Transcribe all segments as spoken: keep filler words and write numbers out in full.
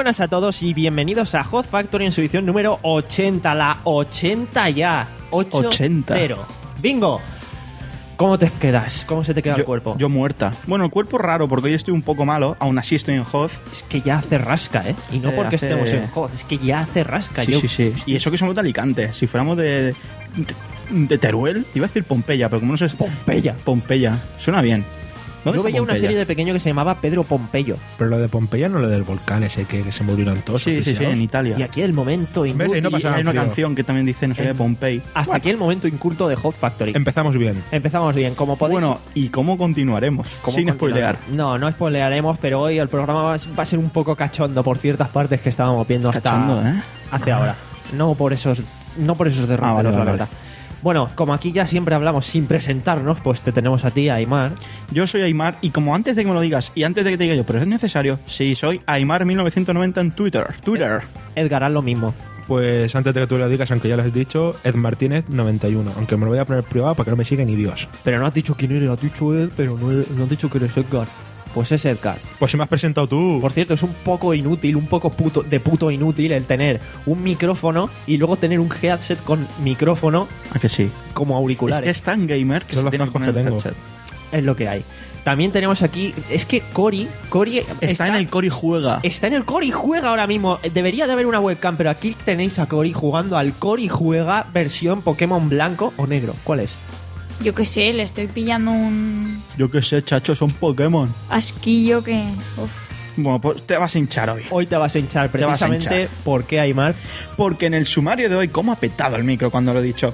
buenas a todos y bienvenidos a Hot Factory en su edición número ochenta, la ochenta ya. ochenta. Bingo. ¿Cómo te quedas? ¿Cómo se te queda yo, el cuerpo? Yo muerta. Bueno, el cuerpo raro porque hoy estoy un poco malo, aún así estoy en Hot. Es que ya hace rasca, ¿eh? Y no hace, porque hace... estemos en Hot, es que ya hace rasca. Sí, yo... sí, sí. Y eso que somos de Alicante. Si fuéramos de, de, de Teruel, iba a decir Pompeya, pero como no sé... Pompeya. Pompeya. Suena bien. Yo veía una serie de pequeño que se llamaba Pedro Pompeyo. Pero lo de Pompeya no lo del volcán ese que, que se murieron todos. Sí, sí, sí, en Italia. Y aquí el momento inculto. ¿Ves? Y no pasa nada. Hay una frío. canción que también dice, no sé, de Pompey. Hasta bueno. Aquí el momento inculto de Hot Factory. Empezamos bien. Empezamos bien, como podéis. Bueno, ¿y cómo continuaremos? ¿Cómo Sin continuar? spoilear. No, no spoilearemos, pero hoy el programa va a ser un poco cachondo por ciertas partes que estábamos viendo hasta cachondo, ¿eh? hace ahora. No por esos, no por esos derroteros, ah, vale, la vale, verdad. Vale. Bueno, como aquí ya siempre hablamos sin presentarnos, pues te tenemos a ti, Aymar. Yo soy Aymar y como antes de que me lo digas y antes de que te diga yo, pero es necesario, sí, soy Aymar mil novecientos noventa en Twitter. Twitter. Edgar, haz lo mismo. Pues antes de que tú lo digas, aunque ya lo has dicho, Ed Martínez noventa y uno. Aunque me lo voy a poner privado para que no me siga ni Dios. Pero no has dicho quién eres, has dicho Ed, pero no, no has dicho que eres Edgar. Pues es Edgar. Pues si me has presentado tú. Por cierto, es un poco inútil, un poco puto, de puto inútil el tener un micrófono y luego tener un headset con micrófono. ¿A que sí? Como auriculares. Es que es tan gamer que Son se los tiene que cascos poner que el tengo. headset. Es lo que hay. También tenemos aquí... Es que Cory... Cory Está, está en el Cory juega. Está en el Cory juega ahora mismo. Debería de haber una webcam, pero aquí tenéis a Cory jugando al Cory juega versión Pokémon blanco o negro. ¿Cuál es? Yo qué sé, le estoy pillando un Yo qué sé, chacho, son Pokémon. asquillo que... Uf. Bueno, pues te vas a hinchar hoy. Hoy te vas a hinchar Te vas a precisamente hinchar. ¿Por qué, Aymar? Porque en el sumario de hoy, ¿cómo ha petado el micro cuando lo he dicho?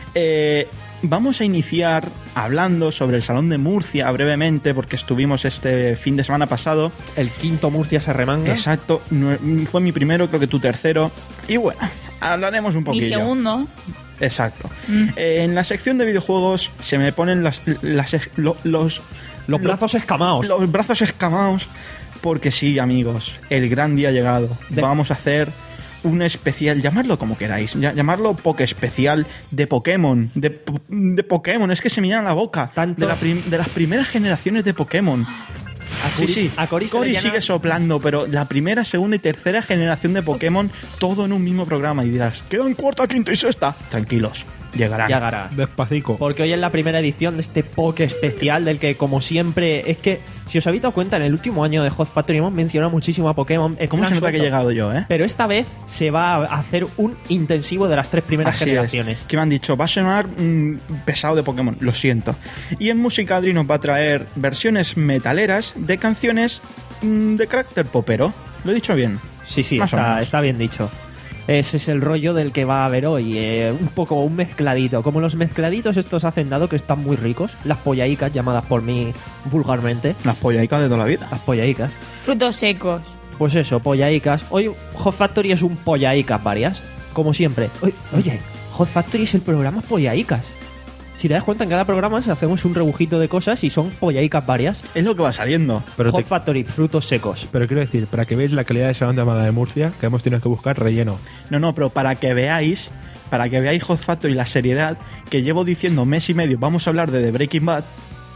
Eh, vamos a iniciar hablando sobre el Salón de Murcia brevemente, porque estuvimos este fin de semana pasado. El quinto Murcia se remanga. Exacto, no- fue mi primero, creo que tu tercero. Y bueno, hablaremos un Mi poquillo. segundo. Exacto. Mm. Eh, en la sección de videojuegos se me ponen las, las es- lo- los, Los brazos escamados. los brazos escamados. Porque sí, amigos, el gran día ha llegado. De- Vamos a hacer un especial, llamadlo como queráis, ya- llamarlo Poké especial de Pokémon, de, po- de Pokémon, es que se me llena la boca. Tanto- De, la prim- de las primeras generaciones de Pokémon. A Sí, Cory- sí, a Cory se le llena- sigue soplando, pero la primera, segunda y tercera generación de Pokémon, todo en un mismo programa. Y dirás, quedan cuarta, quinta y sexta. Tranquilos, llegarán. Llegará. Despacito. Porque hoy es la primera edición de este Poké especial del que, como siempre, es que, si os habéis dado cuenta, en el último año de Hot Factory hemos mencionado muchísimo a Pokémon. en ¿Cómo plan se nota que he suelto. llegado yo, eh? Pero esta vez se va a hacer un intensivo de las tres primeras Así generaciones. es. Que me han dicho, va a sonar mm, pesado de Pokémon, lo siento. Y en Musicadri nos va a traer versiones metaleras de canciones mm, de carácter popero. ¿Lo he dicho bien? Sí, sí, Más o está, menos. está bien dicho. Ese es el rollo del que va a haber hoy. eh, un poco un mezcladito. Como los mezcladitos estos hacen dado que están muy ricos. Las pollaicas, llamadas por mí vulgarmente. Las pollaicas de toda la vida. Las pollaicas. Frutos secos. Pues eso, pollaicas. Hoy Hot Factory es un pollaicas varias. Como siempre. Oye, oye, Hot Factory es el programa pollaicas. Si te das cuenta, en cada programa hacemos un rebujito de cosas y son pollaicas varias. Es lo que va saliendo. Pero, Hot te- Factory, frutos secos. pero quiero decir, para que veáis la calidad de Salón de Amada de Murcia, que hemos tenido que buscar relleno. No, no, pero para que veáis, para que veáis Hot Factory la seriedad que llevo diciendo mes y medio, vamos a hablar de The Breaking Bad.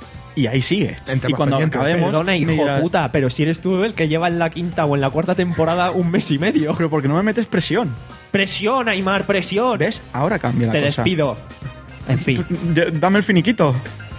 Y ahí sigue. Entre y más cuando pendientes. acabemos... Perdona, me hijo dirás, puta, pero si eres tú el que lleva en la quinta o en la cuarta temporada un mes y medio. Pero porque no me metes presión. Presión, Aymar, presión. ¿Ves? Ahora cambia la Te cosa. despido. En fin, D- Dame el finiquito.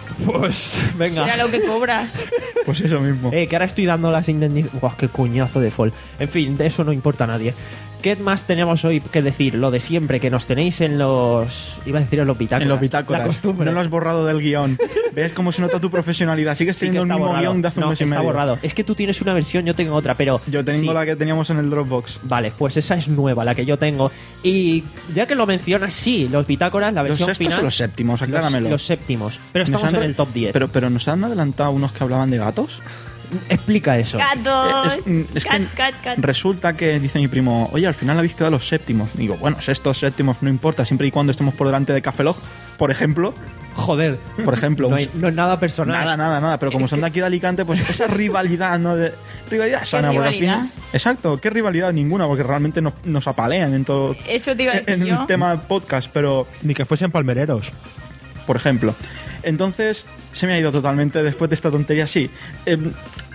pues venga. Será lo que cobras. Pues eso mismo. Eh, que ahora estoy dando las indemnizaciones. ¡Guau, qué cuñazo de fall! En fin, de eso no importa a nadie. ¿Qué más tenemos hoy que decir? Lo de siempre, que nos tenéis en los... Iba a decir en los bitácoras. En los bitácoras. La costumbre. No lo has borrado del guión. ¿Ves cómo se nota tu profesionalidad? Sigues Sí que teniendo el está mismo borrado. guión de hace No, un mes y está medio. borrado. Es que tú tienes una versión, yo tengo otra, pero... Yo tengo sí. la que teníamos en el Dropbox. Vale, pues esa es nueva, la que yo tengo. Y ya que lo mencionas, sí, los bitácoras, la ¿Los versión sextos final... o los séptimos? Acláramelo. Los, los séptimos. Pero Nos estamos han en re- el top diez. Pero, pero nos han adelantado unos que hablaban de gatos. Explica eso. Gatos. Eh, es- mm, es cat, que cat, cat. Resulta que dice mi primo, oye, al final habéis quedado los séptimos. Digo, bueno, sextos, séptimos, no importa, siempre y cuando estemos por delante de Café Log, por ejemplo. Joder. Por ejemplo. No, hay- no es nada personal. Nada, nada, nada. Pero como son de aquí de Alicante, pues esa rivalidad, ¿no? De, rivalidad sana, porque al rivalidad? final. Exacto, ¿qué rivalidad? Ninguna, porque realmente nos, nos apalean en todo. Eso te iba a decir En yo. el tema podcast, pero. Ni que fuesen palmereros. Por ejemplo. Entonces, se me ha ido totalmente después de esta tontería. Sí. Eh,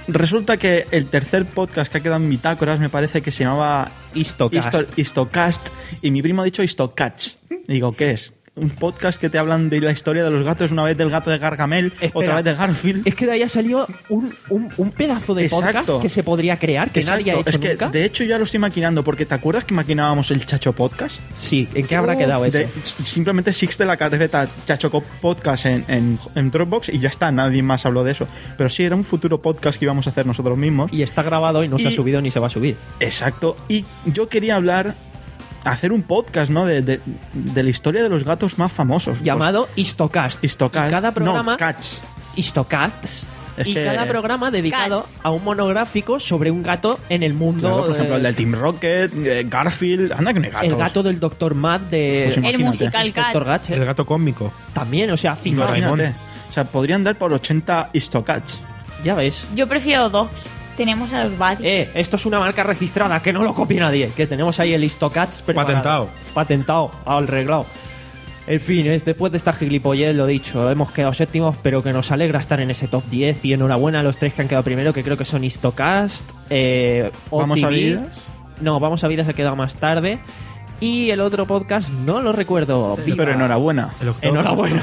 resulta que el tercer podcast que ha quedado en Bitácoras me parece que se llamaba Histocast. Histo- Histocast, y mi primo ha dicho Histocats. Digo, ¿qué es? Un podcast que te hablan de la historia de los gatos, una vez del gato de Gargamel, Espera, otra vez de Garfield. Es que de ahí ha salido un, un, un pedazo de Exacto. podcast que se podría crear, que nadie ha Exacto, hecho es que nunca. de hecho ya lo estoy maquinando, porque ¿te acuerdas que maquinábamos el Chacho Podcast? Sí, ¿en qué habrá Uf. quedado eso? De- simplemente existe la carpeta Chacho Podcast en, en, en Dropbox y ya está, nadie más habló de eso. Pero sí, era un futuro podcast que íbamos a hacer nosotros mismos. Y está grabado y no se Y- ha subido ni se va a subir. Exacto, y yo quería hablar, hacer un podcast, ¿no? De, de, de la historia de los gatos más famosos. Llamado Histocast. Pues, Histocast. Y cada programa... No, Cats. Histocasts. Es y que- cada programa dedicado Cats. a un monográfico sobre un gato en el mundo. Claro, por ejemplo, eh, el del Team Rocket, eh, Garfield. Anda que no hay gatos. el gato del doctor Matt de Pues imagínate. El musical Inspector Cats. Gadget. El gato cósmico. También, o sea, fijaos, Doraemon. Imagínate. O sea, podrían dar por ochenta Histocats. ya ves. Yo prefiero Dogs. Tenemos a los Buddies. Eh, esto es una marca registrada, que no lo copie nadie. Que tenemos ahí el Histocats preparado. Patentado. Patentado, arreglado. En fin, es, después de esta gilipollez, lo dicho, hemos quedado séptimos, pero que nos alegra estar en ese top diez. Y enhorabuena a los tres que han quedado primero, que creo que son Histocast, eh, ¿Vamos a O T V. Vidas? No, Vamos a Vidas se ha quedado más tarde. Y el otro podcast no lo recuerdo. Viva. Pero enhorabuena. El octavo. Enhorabuena.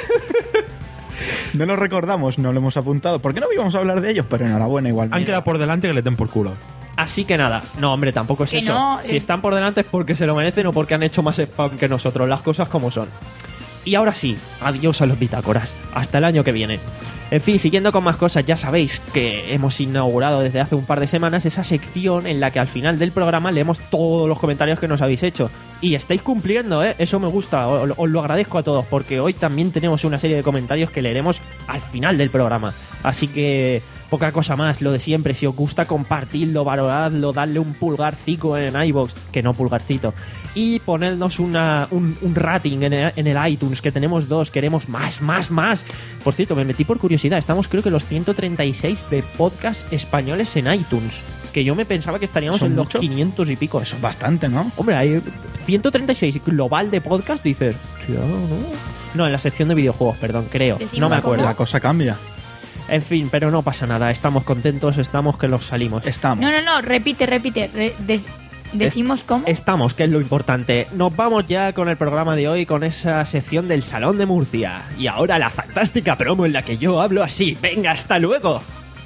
No lo recordamos, no lo hemos apuntado. ¿Por qué no íbamos a hablar de ellos? Pero enhorabuena igual. Han quedado por delante que le den por culo. Así que nada, no, hombre, tampoco es Que eso. no, si eh. están por delante es porque se lo merecen o porque han hecho más spam que nosotros, las cosas como son. Y ahora sí, adiós a los bitácoras. Hasta el año que viene. En fin, siguiendo con más cosas, ya sabéis que hemos inaugurado desde hace un par de semanas esa sección en la que al final del programa leemos todos los comentarios que nos habéis hecho. Y estáis cumpliendo, ¿eh? Eso me gusta, os, os lo agradezco a todos, porque hoy también tenemos una serie de comentarios que leeremos al final del programa. Así que poca cosa más, lo de siempre. Si os gusta, compartidlo, valoradlo, dadle un pulgarcico en iVoox, que no pulgarcito, y ponednos una, un, un rating en el, en el iTunes, que tenemos dos, queremos más, más, más. Por cierto, me metí por curiosidad, estamos creo que los ciento treinta y seis de podcast españoles en iTunes, que yo me pensaba que estaríamos ¿Son en los mucho? quinientos y pico. Eso es bastante, ¿no? Hombre, hay ciento treinta y seis global de podcast, dices, tío, ¿no? No, en la sección de videojuegos, perdón, creo, Decimos no me acuerdo. cómo. La cosa cambia. En fin, pero no pasa nada, estamos contentos, estamos que los salimos. Estamos. No, no, no, repite, repite. re- de- decimos cómo. Estamos, que es lo importante. Nos vamos ya con el programa de hoy, con esa sección del Salón de Murcia. Y ahora la fantástica promo en la que yo hablo así. Venga, hasta luego.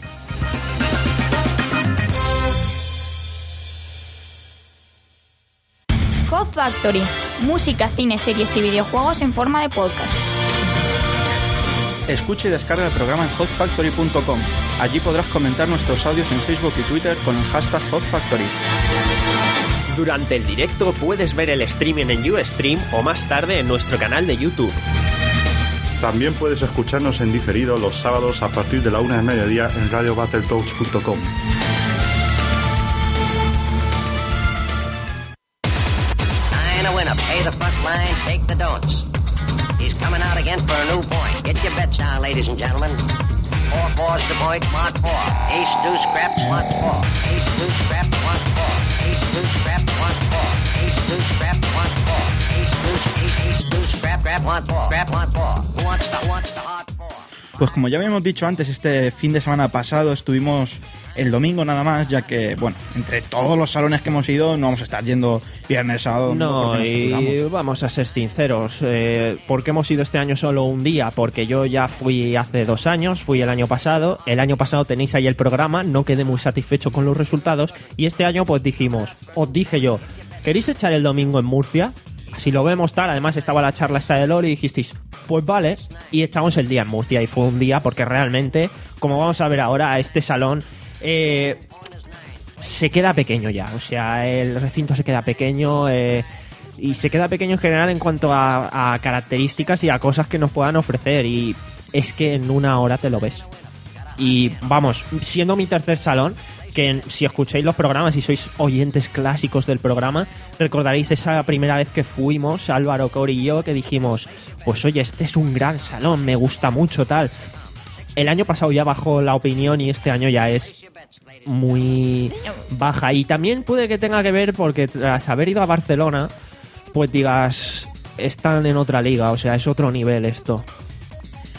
Code Factory. Música, cine, series y videojuegos en forma de podcast. Escucha y descarga el programa en hot factory punto com. Allí podrás comentar nuestros audios en Facebook y Twitter con el hashtag Hot Factory. Durante el directo puedes ver el streaming en Ustream o más tarde en nuestro canal de YouTube. También puedes escucharnos en diferido los sábados a partir de la una del mediodía en radio battletoads punto com. Nine a winner. Pay the front line, take the don'ts. He's coming out again for a new point. Get your bets down, ladies and gentlemen. Four fours to point, want four. Ace deuce scrap, want four. Ace deuce scrap, want four. Ace deuce scrap, want four. Ace deuce scrap, want four. Ace deuce, ace, ace deuce scrap, scrap, want four. Scrap, want four. Who wants the, who wants the hard four? Pues como ya habíamos dicho antes, este fin de semana pasado estuvimos el domingo nada más, ya que, bueno, entre todos los salones que hemos ido, no vamos a estar yendo viernes, sábado, domingo, No, porque nos y saturamos. vamos a ser sinceros. Eh, ¿Por qué hemos ido este año solo un día? Porque yo ya fui hace dos años, fui el año pasado. El año pasado tenéis ahí el programa, no quedé muy satisfecho con los resultados. Y este año pues dijimos, os dije yo, ¿queréis echar el domingo en Murcia? Si lo vemos tal, además estaba la charla esta de LOL y dijisteis, pues vale, y echamos el día en Murcia. Y fue un día porque realmente, como vamos a ver ahora, este salón eh, se queda pequeño ya. O sea, el recinto se queda pequeño eh, y se queda pequeño en general en cuanto a, a características y a cosas que nos puedan ofrecer. Y es que en una hora te lo ves. Y vamos, siendo mi tercer salón, que si escucháis los programas y sois oyentes clásicos del programa, recordaréis esa primera vez que fuimos, Álvaro, Cori y yo, que dijimos, pues oye, este es un gran salón, me gusta mucho, tal. El año pasado ya bajó la opinión y este año ya es muy baja. Y también puede que tenga que ver porque tras haber ido a Barcelona, pues digas, están en otra liga, o sea, es otro nivel esto.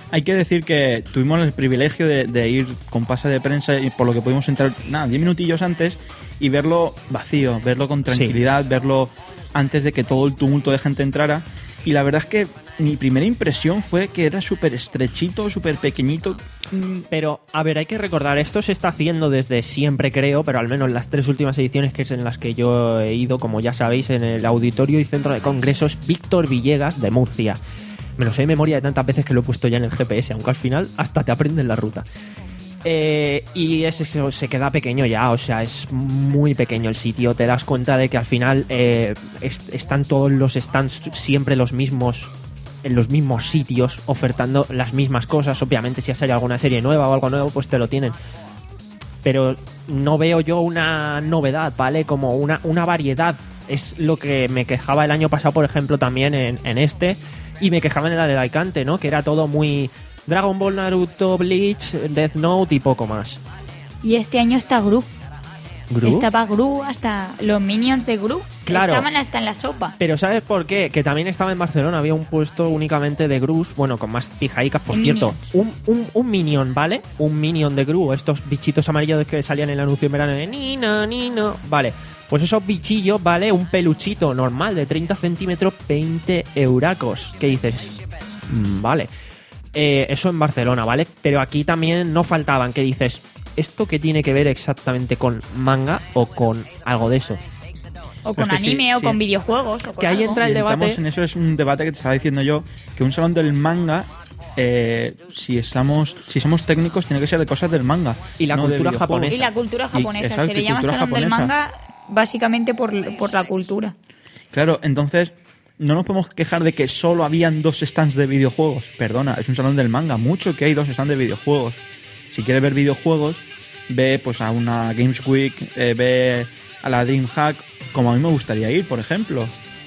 Hay que decir que tuvimos el privilegio de, de ir con pase de prensa y por lo que pudimos entrar, nada, diez minutillos antes y verlo vacío, verlo con tranquilidad, sí. verlo antes de que todo el tumulto de gente entrara. Y la verdad es que mi primera impresión fue que era súper estrechito, súper pequeñito. Pero, a ver, hay que recordar, esto se está haciendo desde siempre, creo, pero al menos las tres últimas ediciones que es en las que yo he ido, como ya sabéis, en el Auditorio y Centro de Congresos Víctor Villegas de Murcia. Me lo sé de memoria de tantas veces que lo he puesto ya en el G P S, aunque al final hasta te aprendes la ruta. Eh, y ese se, se queda pequeño ya, o sea, es muy pequeño el sitio. Te das cuenta de que al final eh, es, están todos los stands siempre los mismos, en los mismos sitios, ofertando las mismas cosas. Obviamente, si sale alguna serie nueva o algo nuevo, pues te lo tienen. Pero no veo yo una novedad, ¿vale? Como una, una variedad. Es lo que me quejaba el año pasado, por ejemplo, también en, en este. Y me quejaba en el de Alicante, ¿no? Que era todo muy Dragon Ball, Naruto, Bleach, Death Note y poco más. Y este año está Gru. ¿Gru? Estaba Gru, hasta los Minions de Gru. Claro. Estaban hasta en la sopa. Pero ¿sabes por qué? Que también estaba en Barcelona, había un puesto únicamente de Grus, bueno, con más pijaicas, por Y cierto. Minions. Un, un, un Minion, ¿vale? Un Minion de Gru, estos bichitos amarillos que salían en el anuncio en verano de Nino, Nino. Vale, pues esos bichillos, ¿vale? Un peluchito normal de treinta centímetros, veinte euracos. ¿Qué dices? Mm, vale. Eh, eso en Barcelona, ¿vale? Pero aquí también no faltaban, ¿qué dices? ¿Esto qué tiene que ver exactamente con manga o con algo de eso? O con es que anime, sí, o sí. con videojuegos, o con Que ahí algo. entra el Si debate. entramos en eso, es un debate que te estaba diciendo yo, que un salón del manga, eh, si estamos si somos técnicos, tiene que ser de cosas del manga. Y la no de cultura videojuegos. japonesa. Y la cultura Y- japonesa. exacto, Se le y llama cultura salón del japonesa. manga básicamente por, por la cultura. Claro, entonces no nos podemos quejar de que solo habían dos stands de videojuegos. Perdona, es un salón del manga. Mucho que hay dos stands de videojuegos. Si quieres ver videojuegos, ve pues a una Games Week, eh, ve a la DreamHack, como a mí me gustaría ir, por ejemplo.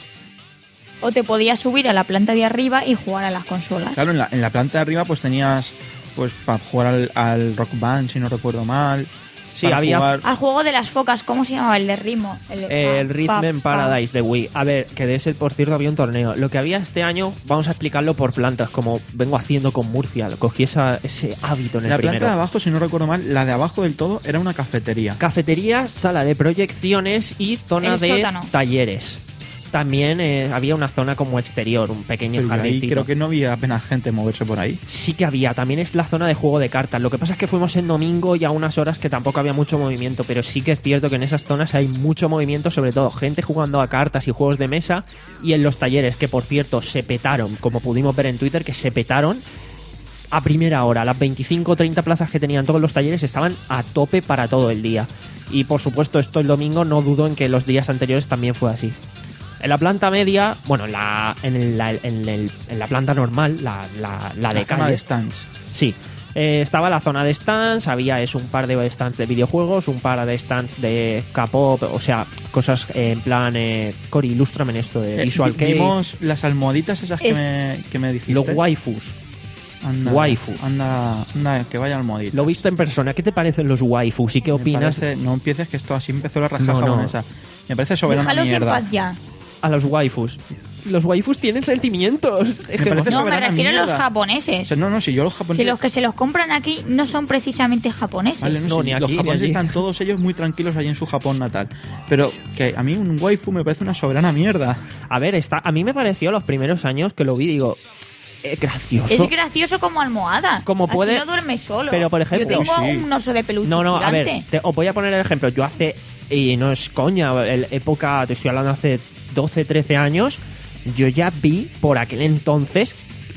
O te podías subir a la planta de arriba y jugar a las consolas. Claro, en la, en la planta de arriba pues tenías pues para jugar al, al Rock Band, si no recuerdo mal. Sí, para había- jugar- Al juego de las focas, ¿cómo se llamaba? El de ritmo. El, de El pa, Rhythm pa, in pa. Paradise de Wii. A ver, que de ese, por cierto, había un torneo. Lo que había este año, vamos a explicarlo por plantas, como vengo haciendo con Murcia. Cogí esa, ese hábito en el La primero. planta de abajo, si no recuerdo mal, la de abajo del todo era una cafetería. Cafetería, sala de proyecciones y zona El de sótano. talleres. También eh, había una zona como exterior, un pequeño Pero ahí jardincito. creo que no había apenas gente moverse por ahí. Sí que había, también es la zona de juego de cartas. Lo que pasa es que fuimos en domingo y a unas horas que tampoco había mucho movimiento, pero sí que es cierto que en esas zonas hay mucho movimiento, sobre todo gente jugando a cartas y juegos de mesa, y en los talleres, que por cierto se petaron, como pudimos ver en Twitter, que se petaron a primera hora. Las veinticinco o treinta plazas que tenían todos los talleres estaban a tope para todo el día. Y por supuesto esto el domingo, no dudo en que los días anteriores también fue así. En la planta media, bueno, en la, en la, en el- en la planta normal, la, la, la de La zona calle. de stands. Sí, eh, estaba la zona de stands, había eso, un par de stands de videojuegos, un par de stands de K-pop, o sea, cosas eh, en plan, eh, Cori, ilústrame en esto de Eh, Visual vi- Kei, Vimos las almohaditas esas que Es- me, que me dijiste. los waifus. Anda, waifu. Anda, anda, que vaya almohadita. Lo viste en persona, ¿qué te parecen los waifus y qué Me opinas parece- no empieces que esto así empezó la raja No, no. japonesa. Me parece soberana Déjalos en mierda. paz ya. a los waifus? Los waifus tienen sentimientos. Es que- parece No, me soberana refiero a los mierda. O japoneses. sea, no, no, si yo los japoneses... Si los que se los compran aquí no son precisamente japoneses. Vale, no, No, sí, ni los aquí, ni japoneses allí. están todos ellos muy tranquilos allí en su Japón natal. Pero que a mí un waifu me parece una soberana mierda. A ver, está, a mí me pareció los primeros años que lo vi, digo, eh, gracioso. Es gracioso como almohada. Como Así puede- no duermes solo. Pero, por ejemplo- Yo tengo Sí. un oso de peluche No, no, a ver, gigante. te- os voy a poner el ejemplo. Yo hace, y no es coña, el, época, te estoy hablando hace doce, trece años, yo ya vi por aquel entonces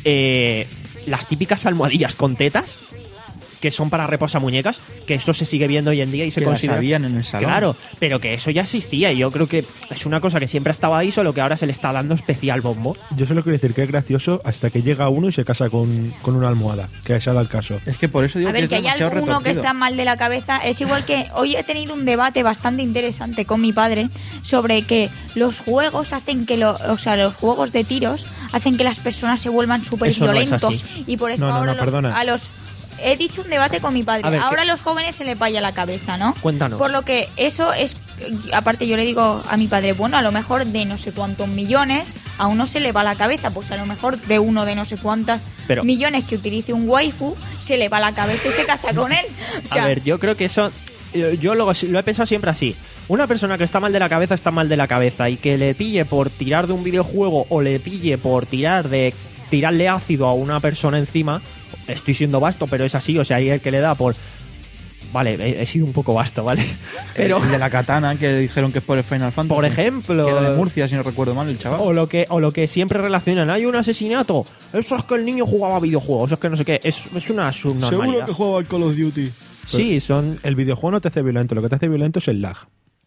eh, las típicas almohadillas con tetas, que son para reposamuñecas, que eso se sigue viendo hoy en día y se Que las considera... habían en el salón. Claro, pero que eso ya existía y yo creo que es una cosa que siempre ha estado ahí, solo que ahora se le está dando especial bombo. Yo solo quiero decir que es gracioso hasta que llega uno y se casa con, con una almohada, que se ha dado el caso. Es que por eso digo A que ver, es que hay demasiado alguno que retorcido. está mal de la cabeza. Es igual que hoy he tenido un debate bastante interesante con mi padre sobre que los juegos hacen que, lo, o sea, los juegos de tiros hacen que las personas se vuelvan súper Eso no es violentos. así. Y por eso No, no, ahora no, los- perdona. a los... He dicho un debate con mi padre. A ver, Ahora ¿qué? a los jóvenes se les vaya la cabeza, ¿no? Cuéntanos. Por lo que eso es... Aparte yo le digo a mi padre, bueno, a lo mejor de no sé cuántos millones, a uno se le va la cabeza, pues a lo mejor de uno de no sé cuántas Pero- millones que utilice un waifu, se le va la cabeza y se casa con él. O sea, A ver, yo creo que eso... Yo yo lo, lo he pensado siempre así. Una persona que está mal de la cabeza está mal de la cabeza y que le pille por tirar de un videojuego o le pille por tirar de tirarle ácido a una persona encima, estoy siendo vasto, pero es así, o sea, hay el que le da por... Vale, he, he sido un poco vasto, ¿vale? Pero, El de la katana, que dijeron que es por el Final Fantasy. por ejemplo... Que era de Murcia, si no recuerdo mal, el chaval. O lo que o lo que siempre relacionan, hay un asesinato, eso es que el niño jugaba videojuegos, eso es que no sé qué, es, es una subnormalidad. jugaba al Call of Duty. Sí, son... El videojuego no te hace violento, lo que te hace violento es el lag.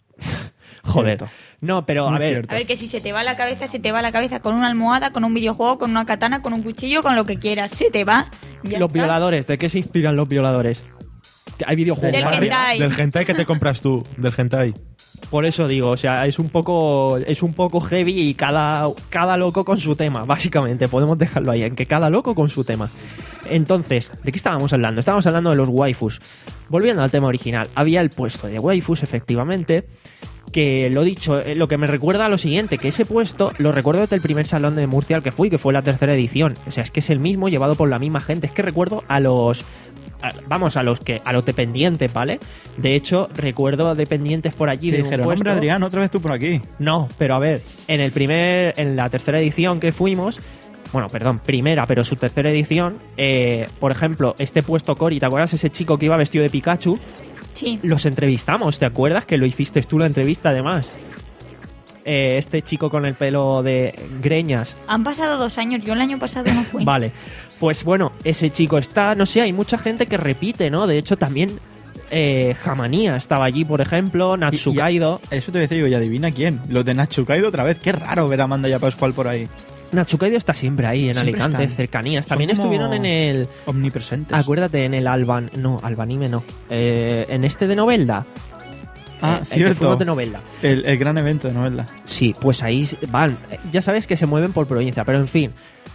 Joder. Cierto. No, pero a Muy ver, cierto. a ver, que si se te va la cabeza, se te va la cabeza con una almohada, con un videojuego, con una katana, con un cuchillo, con lo que quieras. Se te va. Ya los está. violadores, ¿de qué se inspiran los violadores? Que hay videojuegos. Del Vale. hentai. Del hentai que te compras tú, del hentai. Por eso digo, o sea, es un poco es un poco heavy y cada, cada loco con su tema, básicamente. Podemos dejarlo ahí, en que cada loco con su tema. Entonces, ¿de qué estábamos hablando? Estábamos hablando de los waifus. Volviendo al tema original, había el puesto de waifus, efectivamente, que lo dicho, eh, lo que me recuerda a lo siguiente, que ese puesto lo recuerdo desde el primer salón de Murcia al que fui, que fue la tercera edición. O sea, es que es el mismo llevado por la misma gente. Es que recuerdo a los... a- vamos, a los que a los dependientes, ¿vale? De hecho, recuerdo dependientes por allí Y de dijeron, un puesto... hombre, Adrián, otra vez tú por aquí. No, pero a ver, en el primer, en la tercera edición que fuimos, bueno, perdón, primera, pero su tercera edición, eh, por ejemplo, este puesto Cory, ¿te acuerdas ese chico que iba vestido de Pikachu? Sí. Los entrevistamos, ¿te acuerdas? Que lo hiciste tú la entrevista, además. Eh, este chico con el pelo de greñas. Han pasado dos años, yo el año pasado no fui. Vale, pues bueno, ese chico está, no sé, hay mucha gente que repite, ¿no? De hecho, también eh, Jamanía estaba allí, por ejemplo, Natsukaido. Eso te voy a decir yo, y adivina quién. Los de Natsukaido otra vez. Qué raro ver a Amanda y a Pascual por ahí. Natsukaido está siempre ahí, en Siempre Alicante, están. cercanías. Son También como estuvieron en el... Omnipresentes. Acuérdate, en el Alban... No, Albanime no. Eh, en este de Novelda. Ah, Eh, el que cierto. fuimos de Novelda. El, el gran evento de Novelda. Sí, pues ahí van. Ya sabes que se mueven por provincia, pero en fin.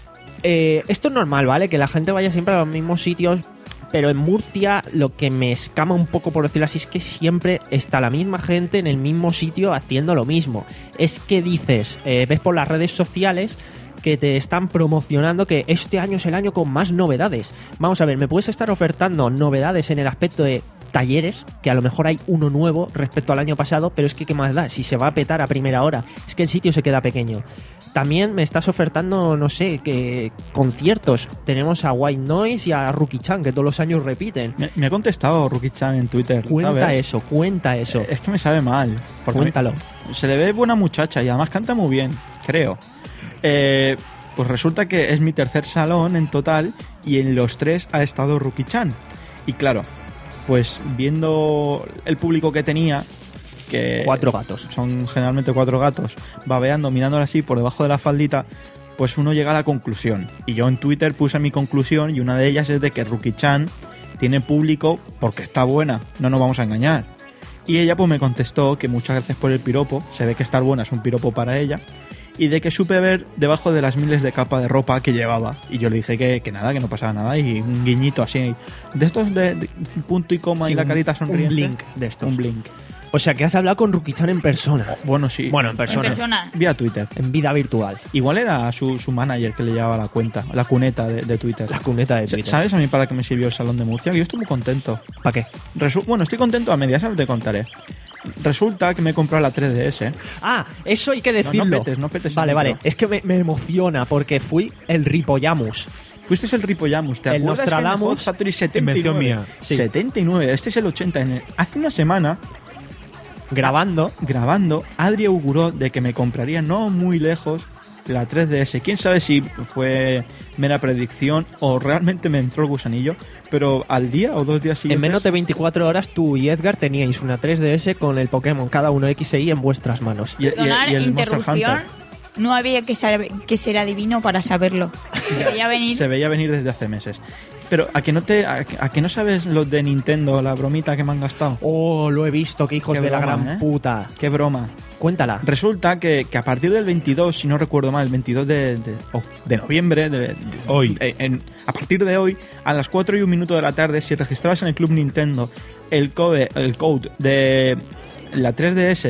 Eh, esto es normal, ¿vale? Que la gente vaya siempre a los mismos sitios. Pero en Murcia lo que me escama un poco, por decirlo así, es que siempre está la misma gente en el mismo sitio haciendo lo mismo. Es que dices, eh, ves por las redes sociales que te están promocionando que este año es el año con más novedades. Vamos a ver, me puedes estar ofertando novedades en el aspecto de talleres, que a lo mejor hay uno nuevo respecto al año pasado, pero es que qué más da, si se va a petar a primera hora, es que el sitio se queda pequeño. También me estás ofertando, no sé, que conciertos. Tenemos a White Noise y a Rookie-chan, que todos los años repiten. Me, me ha contestado Rookie-chan en Twitter. Cuenta ¿sabes? eso, cuenta eso. Es que me sabe mal. porque Cuéntalo. me- se le ve buena muchacha y además canta muy bien, creo. Eh, pues resulta que es mi tercer salón en total y en los tres ha estado Rookie-chan. Y claro, pues viendo el público que tenía, que Cuatro gatos. son generalmente cuatro gatos, babeando, mirándole así por debajo de la faldita, pues uno llega a la conclusión. Y yo en Twitter puse mi conclusión y una de ellas es de que Rookie-chan tiene público porque está buena, no nos vamos a engañar. Y ella pues me contestó que muchas gracias por el piropo, se ve que estar buena es un piropo para ella, y de que supe ver debajo de las miles de capas de ropa que llevaba. Y yo le dije que, que nada, que no pasaba nada, y un guiñito así, de estos de, de punto y coma Sí, y la un- carita sonriente. un blink de estos. Un blink. O sea, que has hablado con Rookie-chan en persona. Bueno, sí. Bueno, en En persona. persona. Vía Twitter. En vida virtual. Igual era su, su manager que le llevaba la cuenta, la cuneta de, de Twitter. La cuneta de Twitter. ¿Sabes a mí para qué me sirvió el salón de Murcia? Yo estoy muy contento. ¿Para qué? Resu- bueno, estoy contento a medias, ahora te contaré. Resulta que me he comprado la tres D S. Ah, eso hay que decirlo. no petes, no petes el Vale, vale. micro. Es que me, me emociona porque fui el Ripollamus. Fuiste el Ripollamus, ¿te El acuerdas Nostradamus, que en el Hot Factory setenta y nueve? invención mía. Sí. setenta y nueve, este es el ochenta. En el- hace una semana, Grabando. grabando, Adri auguró de que me compraría no muy lejos la tres D S. Quién sabe si fue mera predicción o realmente me entró el gusanillo, pero al día o dos días siguientes... En menos de veinticuatro horas tú y Edgar teníais una tres D S con el Pokémon cada uno X y en vuestras manos. y, y- Perdonar, y el Monster interrupción. Hunter. No había que, saber, que ser adivino para saberlo. Se veía venir. Se veía venir desde hace meses. Pero a que no te a, que- a que no sabes los de Nintendo, la bromita que me han gastado. Oh, lo he visto, que hijos Qué de la broma, gran ¿eh? puta. Qué broma. Cuéntala. Resulta que, que a partir del veintidós, si no recuerdo mal, el veintidós de, de, oh, de noviembre, de, de- Hoy. eh, en- a partir de hoy, a las cuatro y un minuto de la tarde, si registrabas en el Club Nintendo el code, el code de la tres D S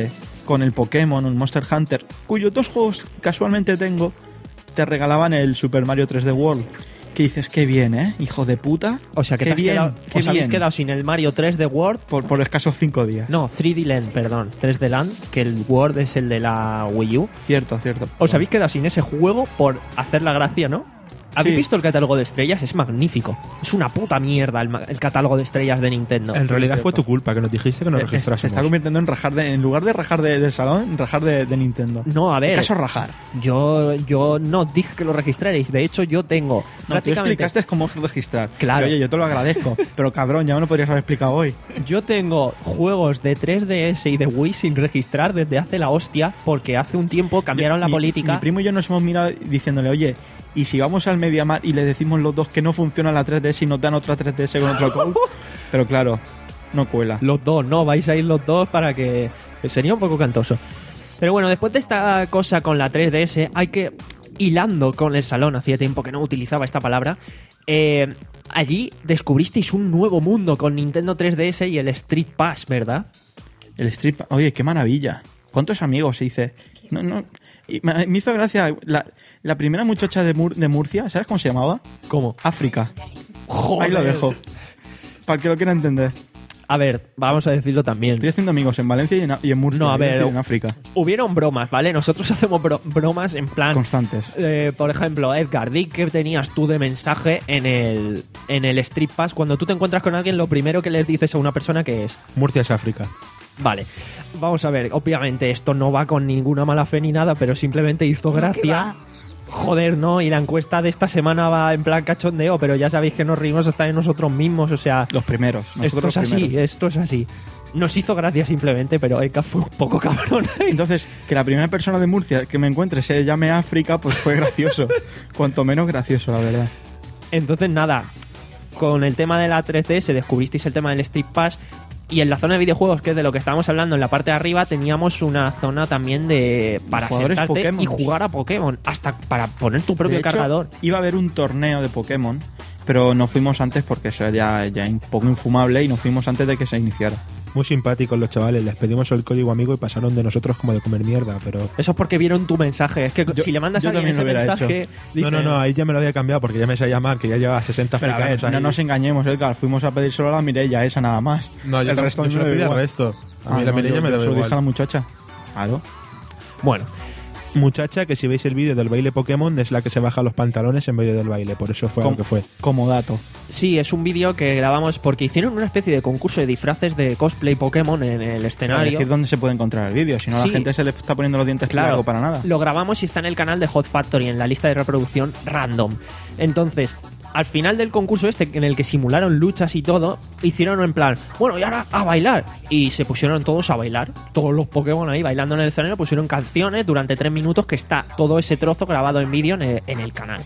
con el Pokémon, un Monster Hunter, cuyos dos juegos casualmente tengo, te regalaban el Super Mario tres D World. Que dices, qué bien, ¿eh? Hijo de puta. O sea, que qué te has bien, quedado, qué os habéis bien. quedado sin el Mario tres D World. Por, por escasos cinco días. No, tres D Land, perdón. tres D Land, que el World es el de la Wii U. Cierto, cierto. Os habéis quedado sin ese juego por hacer la gracia, ¿no? ¿Habéis Sí. visto el catálogo de estrellas? Es magnífico. Es una puta mierda el, ma- el catálogo de estrellas de Nintendo. En realidad cierto. fue tu culpa, que nos dijiste que nos Eh, Se registrásemos. está convirtiendo en rajar de... En lugar de rajar de- del salón, rajar de, de Nintendo. No, a ver. ¿Qué caso rajar? Yo, yo no dije que lo registraréis. De hecho, yo tengo No, tú prácticamente... explicaste cómo registrar. Claro. Y, oye, yo te lo agradezco. Pero cabrón, ya me lo podrías haber explicado hoy. Yo tengo juegos de tres D S y de Wii sin registrar desde hace la hostia porque hace un tiempo cambiaron la Mi- política. Mi primo y yo nos hemos mirado diciéndole, oye, ¿y si vamos al Mediamar y le decimos los dos que no funciona la tres D S y nos dan otra tres D S con otro code? Pero claro, no cuela. Los dos, ¿no? Vais a ir los dos para que... Sería un poco cantoso. Pero bueno, después de esta cosa con la tres D S, hay que... Hilando con el salón, hacía tiempo que no utilizaba esta palabra, eh, allí descubristeis un nuevo mundo con Nintendo tres D S y el Street Pass, ¿verdad? El Street Pa- Oye, qué maravilla. ¿Cuántos amigos hice? No, no... y me, me hizo gracia la, la primera muchacha de, Mur- de Murcia, ¿sabes cómo se llamaba? ¿Cómo? África. Joder. Ahí lo dejo. Para el que lo quiera entender. A ver, vamos a decirlo también. Estoy haciendo amigos en Valencia y en, y en Murcia. No, a iba ver, decir en África. Hubieron bromas, ¿vale? Nosotros hacemos bro- bromas en plan... Constantes. Eh, por ejemplo, Edgar, di que tenías tú de mensaje en el, en el Street Pass. Cuando tú te encuentras con alguien, lo primero que les dices a una persona que es... Murcia es África. Vale, vamos a ver, obviamente esto no va con ninguna mala fe ni nada, pero simplemente hizo ¿Cómo que gracia. va? Joder, no, y la encuesta de esta semana va en plan cachondeo, pero ya sabéis que nos reímos hasta de nosotros mismos, o sea... Los primeros. Esto Nosotros es los así, primeros. esto es así. Nos hizo gracia simplemente, pero Eka fue un poco cabrón. Entonces, que la primera persona de Murcia que me encuentre se llame África, pues fue gracioso. Cuanto menos gracioso, la verdad. Entonces, nada, con el tema de la tres D S descubristeis el tema del Street Pass y en la zona de videojuegos, que es de lo que estábamos hablando, en la parte de arriba teníamos una zona también de para Jugadores sentarte Pokémon. y jugar a Pokémon, hasta para poner tu propio De hecho, cargador. iba a haber un torneo de Pokémon, pero no fuimos antes porque eso era ya un poco infumable y no fuimos antes de que se iniciara. Muy simpáticos los chavales, les pedimos el código amigo y pasaron de nosotros como de comer mierda, pero... Eso es porque vieron tu mensaje. Es que Yo- si le mandas yo a alguien ese también lo hubiera mensaje, No, no, dicen, no, ahí ya me lo había cambiado porque ya me sabía llamar, que ya llevaba sesenta Pero a ver, africanos no ahí. nos engañemos, Edgar. Fuimos a pedir solo a la Mireia, esa nada más. No, yo el tam- resto yo a mí se me lo da pedí al igual. resto. A Ah, mí la no, Mireia yo- me yo da se lo dije a la igual. muchacha. Claro. Bueno, Muchacha que si veis el vídeo del baile Pokémon es la que se baja los pantalones en medio del baile, por eso fue Com- lo que fue. Como dato. sí, es un vídeo que grabamos porque hicieron una especie de concurso de disfraces de cosplay Pokémon en el Para escenario. decir dónde se puede encontrar el vídeo, si no Sí. la gente se le está poniendo los dientes Claro, largos para nada. lo grabamos y está en el canal de Hot Factory, en la lista de reproducción random. Entonces, al final del concurso este, en el que simularon luchas y todo, hicieron en plan, bueno, y ahora a bailar. Y se pusieron todos a bailar, todos los Pokémon ahí bailando en el escenario, pusieron canciones durante tres minutos, que está todo ese trozo grabado en vídeo en el, en el canal.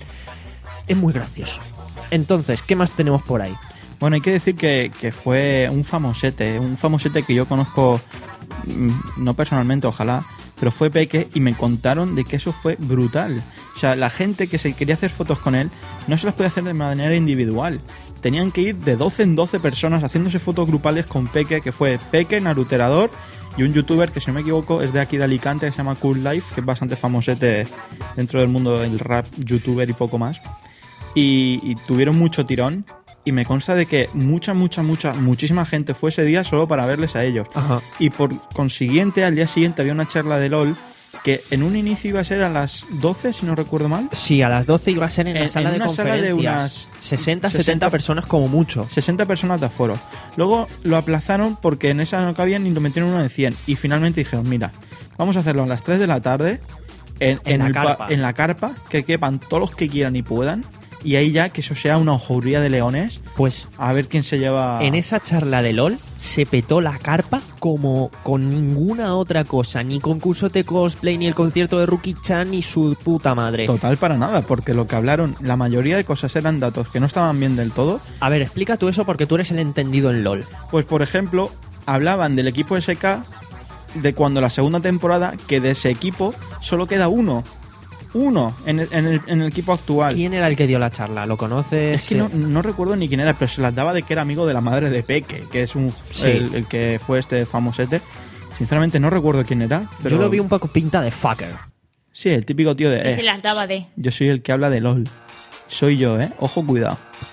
Es muy gracioso. Entonces, ¿qué más tenemos por ahí? Bueno, hay que decir que, que fue un famosete, un famosete que yo conozco, mm, no personalmente, ojalá, pero fue Peque y me contaron de que eso fue brutal. O sea, la gente que se quería hacer fotos con él no se las podía hacer de manera individual. Tenían que ir de doce en doce personas haciéndose fotos grupales con Peque, que fue Peque, Naruterador y un youtuber que, si no me equivoco, es de aquí de Alicante, que se llama Cool Life, que es bastante famosete dentro del mundo del rap, youtuber y poco más. Y, y tuvieron mucho tirón. Y me consta de que mucha, mucha, mucha, muchísima gente fue ese día solo para verles a ellos. Ajá. Y por consiguiente, al día siguiente había una charla de LOL que en un inicio iba a ser a las doce, si no recuerdo mal. Sí, a las doce iba a ser en la En- sala en de una sala de conferencias. unas sesenta, sesenta setenta personas como mucho. sesenta personas de aforo. Luego lo aplazaron porque en esa no cabían y lo metieron uno de cien. Y finalmente dijeron, mira, vamos a hacerlo a las tres de la tarde en, En la el pa- carpa. en la carpa, que quepan todos los que quieran y puedan. Y ahí ya que eso sea una jauría de leones, Pues a ver quién se lleva... en esa charla de LOL se petó la carpa como con ninguna otra cosa. Ni concurso de cosplay, ni el concierto de Rookie-chan, ni su puta madre. Total para nada, porque lo que hablaron, la mayoría de cosas eran datos que no estaban bien del todo. A ver, explica tú eso porque tú eres el entendido en LOL. Pues por ejemplo, hablaban del equipo S K de cuando la segunda temporada, que de ese equipo solo queda uno. Uno en el, en el, en el equipo actual. ¿Quién era el que dio la charla? ¿Lo conoces? Es que no, no recuerdo ni quién era, pero se las daba de que era amigo de la madre de Peque, que es un Sí. el, el que fue este famosete. Sinceramente no recuerdo quién era, pero... Yo lo vi un poco pinta de fucker. Sí, el típico tío de... Que eh, se las daba de... Yo soy el que habla de LOL. Soy yo, ¿eh? Ojo, cuidado.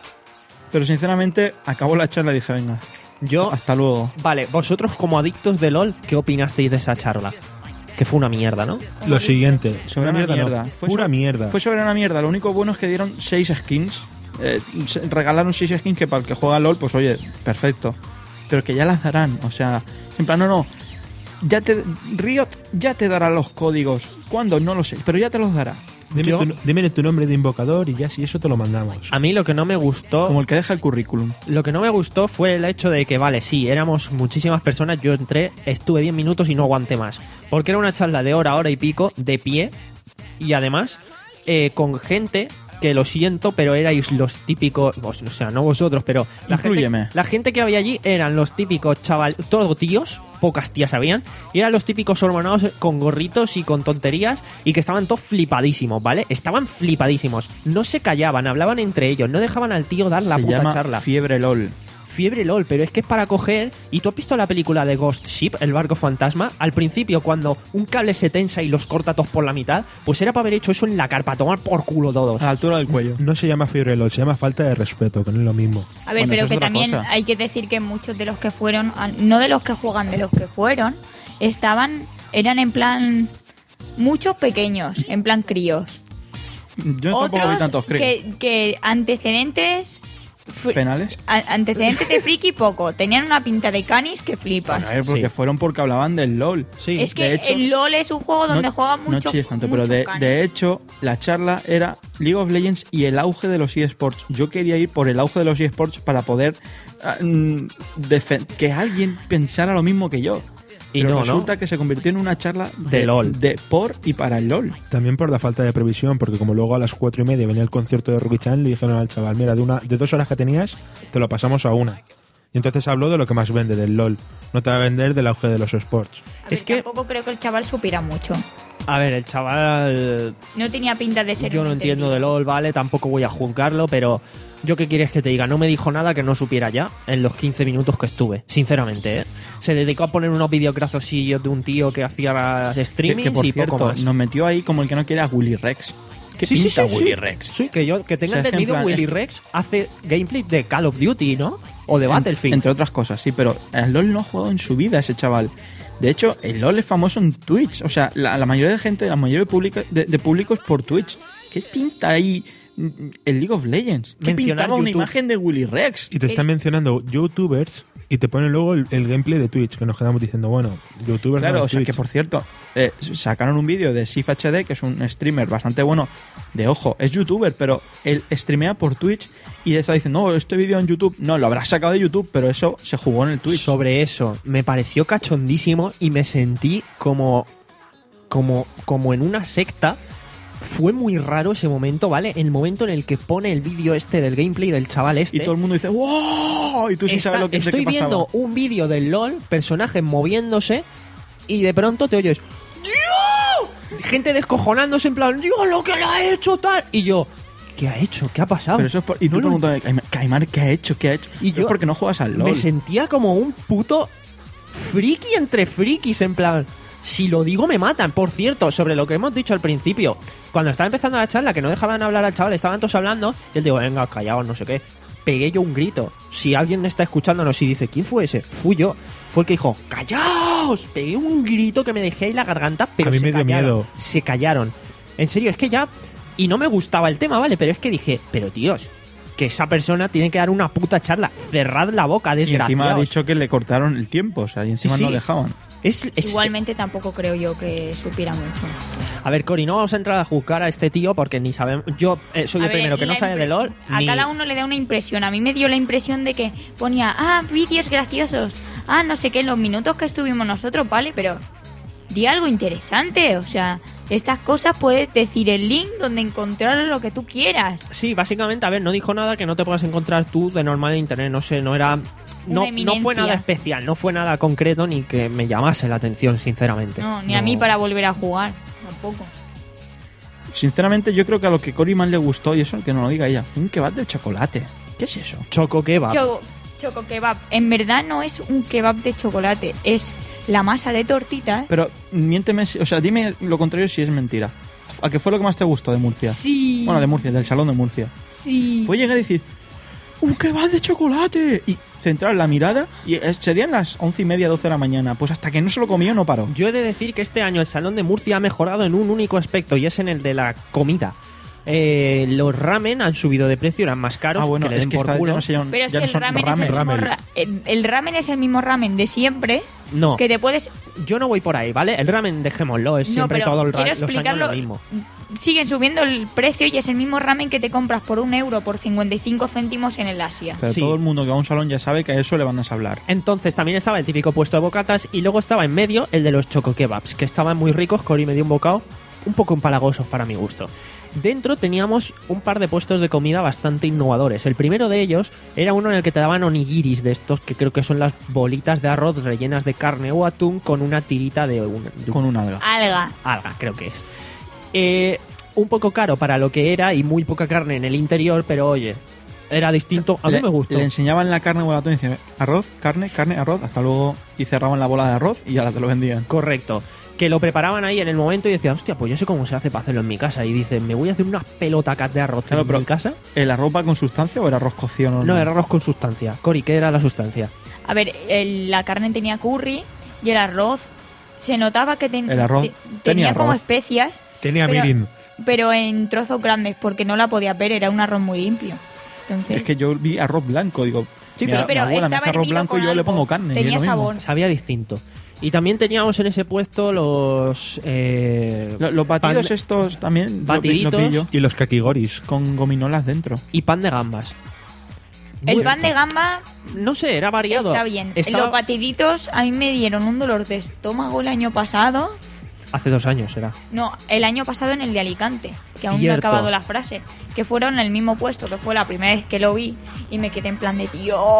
Pero sinceramente, acabó la charla y dije, venga, Yo... hasta luego. Vale, vosotros como adictos de LOL, ¿qué opinasteis de esa charla? Que fue una mierda, ¿no? Lo siguiente. Sobre una mierda. no, Fue pura so- mierda. Fue sobre una mierda. Lo único bueno es que dieron seis skins. Eh, se- regalaron seis skins que para el que juega LOL, pues oye, perfecto. Pero que ya las darán. O sea, en plan, no, no. Ya te, Riot ya te dará los códigos. ¿Cuándo? No lo sé. Pero ya te los dará. Dime, Yo- tu, dime tu nombre de invocador y ya si eso te lo mandamos. A mí lo que no me gustó... Como el que deja el currículum. Lo que no me gustó fue el hecho de que, vale, sí, éramos muchísimas personas, yo entré, estuve diez minutos y no aguanté más. Porque era una charla de hora, hora y pico, de pie, y además eh, con gente que, lo siento, pero erais los típicos, o sea, no vosotros, pero la gente, Inclúyeme. la gente que había allí eran los típicos chaval, todos tíos, pocas tías habían, y eran los típicos hormonados con gorritos y con tonterías y que estaban todos flipadísimos, ¿vale? Estaban flipadísimos, no se callaban, hablaban entre ellos, no dejaban al tío dar la Se puta llama charla. Fiebre LOL. Fiebre LOL, pero es que es para coger... ¿Y tú has visto la película de Ghost Ship, el barco fantasma? Al principio, cuando un cable se tensa y los corta todos por la mitad, pues era para haber hecho eso en la carpa, tomar por culo todos. A la altura del cuello. No se llama fiebre LOL, se llama falta de respeto, que no es lo mismo. A ver, Bueno, eso pero es que otra también cosa. hay que decir que muchos de los que fueron, no de los que juegan, de los que fueron, estaban, eran en plan, muchos pequeños, en plan críos. Yo tampoco vi Otros tantos, creo. que, que antecedentes... fr- ¿Penales? a- Antecedentes de friki poco. Tenían una pinta de canis que flipas. Bueno, a ver, porque Sí. fueron porque hablaban del LOL. Sí. Es que de hecho, el LOL es un juego donde no, juegan no mucho. chilles tanto, pero mucho de, canis. de hecho, la charla era League of Legends y el auge de los eSports. Yo quería ir por el auge de los eSports para poder ah, mm, defen- que alguien pensara lo mismo que yo. Y Pero no, resulta ¿no? que se convirtió en una charla De LOL. de por y para el LOL. También por la falta de previsión, porque como luego a las cuatro y media venía el concierto de Rocky Chan, le dijeron al chaval, mira, de una de dos horas que tenías, te lo pasamos a una. Y entonces habló de lo que más vende, del LOL. No te va a vender del auge de los esports. A ver, es que- tampoco creo que el chaval supiera mucho. A ver, el chaval... No tenía pinta de ser. Yo un no entiendo de entendido. LOL, ¿vale? Tampoco voy a juzgarlo, pero... ¿Yo qué quieres que te diga? No me dijo nada que no supiera ya en los quince minutos que estuve, sinceramente, ¿eh? Se dedicó a poner unos vídeos graciosillos de un tío que hacía Que, streaming que, por y cierto, poco más. nos metió ahí como el que no quiere a Willy Rex. ¿Qué Sí, sí, pinta sí, Willy sí. Rex? Sí, que yo que tenga O sea, es que en entendido, plan- Willy Rex hace gameplay de Call of Duty, ¿no? O de En- Battlefield. Entre otras cosas, sí, pero el LOL no ha jugado en su vida ese chaval. De hecho, el LOL es famoso en Twitch. O sea, la, la mayoría de gente, la mayoría de, pública- de, de público es por Twitch. ¿Qué pinta ahí mm, el League of Legends? ¿Qué Mencionar pintaba una YouTube. imagen de Willy Rex? Y te están mencionando youtubers y te ponen luego el, el gameplay de Twitch, que nos quedamos diciendo, bueno, youtubers Claro, no o es sea, Twitch. que por cierto, eh, sacaron un vídeo de Sif H D, que es un streamer bastante bueno. De ojo, es youtuber, pero él streamea por Twitch y le está diciendo, no, este vídeo en YouTube, no, lo habrá sacado de YouTube, pero eso se jugó en el Twitch. Sobre eso, me pareció cachondísimo y me sentí como, como, como en una secta. Fue muy raro ese momento, ¿vale? El momento en el que pone el vídeo este del gameplay del chaval este. Y todo el mundo dice, ¡wow! Y tú sin Está- saber lo que, de estoy qué pasaba. viendo un vídeo del LOL, personajes moviéndose, y de pronto te oyes ¡Dios! Gente descojonándose en plan, ¡Dios, lo que le ha hecho tal! Y yo, ¿qué ha hecho? ¿Qué ha pasado? Pero eso es por, y tú No lo- preguntas, Caimar, Caimar, ¿qué ha hecho? ¿Qué ha hecho? Y Es yo porque no juegas al LOL. Me sentía como un puto friki entre frikis, en plan, si lo digo me matan. Por cierto, sobre lo que hemos dicho al principio, cuando estaba empezando la charla, que no dejaban hablar al chaval, estaban todos hablando, y él digo, venga, callaos, no sé qué. Pegué yo un grito. Si alguien está escuchándonos y dice, ¿quién fue ese? Fui yo. Fue el que dijo, ¡callaos! Pegué un grito que me dejé ahí la garganta, pero A mí se me dio callaron. miedo. Se callaron. En serio, es que ya... Y no me gustaba el tema, ¿vale? Pero es que dije, pero tíos, que esa persona tiene que dar una puta charla. Cerrad la boca, Y desgraciados. encima ha dicho que le cortaron el tiempo, o sea, y encima Sí, no sí. dejaban. Es, es- Igualmente tampoco creo yo que supiera mucho. A ver, Cori, no vamos a entrar a juzgar a este tío porque ni sabemos... Yo eh, soy A el ver, primero que no la sabe de impre- LOL. A ni- cada uno le da una impresión. A mí me dio la impresión de que ponía, ah, vídeos graciosos. Ah, no sé qué, en los minutos que estuvimos nosotros, vale, pero di algo interesante. O sea, estas cosas puedes decir el link donde encontrar lo que tú quieras. Sí, básicamente, a ver, no dijo nada que no te puedas encontrar tú de normal en internet. No sé, no era... No, Una no fue eminencia. nada especial, no fue nada concreto ni que me llamase la atención, sinceramente. No, ni a mí para volver a jugar, tampoco. Sinceramente, yo creo que a lo que Cory más le gustó, y eso que no lo diga ella, fue un kebab de chocolate. ¿Qué es eso? Choco kebab. Cho- Choco kebab. En verdad no es un kebab de chocolate, es la masa de tortitas. Pero miénteme, si- o sea, dime lo contrario si es mentira. ¿A qué fue lo que más te gustó de Murcia? Sí. Bueno, de Murcia, del salón de Murcia. Sí. Fue llegar y decir, ¡un kebab de chocolate! Y centrar la mirada y eh, serían las once y media, doce de la mañana. Pues hasta que no se lo comió no paró. Yo he de decir que este año el Salón de Murcia ha mejorado en un único aspecto y es en el de la comida. Eh, los ramen han subido de precio, eran más caros, Ah, bueno, que le es den que por esta- ya culo. no se llaman- Pero es ya que no el son ramen, es el, mismo ramen. ra- el, el ramen es el mismo ramen de siempre. No, Que te puedes. yo no voy por ahí, ¿vale? El ramen, dejémoslo, es No, siempre pero todo el ra- quiero los años explicarlo. lo mismo. Siguen subiendo el precio y es el mismo ramen que te compras por un euro por cincuenta y cinco céntimos en el Asia. Pero Sí. todo el mundo que va a un salón ya sabe que a eso le van a hablar. Entonces también estaba el típico puesto de bocatas y luego estaba en medio el de los choco kebabs, que estaban muy ricos. Cori me dio un bocado un poco empalagosos para mi gusto. Dentro teníamos un par de puestos de comida bastante innovadores. El primero de ellos era uno en el que te daban onigiris de estos, que creo que son las bolitas de arroz rellenas de carne o atún con una tirita de, un, de Con un alga. Alga. alga, creo que es. Eh, un poco caro para lo que era y muy poca carne en el interior, pero oye, era distinto. A mí le, me gustó. Le enseñaban la carne o el atún y decían, arroz, carne, carne, arroz, hasta luego. Y cerraban la bola de arroz y ya la te lo vendían. Correcto. Que lo preparaban ahí en el momento y decían, hostia, pues yo sé cómo se hace para hacerlo en mi casa. Y dicen, me voy a hacer unas pelotacas de arroz Claro, en pero- mi casa. ¿El arroz va con sustancia o era arroz cocido normal? No, era arroz con sustancia. Cori, ¿qué era la sustancia? A ver, el- la carne tenía curry y el arroz se notaba que ten- El arroz te- tenía tenía como arroz. especias. Tenía pero, mirin. pero en trozos grandes porque no la podías ver, era un arroz muy limpio. Entonces, Es que yo vi arroz blanco, digo. Sí, mi, sí, mi pero abuela me estaba hace arroz hervido blanco con y yo le algo. pongo carne. y es Tenía lo mismo. sabor. Sabía distinto. Y también teníamos en ese puesto los... eh, Lo- Los batidos pan- estos también. lo vi- Batiditos. lo pillo, Y los kakigoris. con gominolas dentro. y pan de gambas. el Muy pan de rico. gamba No sé, era variado. está bien. Estaba- Los batiditos a mí me dieron un dolor de estómago el año pasado. Hace dos años era. No, el año pasado en el de Alicante, que aún no he Cierto. acabado la frase, que fueron en el mismo puesto, que fue la primera vez que lo vi y me quedé en plan de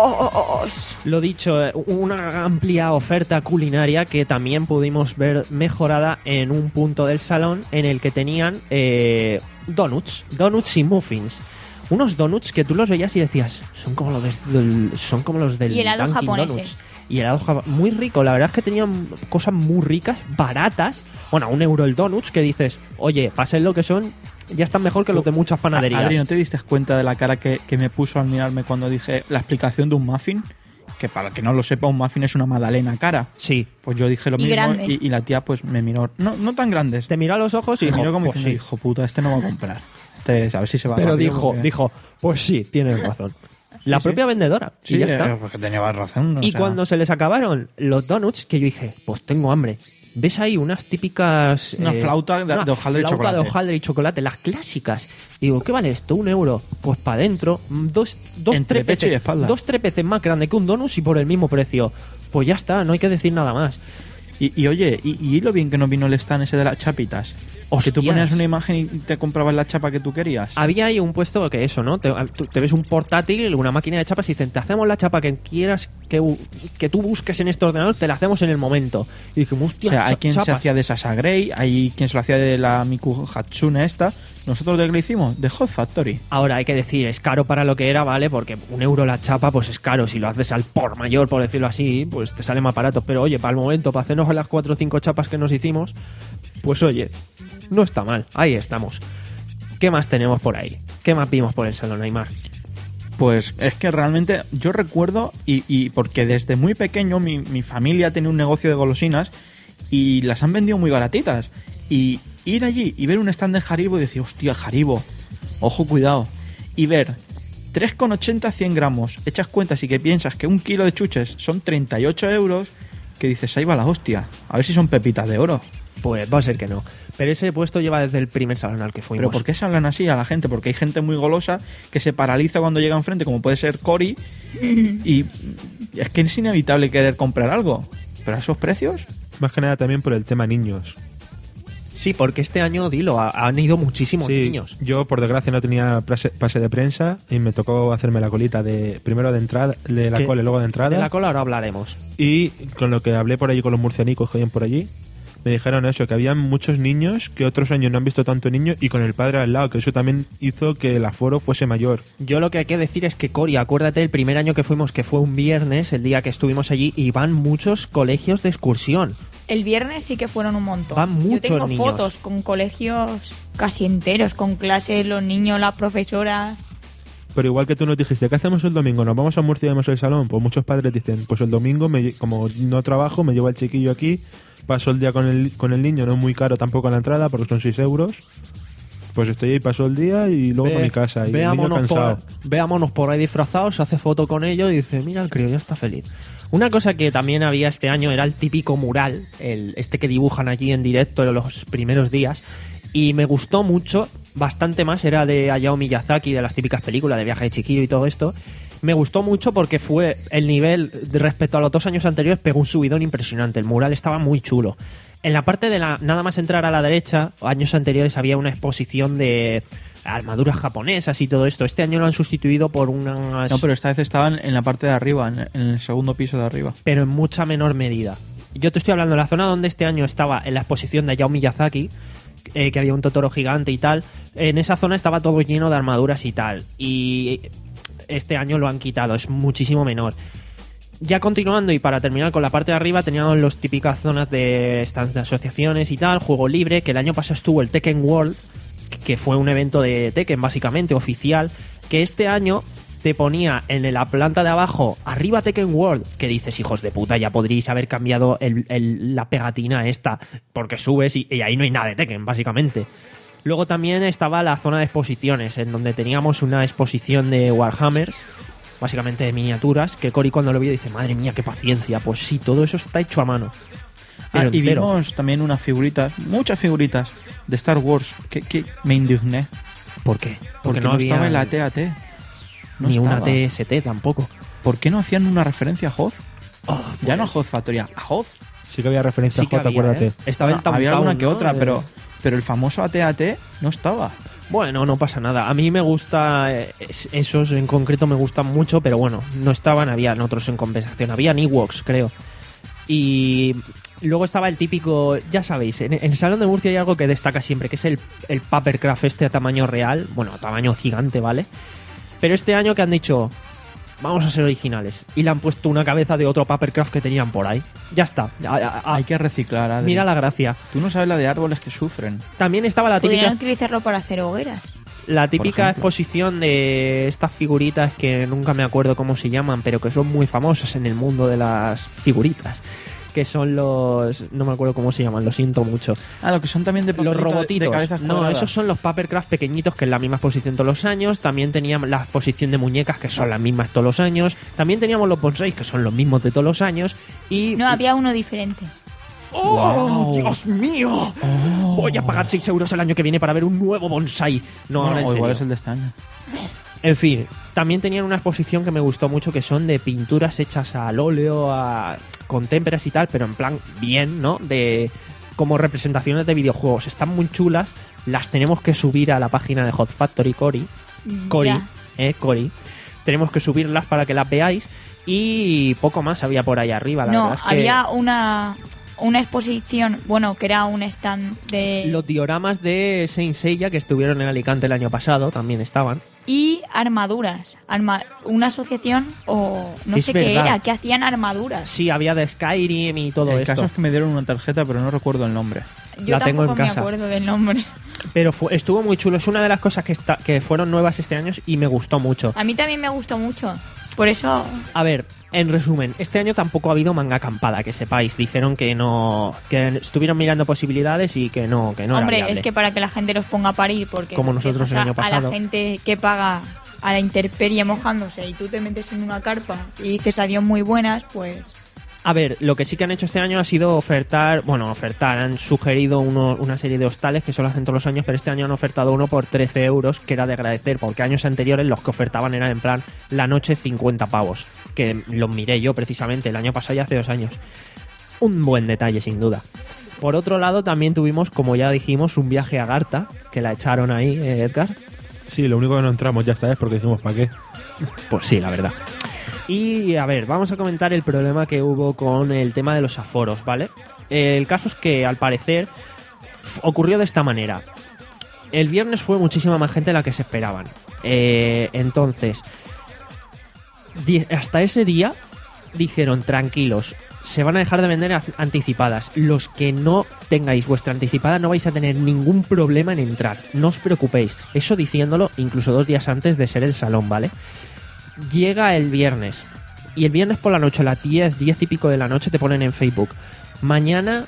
Dios. Lo dicho, eh, una amplia oferta culinaria que también pudimos ver mejorada en un punto del salón en el que tenían eh, donuts, donuts y muffins. Unos donuts que tú los veías y decías, son como los de- del, son como los del Y helados Dunkin' japoneses. Donuts. Y helado japa- muy rico, la verdad es que tenían cosas muy ricas, baratas. Bueno, a un euro el donuts que dices, oye, pasen lo que son, ya están mejor que los de muchas panaderías. Adri, ¿no te diste cuenta de la cara que, que me puso al mirarme cuando dije la explicación de un muffin? Que para el que no lo sepa, un muffin es una magdalena cara. Sí. Pues yo dije lo Y mismo grande. y, y la tía pues me miró. No, no tan grandes. Te miró a los ojos y Me dijo, miró como pues diciendo, sí. hijo puta, este no va a comprar. Este, a ver si se va Pero rápido dijo, porque- dijo, pues sí, tienes razón. La Sí, propia sí. vendedora. Sí, y ya eh, está. porque tenía razón. o Y sea, cuando se les acabaron los donuts, que yo dije, pues tengo hambre. ¿Ves ahí unas típicas... Una flauta de- una de hojaldre y flauta chocolate. de hojaldre y chocolate, las clásicas. Y digo, ¿qué vale esto? ¿Un euro? Pues para adentro, dos, dos, Entre tres pecho y veces- espalda. dos tres veces más grande que un donut y por el mismo precio. Pues ya está, no hay que decir nada más. Y, y oye, y, y lo bien que nos vino el stand ese de las chapitas. Que tú Hostias. ponías una imagen y te comprabas la chapa que tú querías. Había ahí un puesto que eso, ¿no? Te, tú- te ves un portátil, una máquina de chapas y dicen, te hacemos la chapa que quieras que, u- que tú busques en este ordenador, te la hacemos en el momento. Y dije, hostia, O sea, hay cha- quien se chapas. hacía de Sasa Grey, hay quien se lo hacía de la Miku Hatsune esta. ¿Nosotros de qué lo hicimos? De Hot Factory. Ahora hay que decir, es caro para lo que era, ¿vale? Porque un euro la chapa, pues es caro. Si lo haces al por mayor, por decirlo así, pues te sale más barato. Pero oye, para el momento, para hacernos las cuatro o cinco chapas que nos hicimos, pues oye, no está mal. Ahí estamos. ¿Qué más tenemos por ahí? ¿Qué más vimos por el salón, Aymar? Pues es que realmente yo recuerdo, y, y porque desde muy pequeño mi, mi familia tenía un negocio de golosinas y las han vendido muy baratitas. Y ir allí y ver un stand de Haribo y decir, hostia, Haribo, ojo, cuidado. Y ver tres con ochenta, cien gramos, echas cuentas y que piensas que un kilo de chuches son treinta y ocho euros, que dices, ahí va la hostia, a ver si son pepitas de oro. Pues va a ser que no. Pero ese puesto lleva desde el primer salón al que fuimos. Pero ¿por qué se hablan así a la gente? Porque hay gente muy golosa que se paraliza cuando llega enfrente, como puede ser Cory, y es que es inevitable querer comprar algo. Pero a esos precios, Más que nada también por el tema niños. Sí, porque este año, dilo, ha- han ido muchísimos Sí, niños. yo por desgracia no tenía pase, pase de prensa y me tocó hacerme la colita de primero de entrada, de la ¿Qué? cola y luego de entrada. De la cola ahora hablaremos. Y con lo que hablé por allí con los murcianicos que hay por allí, me dijeron eso, que había muchos niños que otros años no han visto tanto niño y con el padre al lado, que eso también hizo que el aforo fuese mayor. Yo lo que hay que decir es que, Cori, acuérdate el primer año que fuimos, que fue un viernes, el día que estuvimos allí, y van muchos colegios de excursión. El viernes sí que fueron un montón. Van muchos Yo tengo niños. fotos con colegios casi enteros, con clases, los niños, las profesoras. Pero igual que tú nos dijiste, ¿qué hacemos el domingo? ¿Nos vamos a Murcia y vemos el salón? Pues muchos padres dicen, pues el domingo, me, lle- como no trabajo, me llevo al chiquillo aquí, paso el día con el, con el niño, no es muy caro tampoco la entrada, porque son seis euros. Pues estoy ahí, paso el día y luego Ve- para mi casa. Y el niño veámonos, cansado. por, veámonos por ahí disfrazados, se hace foto con ellos y dice, mira, el crío ya está feliz. Una cosa que también había este año era el típico mural, el este que dibujan allí en directo en los primeros días, y me gustó mucho, bastante más, era de Hayao Miyazaki, de las típicas películas de Viaje de Chiquillo y todo esto. Me gustó mucho porque fue el nivel de respecto a los dos años anteriores, pegó un subidón impresionante. El mural estaba muy chulo. En la parte de la nada más entrar a la derecha, años anteriores había una exposición de armaduras japonesas y todo esto. Este año lo han sustituido por unas... No, pero esta vez estaban en la parte de arriba, en, en el segundo piso de arriba. pero en mucha menor medida. Yo te estoy hablando de la zona donde este año estaba en la exposición de Hayao Miyazaki, eh, que había un Totoro gigante y tal. En esa zona estaba todo lleno de armaduras y tal. Y este año lo han quitado, es muchísimo menor. Ya continuando y para terminar con la parte de arriba, teníamos las típicas zonas de stands de asociaciones y tal, juego libre, que el año pasado estuvo el Tekken World, que fue un evento de Tekken básicamente oficial, que este año te ponía en la planta de abajo, arriba Tekken World, que dices, hijos de puta, ya podríais haber cambiado el- el- la pegatina esta, porque subes y, y ahí no hay nada de Tekken, básicamente. Luego también estaba la zona de exposiciones, en donde teníamos una exposición de Warhammers, básicamente de miniaturas, que Cory cuando lo vio dice, madre mía, qué paciencia, pues sí, todo eso está hecho a mano. Ah, Pero y entero. vimos también unas figuritas, muchas figuritas de Star Wars, que, que me indigné. ¿Por qué? Porque, no, había estaba en la T A T. No ni una estaba. T S T tampoco. ¿Por qué no hacían una referencia a Hoth? Oh, Ya no a Hoth Factory, a Hoth. Sí que había referencia Sí a que J, había, acuérdate. ¿eh? Estaba Bueno, el Town había Town, alguna que ¿no? otra, De- pero, pero el famoso A T A T no estaba. Bueno, no pasa nada. A mí me gusta, eh, es- esos en concreto me gustan mucho, pero bueno, no estaban, habían otros en compensación. Habían Ewoks, creo. Y luego estaba el típico, ya sabéis, en, en el Salón de Murcia hay algo que destaca siempre, que es el, el papercraft este a tamaño real, bueno, a tamaño gigante, ¿vale? Pero este año que han dicho, vamos a ser originales, y le han puesto una cabeza de otro papercraft que tenían por ahí. Ya está. A- a- a- Hay que reciclar, Adri. mira la gracia. Tú no sabes la de árboles que sufren. También estaba la típica... Podrían utilizarlo para hacer hogueras. La típica ejemplo. exposición de estas figuritas que nunca me acuerdo cómo se llaman, pero que son muy famosas en el mundo de las figuritas. Que son los... No me acuerdo cómo se llaman, lo siento mucho. Ah, lo que son también de Los papelito de- robotitos. de cabezas No, cuadradas. esos son los papercraft pequeñitos que es la misma exposición todos los años. También teníamos la exposición de muñecas que son las mismas todos los años. También teníamos los bonsáis que son los mismos de todos los años. Y... No, había uno diferente. ¡Oh, Dios mío! Voy a pagar seis euros el año que viene para ver un nuevo bonsai. No, No, ahora en o igual serio. es el de este año. En fin, también tenían una exposición que me gustó mucho que son de pinturas hechas al óleo, a, con témperas y tal, pero en plan bien, ¿no? De como representaciones de videojuegos. Están muy chulas, las tenemos que subir a la página de Hot Factory Cory. Cory, Ya. eh, Cory. Tenemos que subirlas para que las veáis y poco más había por ahí arriba, la No, verdad es que había una, una exposición, bueno, que era un stand de... los dioramas de Saint Seiya que estuvieron en Alicante el año pasado también estaban. Y armaduras. Arma, una asociación o no Es sé qué verdad. era, que hacían armaduras. Sí, había de Skyrim y todo el esto. caso es que me dieron una tarjeta, pero no recuerdo el nombre. Yo la tengo tampoco en me casa. acuerdo del nombre. Pero fue- estuvo muy chulo. Es una de las cosas que, está, que fueron nuevas este año y me gustó mucho. A mí también me gustó mucho. Por eso... A ver, en resumen, este año tampoco ha habido manga acampada, que sepáis. Dijeron que no, que estuvieron mirando posibilidades y que no, que no Hombre, era viable. es que para que la gente los ponga a parir, porque Como nosotros el dejas año a- pasado. a la gente que paga a la intemperie mojándose y tú te metes en una carpa y dices adiós muy buenas, pues... A ver, lo que sí que han hecho este año ha sido ofertar, bueno, ofertar, han sugerido uno- una serie de hostales que solo hacen todos los años, pero este año han ofertado uno por trece euros, que era de agradecer, porque años anteriores los que ofertaban eran en plan la noche cincuenta pavos, que los miré yo precisamente el año pasado y hace dos años. Un buen detalle, sin duda. Por otro lado, también tuvimos, como ya dijimos, un viaje a Garta, que la echaron ahí, eh, Edgar. Sí, lo único que no entramos ya esta vez porque decimos ¿para qué? Pues sí, la verdad. Y a ver, vamos a comentar el problema que hubo con el tema de los aforos, ¿vale? El caso es que al parecer ocurrió de esta manera. El viernes fue muchísima más gente de la que se esperaban. Eh, entonces, di- hasta ese día dijeron, tranquilos, se van a dejar de vender a- anticipadas. Los que no tengáis vuestra anticipada no vais a tener ningún problema en entrar. No os preocupéis. Eso diciéndolo incluso dos días antes de ser el salón, ¿vale? Llega el viernes. Y el viernes por la noche, a las diez, diez y pico de la noche, te ponen en Facebook: mañana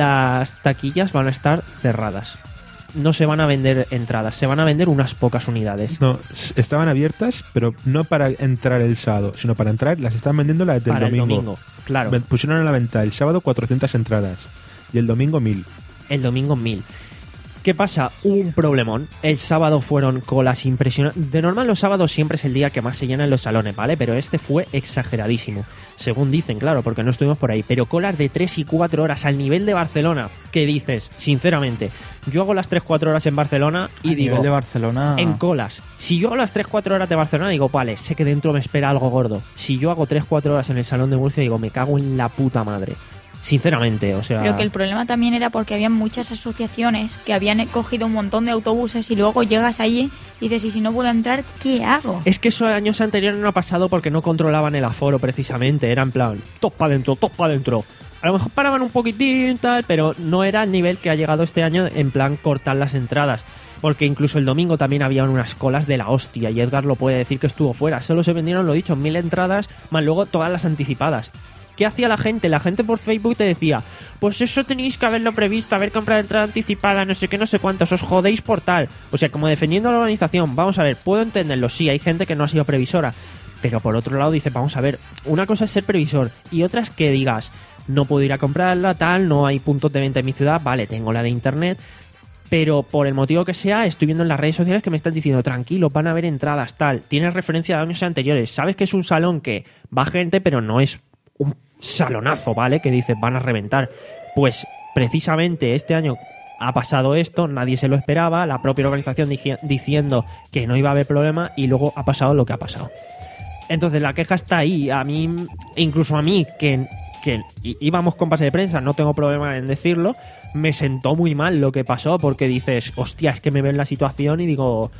las taquillas van a estar cerradas. No se van a vender entradas, se van a vender unas pocas unidades. No, s- estaban abiertas, pero no para entrar el sábado, sino para entrar, las están vendiendo las del Para el domingo. domingo, claro. Ven- Pusieron a la venta el sábado cuatrocientas entradas y el domingo mil. El domingo mil. ¿Qué pasa? Hubo un problemón. El sábado fueron colas impresionantes. De normal los sábados siempre es el día que más se llenan los salones, ¿vale? Pero este fue exageradísimo. Según dicen, claro, porque no estuvimos por ahí. Pero colas de tres y cuatro horas al nivel de Barcelona. ¿Qué dices? Sinceramente, yo hago las tres cuatro horas en Barcelona y A digo... nivel de Barcelona. En colas. Si yo hago las tres cuatro horas de Barcelona, digo, vale, sé que dentro me espera algo gordo. Si yo hago tres cuatro horas en el Salón de Murcia, digo, me cago en la puta madre. Sinceramente, o sea... Creo que el problema también era porque había muchas asociaciones que habían cogido un montón de autobuses y luego llegas allí y dices, y si no puedo entrar, ¿qué hago? Es que eso años anteriores no ha pasado porque no controlaban el aforo precisamente. Era en plan, todos para adentro, todos para adentro. A lo mejor paraban un poquitín tal, pero no era el nivel que ha llegado este año en plan cortar las entradas. Porque incluso el domingo también había unas colas de la hostia y Edgar lo puede decir que estuvo fuera. Solo se vendieron, lo dicho, mil entradas, más luego todas las anticipadas. ¿Qué hacía la gente? La gente por Facebook te decía, pues eso tenéis que haberlo previsto, haber comprado entrada anticipada, no sé qué, no sé cuántos, os jodéis por tal. O sea, como defendiendo a la organización. Vamos a ver, puedo entenderlo, sí, hay gente que no ha sido previsora. Pero por otro lado dice, vamos a ver, una cosa es ser previsor y otra es que digas, no puedo ir a comprarla, tal, no hay puntos de venta en mi ciudad, vale, tengo la de internet, pero por el motivo que sea, estoy viendo en las redes sociales que me están diciendo, tranquilo, van a haber entradas, tal, tienes referencia de años anteriores, sabes que es un salón que va gente, pero no es un salonazo, ¿vale? Que dices, van a reventar. Pues precisamente este año ha pasado esto, nadie se lo esperaba, la propia organización dici- diciendo que no iba a haber problema y luego ha pasado lo que ha pasado. Entonces la queja está ahí. A mí, incluso a mí, que, que í- íbamos con pase de prensa, no tengo problema en decirlo, me sentó muy mal lo que pasó porque dices, hostia, es que me veo en la situación y digo,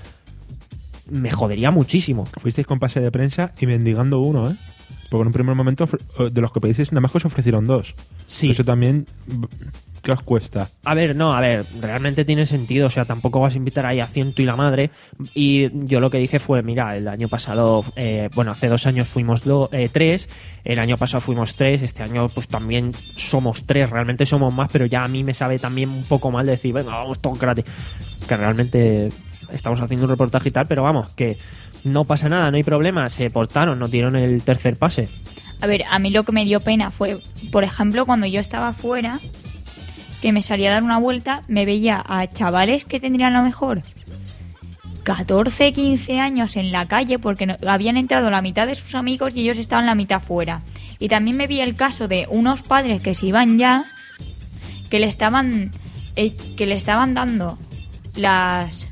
me jodería muchísimo. Fuisteis con pase de prensa y mendigando uno, ¿eh? Porque en un primer momento ofre- de los que pedisteis nada más que os ofrecieron dos. Sí. Eso también, ¿qué os cuesta? A ver, no, a ver, realmente tiene sentido, o sea, tampoco vas a invitar ahí a ciento y la madre. Y yo lo que dije fue, mira, el año pasado, eh, bueno, hace dos años fuimos do, eh, tres, el año pasado fuimos tres, este año pues también somos tres, realmente somos más, pero ya a mí me sabe también un poco mal decir, venga, vamos todo gratis. Que realmente estamos haciendo un reportaje y tal, pero vamos, que no pasa nada, no hay problema, se portaron, nos dieron el tercer pase. A ver, a mí lo que me dio pena fue, por ejemplo, cuando yo estaba fuera, que me salía a dar una vuelta, me veía a chavales que tendrían a lo mejor catorce, quince años en la calle porque no- habían entrado la mitad de sus amigos y ellos estaban la mitad fuera. Y también me vi el caso de unos padres que se iban ya, que le estaban, eh, que le estaban dando las...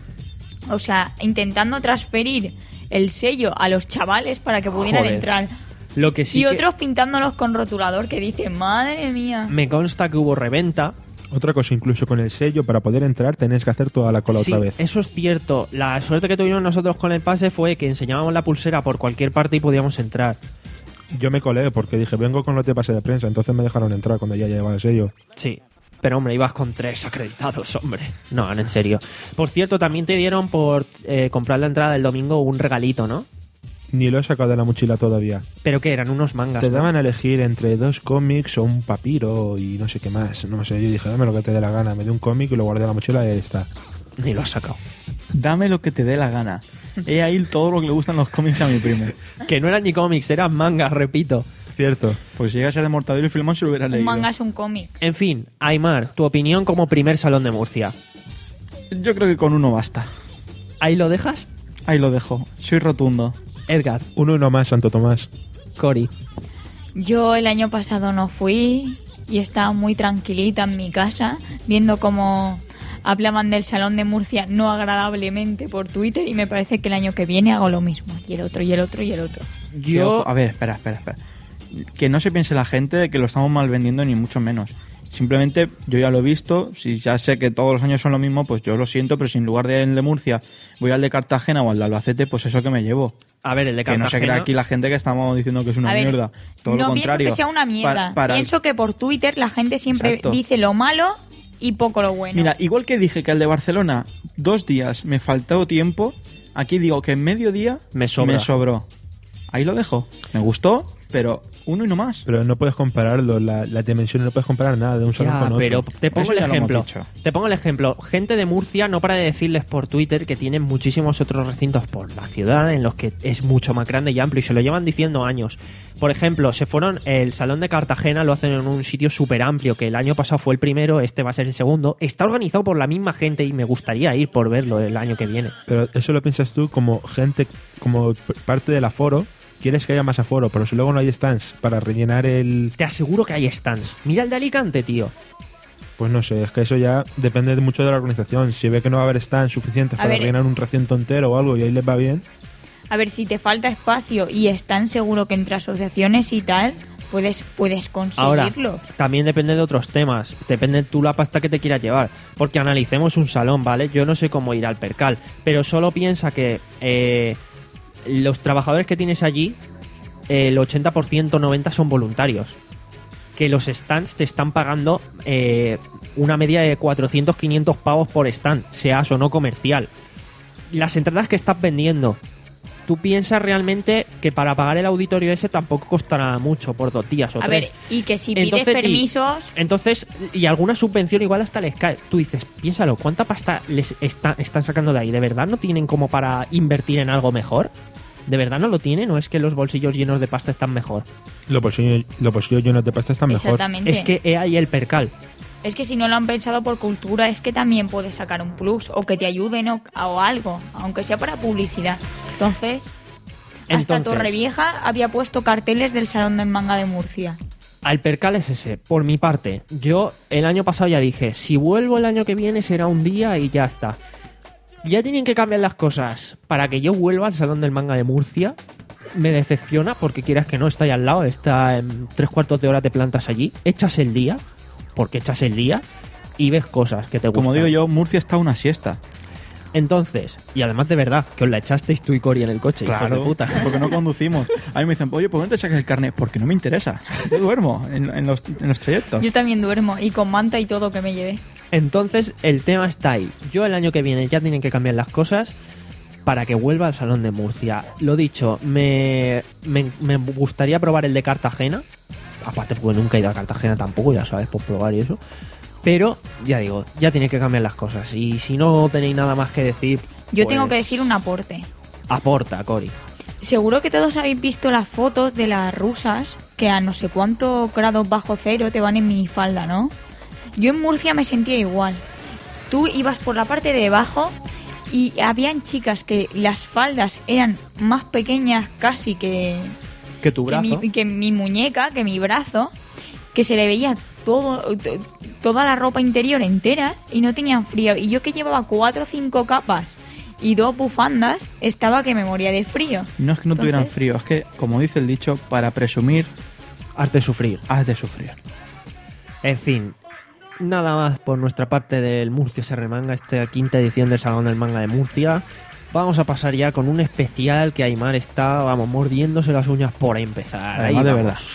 O sea, intentando transferir el sello a los chavales para que pudieran Joder. entrar. Lo que sí Y que otros pintándolos con rotulador que dicen, madre mía. me consta que hubo reventa. Otra cosa, incluso con el sello, para poder entrar tenés que hacer toda la cola Sí, otra vez. eso es cierto. La suerte que tuvimos nosotros con el pase fue que enseñábamos la pulsera por cualquier parte y podíamos entrar. Yo me colé porque dije, vengo con los de pase de prensa, entonces me dejaron entrar cuando ya llevaba el sello. Sí. Pero hombre, ibas con tres acreditados, hombre. No, en serio. Por cierto, también te dieron por eh, comprar la entrada del domingo un regalito, ¿no? Ni lo he sacado de la mochila todavía. Pero que eran unos mangas. Te ¿no? daban a elegir entre dos cómics o un papiro y no sé qué más. No sé, yo dije, dame lo que te dé la gana. Me dio un cómic y lo guardé en la mochila y ahí está. Ni lo has sacado. Dame lo que te dé la gana. He ahí todo lo que le gustan los cómics a mi primo. Que no eran ni cómics, eran mangas, repito. Cierto. Pues si llega a ser de Mortadelo y Filemón se lo hubiera Un leído. manga es un cómic. En fin, Aymar, tu opinión como primer salón de Murcia. Yo creo que con uno basta. ¿Ahí lo dejas? Ahí lo dejo. Soy rotundo. Edgar, Uno uno más, Santo Tomás. Cori. Yo el año pasado no fui y estaba muy tranquilita en mi casa viendo cómo hablaban del Salón de Murcia no agradablemente por Twitter y me parece que el año que viene hago lo mismo. Y el otro, y el otro, y el otro. Que, Yo... ojo, a ver, espera, espera, espera. Que no se piense la gente de que lo estamos mal vendiendo ni mucho menos. Simplemente yo ya lo he visto, si ya sé que todos los años son lo mismo, pues yo lo siento, pero si en lugar del de Murcia voy al de Cartagena o al de Albacete, pues eso que me llevo. A ver, el de Que no se crea Cartagena... aquí la gente que estamos diciendo que es una A ver, mierda. Todo no lo contrario. pienso que sea una mierda. Para- para- Pienso que por Twitter la gente siempre Exacto. dice lo malo y poco lo bueno. Mira, igual que dije que al de Barcelona dos días me faltó tiempo, aquí digo que en mediodía Me sobra. me sobró. Ahí lo dejo. Me gustó, pero uno y no más. Pero no puedes compararlo, la, la dimensión no puedes comparar nada de un salón Ya, con otro. pero te pongo Eso el ya lo hemos ejemplo. dicho. Te pongo el ejemplo. Gente de Murcia no para de decirles por Twitter que tienen muchísimos otros recintos por la ciudad en los que es mucho más grande y amplio y se lo llevan diciendo años. Por ejemplo, se fueron el Salón de Cartagena, lo hacen en un sitio súper amplio, que el año pasado fue el primero, este va a ser el segundo. Está organizado por la misma gente y me gustaría ir por verlo el año que viene. Pero eso lo piensas tú como gente, como p- parte del aforo. Quieres que haya más aforo, pero si luego no hay stands para rellenar el... Te aseguro que hay stands. Mira el de Alicante, tío. Pues no sé, es que eso ya depende mucho de la organización. Si ve que no va a haber stands suficientes A para ver, rellenar un recinto entero o algo y ahí les va bien... A ver, si te falta espacio y están seguro que entre asociaciones y tal, puedes, puedes Ahora, conseguirlo. también depende de otros temas. Depende tú la pasta que te quieras llevar. Porque analicemos un salón, ¿vale? Yo no sé cómo ir al percal, pero solo piensa que eh, los trabajadores que tienes allí, eh, el ochenta por ciento, noventa por ciento son voluntarios. Que los stands te están pagando eh, una media de cuatrocientos, quinientos pavos por stand, seas o no comercial. Las entradas que estás vendiendo, tú piensas realmente que para pagar el auditorio ese tampoco costará mucho por dos días o A tres. ver, y que si pides Entonces, y- permisos, Entonces, y alguna subvención igual hasta les cae. Tú dices, piénsalo, ¿cuánta pasta les está- están sacando de ahí? ¿De verdad no tienen como para invertir en algo mejor? ¿De verdad no lo tienen? ¿O es que los bolsillos llenos de pasta están mejor? Los bolsillos, los bolsillos llenos de pasta están mejor. exactamente. Es que he ahí el percal. Es que si no lo han pensado por cultura, es que también puedes sacar un plus o que te ayuden o, o algo, aunque sea para publicidad. Entonces, hasta Entonces- Torrevieja había puesto carteles del Salón del Manga de Murcia. Al percal es ese, por mi parte. Yo el año pasado ya dije, si vuelvo el año que viene será un día y ya está. Ya tienen que cambiar las cosas para que yo vuelva al Salón del Manga de Murcia. Me decepciona porque quieras que no, está ahí al lado, está en tres cuartos de hora te plantas allí, echas el día, porque echas el día y ves cosas que te gustan. Como digo yo, Murcia está una siesta. Entonces, y además de verdad, que os la echasteis tú y Cori en el coche, hijos de puta. porque no conducimos. A mí me dicen, oye, ¿por qué no te sacas el carnet? Porque no me interesa. Yo duermo en, en los, en los trayectos. Yo también duermo y con manta y todo que me llevé. Entonces, el tema está ahí. Yo el año que viene ya tienen que cambiar las cosas para que vuelva al Salón de Murcia. Lo dicho, me, me, me gustaría probar el de Cartagena. Aparte, porque nunca he ido a Cartagena tampoco, ya sabes, por probar y eso. Pero, ya digo, ya tienen que cambiar las cosas. Y si no tenéis nada más que decir... Yo pues, tengo que decir un aporte. Aporta, Cori. Seguro que todos habéis visto las fotos de las rusas que a no sé cuántos grados bajo cero te van en minifalda, ¿no? Yo en Murcia me sentía igual. Tú ibas por la parte de abajo y habían chicas que las faldas eran más pequeñas casi que, Que tu que, brazo. mi, que mi muñeca, que mi brazo, que se le veía todo t- toda la ropa interior entera y no tenían frío. Y yo que llevaba cuatro o cinco capas y dos bufandas, estaba que me moría de frío. No es que no tuvieran Entonces- frío, es que, como dice el dicho, para presumir, Has de sufrir. has de sufrir. En fin, nada más por nuestra parte del Murcia se remanga, esta quinta edición del Salón del Manga de Murcia. Vamos a pasar ya con un especial que Aymar está, vamos, mordiéndose las uñas por empezar. Ahí Además, de vamos. verdad.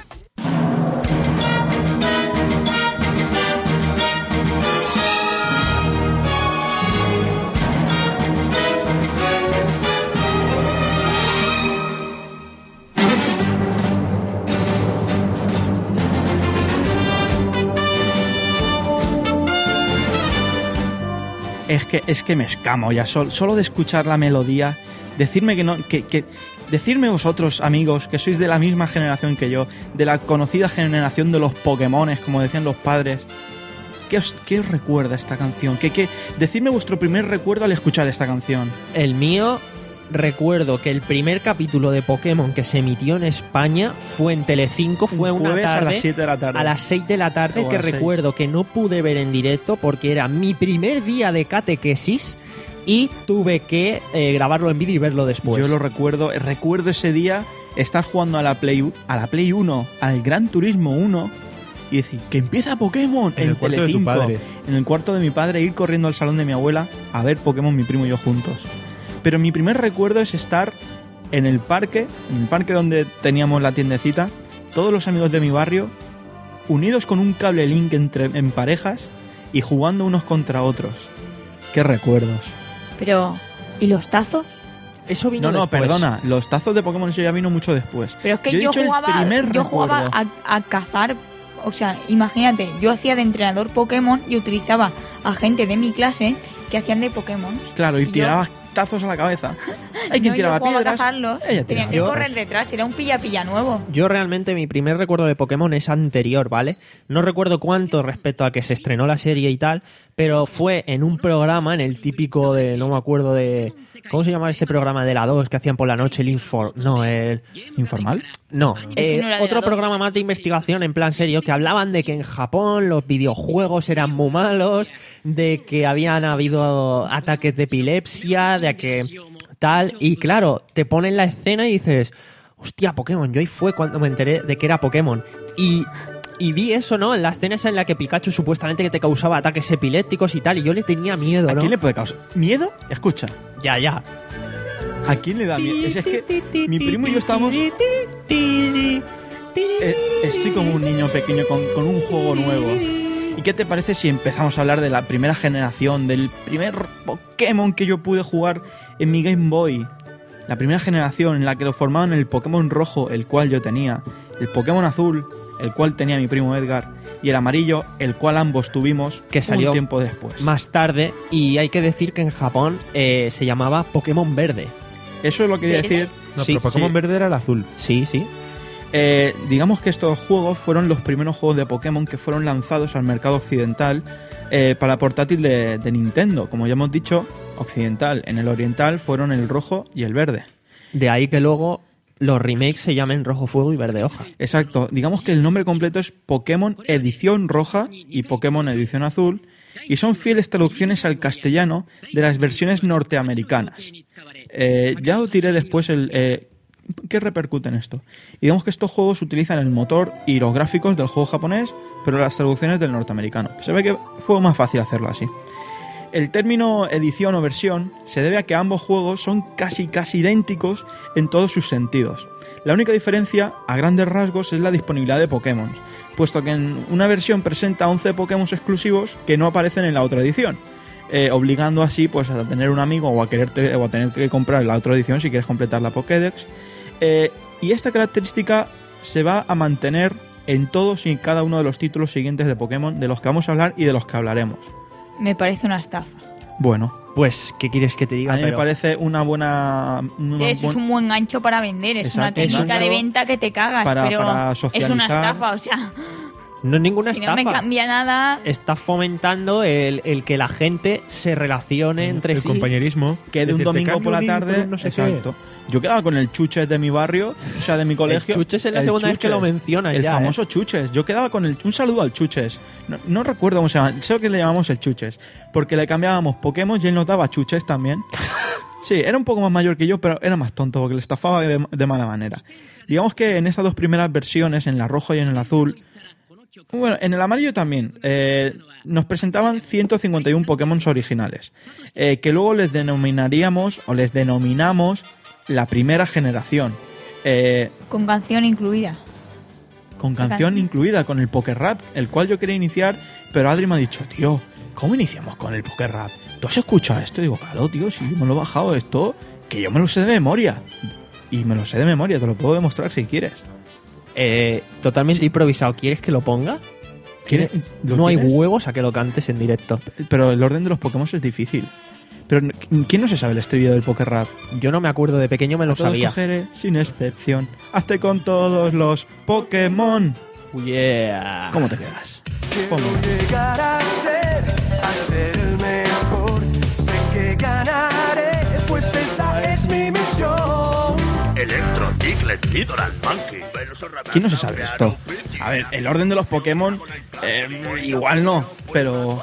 Es que, es que me escamo ya, sol- solo de escuchar la melodía, decirme que no, que, que, decirme vosotros, amigos, que sois de la misma generación que yo, de la conocida generación de los Pokémones, como decían los padres, ¿qué os, qué os recuerda esta canción? ¿Qué, qué, decidme vuestro primer recuerdo al escuchar esta canción. El mío, recuerdo que el primer capítulo de Pokémon que se emitió en España fue en Telecinco, fue Un una jueves tarde a las siete de la tarde. a las seis de la tarde, O a que las seis. recuerdo que no pude ver en directo porque era mi primer día de catequesis y tuve que eh, grabarlo en vídeo y verlo después. Yo lo recuerdo, recuerdo ese día estar jugando a la Play, a la Play uno, al Gran Turismo uno y decir, que empieza Pokémon En en, el cuarto de tu Telecinco, padre. en el cuarto de mi padre, ir corriendo al salón de mi abuela a ver Pokémon mi primo y yo juntos. Pero mi primer recuerdo es estar en el parque, en el parque donde teníamos la tiendecita, todos los amigos de mi barrio unidos con un cable link entre, en parejas y jugando unos contra otros. ¡Qué recuerdos! Pero, ¿y los tazos? Eso vino No, no, después. perdona, los tazos de Pokémon eso ya vino mucho después. Pero es que he yo, dicho el jugaba, primer yo jugaba recuerdo. a, a cazar, o sea, imagínate, yo hacía de entrenador Pokémon y utilizaba a gente de mi clase que hacían de Pokémon. Claro, y yo- tirabas tazos a la cabeza. Hay quien No, tiraba yo jugaba piedras. a cazarlos, ella tenían tiraba que piedras. correr detrás, era un pilla-pilla nuevo. Yo realmente mi primer recuerdo de Pokémon es anterior, ¿vale? No recuerdo cuánto respecto a que se estrenó la serie y tal, pero fue en un programa, en el típico de, no me acuerdo de... ¿Cómo se llamaba este programa de la dos que hacían por la noche? El Infor... No, el... ¿Informal? No, Ese eh, no era de otro la dos. programa más de investigación en plan serio que hablaban de que en Japón los videojuegos eran muy malos, de que habían habido ataques de epilepsia, de que tal, y claro, te ponen la escena y dices, hostia, Pokémon, yo ahí fue cuando me enteré de que era Pokémon. Y, y vi eso, ¿no? En la escena esa en la que Pikachu supuestamente que te causaba ataques epilépticos y tal, y yo le tenía miedo, ¿A ¿no? quién le puede causar? ¿Miedo? Escucha. Ya, ya. ¿A quién le da miedo? Es, es que mi primo y yo estábamos... Eh, estoy como un niño pequeño con, con un juego nuevo. ¿Y qué te parece si empezamos a hablar de la primera generación, del primer Pokémon que yo pude jugar en mi Game Boy? La primera generación en la que lo formaban el Pokémon rojo, el cual yo tenía, el Pokémon azul, el cual tenía mi primo Edgar, y el amarillo, el cual ambos tuvimos Que salió un tiempo después. Más tarde, y hay que decir que en Japón eh, se llamaba Pokémon Verde. Eso es lo que quería ¿Verde? decir. No, Sí, pero Pokémon sí. verde era el azul. Sí, sí. Eh, digamos que estos juegos fueron los primeros juegos de Pokémon que fueron lanzados al mercado occidental eh, para portátil de, de Nintendo. Como ya hemos dicho, occidental. En el oriental fueron el rojo y el verde. De ahí que luego los remakes se llamen Rojo Fuego y Verde Hoja. Exacto. Digamos que el nombre completo es Pokémon Edición Roja y Pokémon Edición Azul, y son fieles traducciones al castellano de las versiones norteamericanas. Eh, ya os diré después el... Eh, ¿Qué repercute en esto? Y digamos que estos juegos utilizan el motor y los gráficos del juego japonés, pero las traducciones del norteamericano. Se ve que fue más fácil hacerlo así. El término edición o versión se debe a que ambos juegos son casi casi idénticos en todos sus sentidos. La única diferencia, a grandes rasgos, es la disponibilidad de Pokémon, puesto que en una versión presenta once Pokémon exclusivos que no aparecen en la otra edición, eh, obligando así pues a tener un amigo o a quererte o a tener que comprar la otra edición si quieres completar la Pokédex. Eh, y esta característica se va a mantener en todos y en cada uno de los títulos siguientes de Pokémon, de los que vamos a hablar y de los que hablaremos. Me parece una estafa. Bueno, Pues, ¿qué quieres que te diga? a mí me Pero parece una buena... una Sí, eso buen- es un buen gancho para vender, es una Exacto, técnica exacto. de venta que te cagas, Para- pero para es una socializar. estafa, o sea, no es ninguna si estafa. no me cambia nada, Está fomentando el, el que la gente se relacione entre el sí. compañerismo. Que de un Decir, te domingo cambio por la un link tarde... un no sé qué. exacto. Yo quedaba con el chuches de mi barrio, o sea, de mi colegio. Chuches es la El segunda vez que Chuches. lo mencionas El ya, famoso Chuches. Yo quedaba con el... Un saludo al Chuches. No, no recuerdo cómo se llama. Sé que le llamamos el Chuches. Porque le cambiábamos Pokémon y él nos daba Chuches también. Sí, era un poco más mayor que yo, pero era más tonto porque le estafaba de, de mala manera. Digamos que en estas dos primeras versiones, en la roja y en el azul... Bueno, en el amarillo también. Eh, nos presentaban ciento cincuenta y uno Pokémon originales. Eh, que luego les denominaríamos, o les denominamos, la primera generación. Eh, con canción incluida. con canción incluida, con el Poké Rap, el cual yo quería iniciar, pero Adri me ha dicho, tío, ¿cómo iniciamos con el Poké Rap? ¿Tú has escuchado esto? Y digo, claro, tío, si yo me lo he bajado esto, que yo me lo sé de memoria. Y me lo sé de memoria, te lo puedo demostrar si quieres. Eh, totalmente improvisado. ¿Quieres que lo ponga? ¿Quieres- lo No hay quieres? huevos a que lo cantes en directo. Pero el orden de los Pokémon es difícil. Pero ¿quién no se sabe el estribillo del Poké Rap? Yo no me acuerdo, de pequeño me lo Todos sabía. cogeré sin excepción. Hazte con todos los Pokémon. Yeah. ¿Cómo te quedas? Quiero Ponlo. llegar a ser, a ser el mejor. Sé que ganaré, pues pues esa es mi misión. Electro, Diglett, Nidoran, Monkey. ¿Quién no se sabe esto? A ver, el orden de los Pokémon, eh, igual no, pero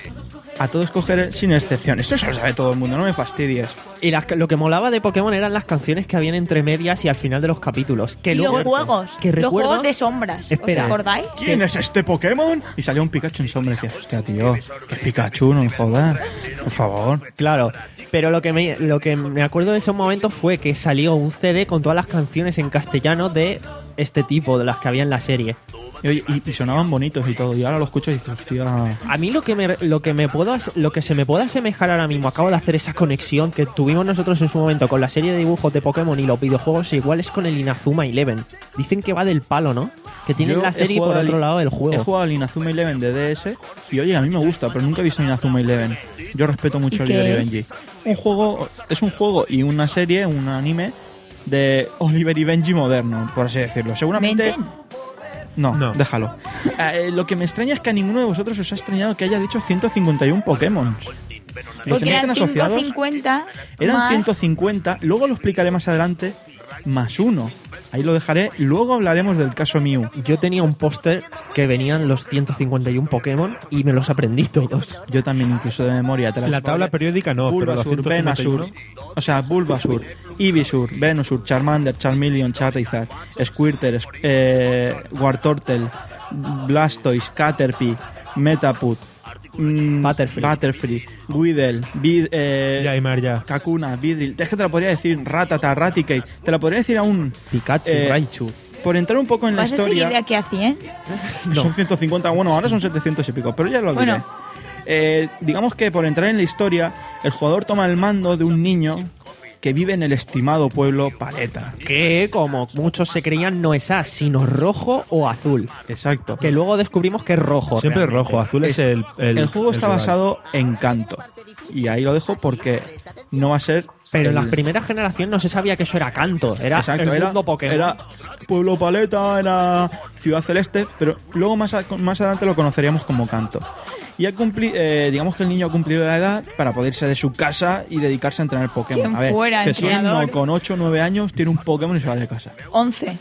a todos coger sin excepción. Eso se lo sabe todo el mundo, no me fastidies. Y las, lo que molaba de Pokémon eran las canciones que habían entre medias y al final de los capítulos. Que y luego, los juegos, que los recuerdo, juegos de sombras, Espera. ¿os acordáis? ¿Quién es este Pokémon? Y salió un Pikachu en sombra y decías, hostia, tío, que es Pikachu, no me jodas, por favor. Claro, pero lo que, me, lo que me acuerdo de esos momentos fue que salió un C D con todas las canciones en castellano de este tipo, de las que había en la serie. Y, oye, y, y sonaban bonitos y todo, y ahora lo escucho y dices, hostia... A mí lo que me, lo que me puedo as- lo que se me puede asemejar ahora mismo, acabo de hacer esa conexión que tuvimos nosotros en su momento con la serie de dibujos de Pokémon y los videojuegos, igual es con el Inazuma Eleven. Dicen que va del palo, ¿no? Que tienen Yo la he serie y por jugado al- otro lado el He juego. jugado al Inazuma Eleven de D S y oye, a mí me gusta, pero nunca he visto Inazuma Eleven. Yo respeto mucho a ¿Y qué Oliver y es? Benji. Un juego, es un juego y una serie, un anime de Oliver y Benji moderno, por así decirlo. Seguramente... ¿Menten? No, No. déjalo. Eh, lo que me extraña es que a ninguno de vosotros os ha extrañado que haya dicho ciento cincuenta y uno Pokémon. Los Porque tenéis eran asociados. ciento cincuenta Eran más... ciento cincuenta, luego lo explicaré más adelante, más uno. Ahí lo dejaré, luego hablaremos del caso Mew. Yo tenía un póster que venían los ciento cincuenta y uno Pokémon y me los aprendí todos. Yo también, incluso de memoria. Te las La tabla podré- periódica no, pero los Bulbasur, ciento cincuenta y uno... Venasur, o sea, Bulbasur, Ivysaur, Venusaur, Charmander, Charmeleon, Charizard, Squirtle, eh, Wartortle, Blastoise, Caterpie, Metapod, mm, Butterfree. Butterfree, Weedle, Vid, eh, Ya, Aymar, ya. Kakuna, Vidril. Es que te la podría decir Ratata, Raticate. Te la podría decir aún. Pikachu, Eh, Raichu. Por entrar un poco en la ¿Vas a seguir de historia. aquí a cien? Son ciento cincuenta, bueno, ahora son setecientos y pico, pero ya lo diré. Bueno. Eh, digamos que por entrar en la historia, el jugador toma el mando de un niño que vive en el estimado pueblo Paleta. Que, como muchos se creían, no es as, sino rojo o azul. Exacto. Que luego descubrimos que es rojo. Siempre es realmente. rojo, azul es, Es- el, el... El juego el está rival. basado en Kanto. Y ahí lo dejo porque no va a ser. Pero en el- las primeras generaciones no se sabía que eso era Kanto. Era Exacto, el era, mundo Pokémon. era Pueblo Paleta, era Ciudad Celeste, pero luego más, a- más adelante lo conoceríamos como Kanto. Y ha cumpli- eh, digamos que el niño ha cumplido la edad para poder irse de su casa y dedicarse a entrenar Pokémon. ¿Quién a ver, fuera que ¿quién entrenador? no con ocho o nueve años tiene un Pokémon y se va de casa? once.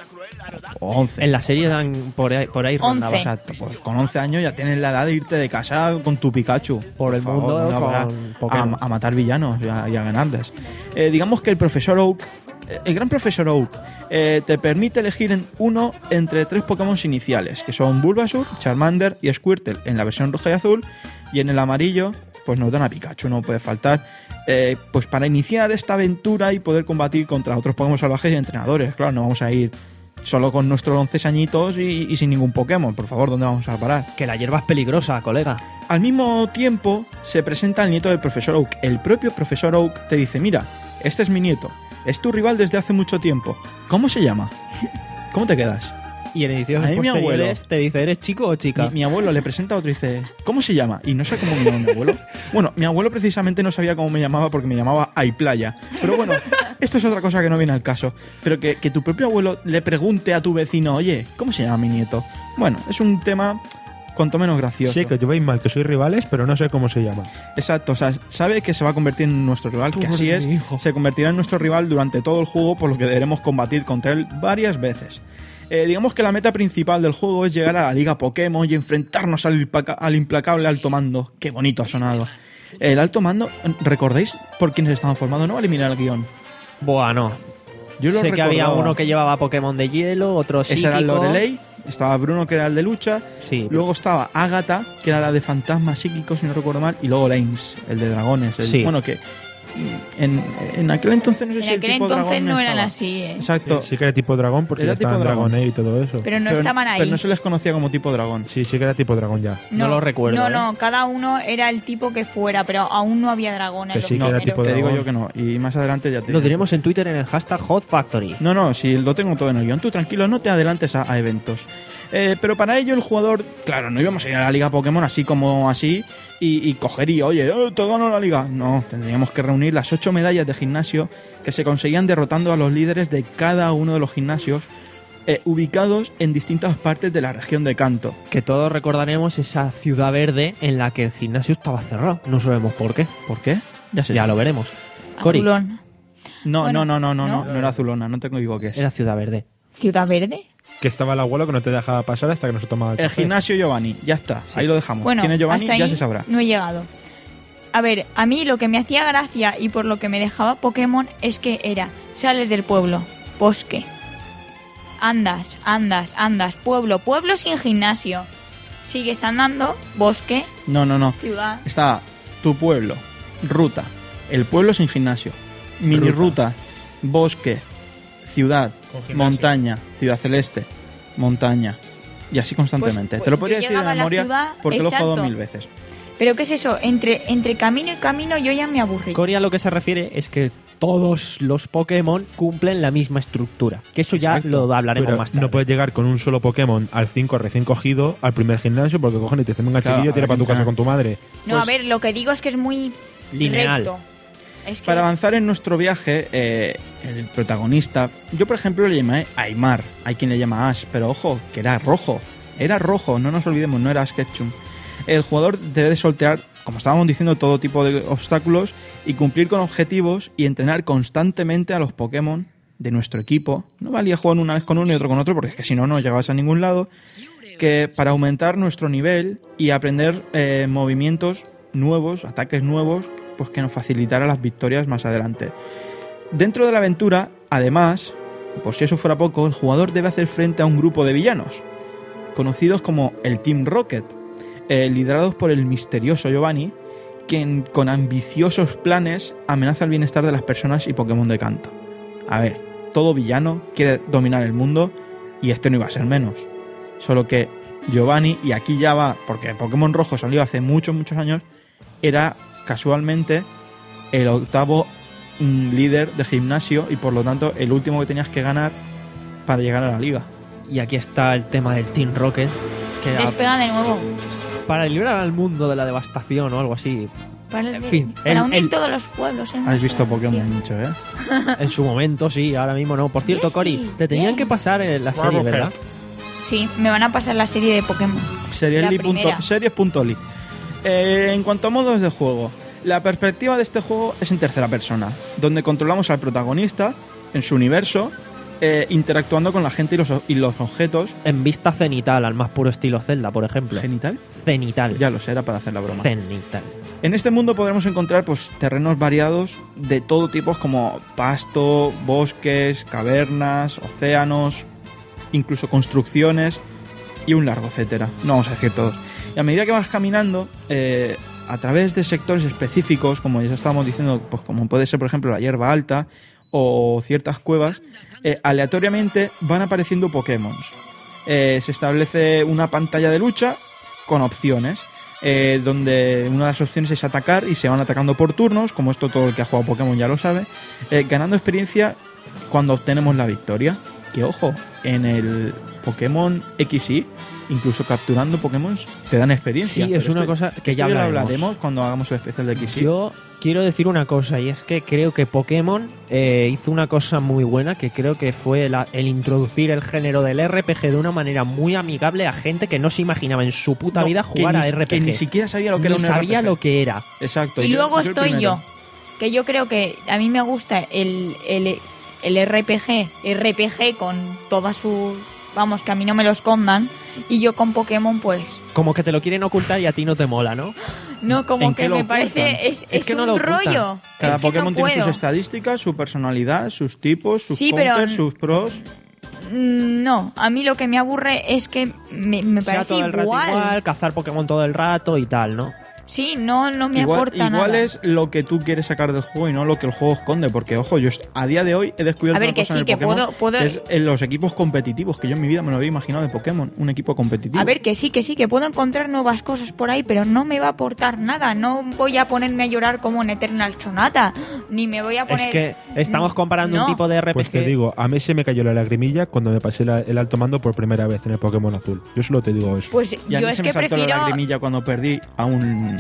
O once. En la serie dan por ahí, por ahí rondaba. Once. Exacto, pues con once años ya tienes la edad de irte de casa con tu Pikachu. Por el mundo ¿dónde con habrá? Pokémon. a, a matar villanos y a, y a ganarles. Eh, digamos que el profesor Oak, eh, el gran profesor Oak, eh, te permite elegir en uno entre tres Pokémon iniciales, que son Bulbasur, Charmander y Squirtle en la versión roja y azul, y en el amarillo pues nos dan a Pikachu, no puede faltar. Eh, pues para iniciar esta aventura y poder combatir contra otros Pokémon salvajes y entrenadores. Claro, no vamos a ir solo con nuestros once añitos y, y sin ningún Pokémon. Por favor, ¿dónde vamos a parar? Que la hierba es peligrosa, colega. Al mismo tiempo, se presenta el nieto del profesor Oak. El propio profesor Oak te dice, mira, este es mi nieto, es tu rival desde hace mucho tiempo. ¿Cómo se llama? ¿Cómo te quedas? Y en ediciones A mí mi posteriores abuelo- te dice, ¿eres chico o chica? Mi, mi abuelo le presenta a otro y dice, ¿cómo se llama? Y no sé cómo me llama mi abuelo. Bueno, mi abuelo precisamente no sabía cómo me llamaba porque me llamaba Aiplaya. Pero bueno, esto es otra cosa que no viene al caso. Pero que, que tu propio abuelo le pregunte a tu vecino, oye, ¿cómo se llama mi nieto? Bueno, es un tema cuanto menos gracioso. Sí, que os lleváis mal, que sois rivales, pero no sé cómo se llama. Exacto, o sea, sabe que se va a convertir en nuestro rival, que así es, se convertirá en nuestro rival durante todo el juego, por lo que deberemos combatir contra él varias veces. Eh, digamos que la meta principal del juego es llegar a la Liga Pokémon y enfrentarnos al, implaca- al implacable Alto Mando. Qué bonito ha sonado. El Alto Mando, ¿recordáis por quiénes estaban formados? No vale mirar el guión. Buah, no. Yo lo sé que había recordaba. uno que llevaba Pokémon de hielo, otro Ese psíquico. era el Lorelei, estaba Bruno, que era el de lucha, Sí. luego estaba Agatha, que era la de fantasmas psíquicos, si no recuerdo mal, y luego Lanes, el de dragones. El, Sí. Bueno, que en, en aquel entonces no sé En si el aquel tipo entonces dragón no eran estaba. así, ¿eh? Exacto. Sí, sí que era tipo dragón, porque Era ya estaban tipo dragón. Dragonair y todo eso. Pero no pero, estaban ahí. pero no se les conocía como tipo dragón. Sí, sí que era tipo dragón ya. No lo recuerdo, No, ¿eh? no, cada uno era el tipo que fuera, pero aún no había dragones. Que los sí, que era primeros. tipo Te digo dragón. yo que no. Y más adelante ya te Lo diré. diremos en Twitter en el hashtag Hot Factory. No, no, si lo tengo todo en el guión. Tú tranquilo, no te adelantes a, a eventos. Eh, pero para ello el jugador, claro, no íbamos a ir a la Liga Pokémon así como así y, y coger y, oye, eh, te gano la Liga. No, tendríamos que reunir las ocho medallas de gimnasio que se conseguían derrotando a los líderes de cada uno de los gimnasios eh, ubicados en distintas partes de la región de Kanto. Que todos recordaremos esa ciudad verde en la que el gimnasio estaba cerrado. No sabemos por qué. ¿Por qué? Ya sé. Ya lo veremos. Cori, Azulón. No, Bueno, no, no, no, no, ¿no? no, no era Azulona, no te equivoques. Era Ciudad Verde. ¿Ciudad Verde? Que estaba el abuelo que no te dejaba pasar hasta que no se tomaba el El café. gimnasio Giovanni, ya está, ahí lo dejamos. Bueno, ¿Quién es Giovanni? hasta Ya ahí se sabrá. no he llegado. A ver, a mí lo que me hacía gracia y por lo que me dejaba Pokémon es que era, sales del pueblo, bosque, andas, andas, andas, pueblo, pueblo sin gimnasio, sigues andando, bosque, No, no, no. ciudad. Está tu pueblo, ruta, el pueblo sin gimnasio, mini ruta, bosque, ciudad, Con gimnasio. montaña, ciudad celeste, montaña. Y así constantemente. Pues- Te lo pues podría yo decir de llegaba a la memoria ciudad, porque lo he jugado exacto. mil veces. Pero ¿qué es eso? Entre, entre camino y camino yo ya me aburrí. Coria lo que se refiere es que todos los Pokémon cumplen la misma estructura. Que eso ya Exacto. lo hablaremos Pero más tarde. no puedes llegar con un solo Pokémon al cinco recién cogido al primer gimnasio porque cogen y te dicen, venga, Claro, chiquillo, a tira ver, para tu casa claro. con tu madre. No, a ver, lo que digo es que es muy Lineal. recto. Es que Para es- avanzar en nuestro viaje, eh, el protagonista, yo por ejemplo le llamé Aymar, hay quien le llama Ash, pero ojo, que era rojo, era rojo, no nos olvidemos, no era Ash Ketchum. El jugador debe de sortear, como estábamos diciendo, todo tipo de obstáculos y cumplir con objetivos y entrenar constantemente a los Pokémon de nuestro equipo. No valía jugar una vez con uno y otro con otro, porque es que si no, no llegabas a ningún lado. Que para aumentar nuestro nivel y aprender eh, movimientos nuevos, ataques nuevos, pues que nos facilitara las victorias más adelante. Dentro de la aventura, además, por si eso fuera poco, el jugador debe hacer frente a un grupo de villanos, conocidos como el Team Rocket, eh, liderados por el misterioso Giovanni, quien con ambiciosos planes amenaza el bienestar de las personas y Pokémon de canto. A ver, todo villano quiere dominar el mundo y este no iba a ser menos. Solo que Giovanni, y aquí ya va, porque Pokémon Rojo salió hace muchos, muchos años, era casualmente el octavo mm, líder de gimnasio y por lo tanto el último que tenías que ganar para llegar a la liga. Y aquí está el tema del Team Rocket, que era Despega de nuevo. para librar al mundo de la devastación o algo así. Para, En fin, para el- unir el- todos los pueblos. en Has una visto sola Pokémon nación. mucho, ¿eh? En su momento sí, ahora mismo no. Por cierto, Bien, Cori, sí, te tenían bien. que pasar en la serie, Bravo, ¿verdad? Fer. Sí, me van a pasar la serie de Pokémon. Seriesly La punto- primera. Series.ly. Eh, en cuanto a modos de juego, la perspectiva de este juego es en tercera persona, donde controlamos al protagonista en su universo, eh, interactuando con la gente y los, y los objetos. En vista cenital, al más puro estilo Zelda, por ejemplo. ¿Genital? Cenital. Ya lo sé, era para hacer la broma. Cenital. En este mundo podremos encontrar pues terrenos variados de todo tipo, como pasto, bosques, cavernas, océanos, incluso construcciones y un largo etcétera. No vamos a decir todos. Y a medida que vas caminando, eh, a través de sectores específicos, como ya estábamos diciendo, pues como puede ser por ejemplo la hierba alta o ciertas cuevas, eh, aleatoriamente van apareciendo Pokémon. Eh, se establece una pantalla de lucha con opciones. Eh, donde una de las opciones es atacar y se van atacando por turnos, como esto todo el que ha jugado Pokémon ya lo sabe, eh, ganando experiencia cuando obtenemos la victoria. Que ojo, en el Pokémon X Y, incluso capturando Pokémon te dan experiencia. Sí, es Pero una esto- cosa que esto ya lo hablaremos. hablaremos cuando hagamos el especial de X Y. Yo quiero decir una cosa, y es que creo que Pokémon eh, hizo una cosa muy buena, que creo que fue la- el introducir el género del R P G de una manera muy amigable a gente que no se imaginaba en su puta No, vida que jugar ni- a R P G. que ni siquiera sabía lo que Ni era un sabía R P G. lo que era. Exacto. Y yo- luego yo el estoy primero. yo, que yo creo que a mí me gusta el, el, el R P G, R P G con todas sus... Vamos, que a mí no me lo escondan. Y yo con Pokémon, pues... Como que te lo quieren ocultar y a ti no te mola, ¿no? No, como ¿En que qué lo me ocultan? parece... Es, Es es que no un lo ocultan. rollo. Cada Es que Pokémon no tiene sus puedo. estadísticas, su personalidad, sus tipos, sus Sí, pero- counters, sus pros. Mm, No, a mí lo que me aburre es que me, me Sea parece todo el rato igual. igual, cazar Pokémon todo el rato y tal, ¿no? Sí, no, no me igual aporta igual nada. es lo que tú quieres sacar del juego y no lo que el juego esconde, porque ojo, yo est- a día de hoy he descubierto A ver, una que cosa sí, en el que Pokémon, puedo- puedo- que es en los equipos competitivos, que yo en mi vida me lo había imaginado de Pokémon, un equipo competitivo. A ver, que sí, que sí, que puedo encontrar nuevas cosas por ahí, pero no me va a aportar nada. No voy a ponerme a llorar como en Eternal Sonata, ni me voy a poner... Es que estamos comparando No. un tipo de R P G. Pues te digo, a mí se me cayó la lagrimilla cuando me pasé la- el alto mando por primera vez en el Pokémon Azul. Yo solo te digo eso. Pues y a yo mí es se que me saltó la prefiero... lagrimilla cuando perdí a un...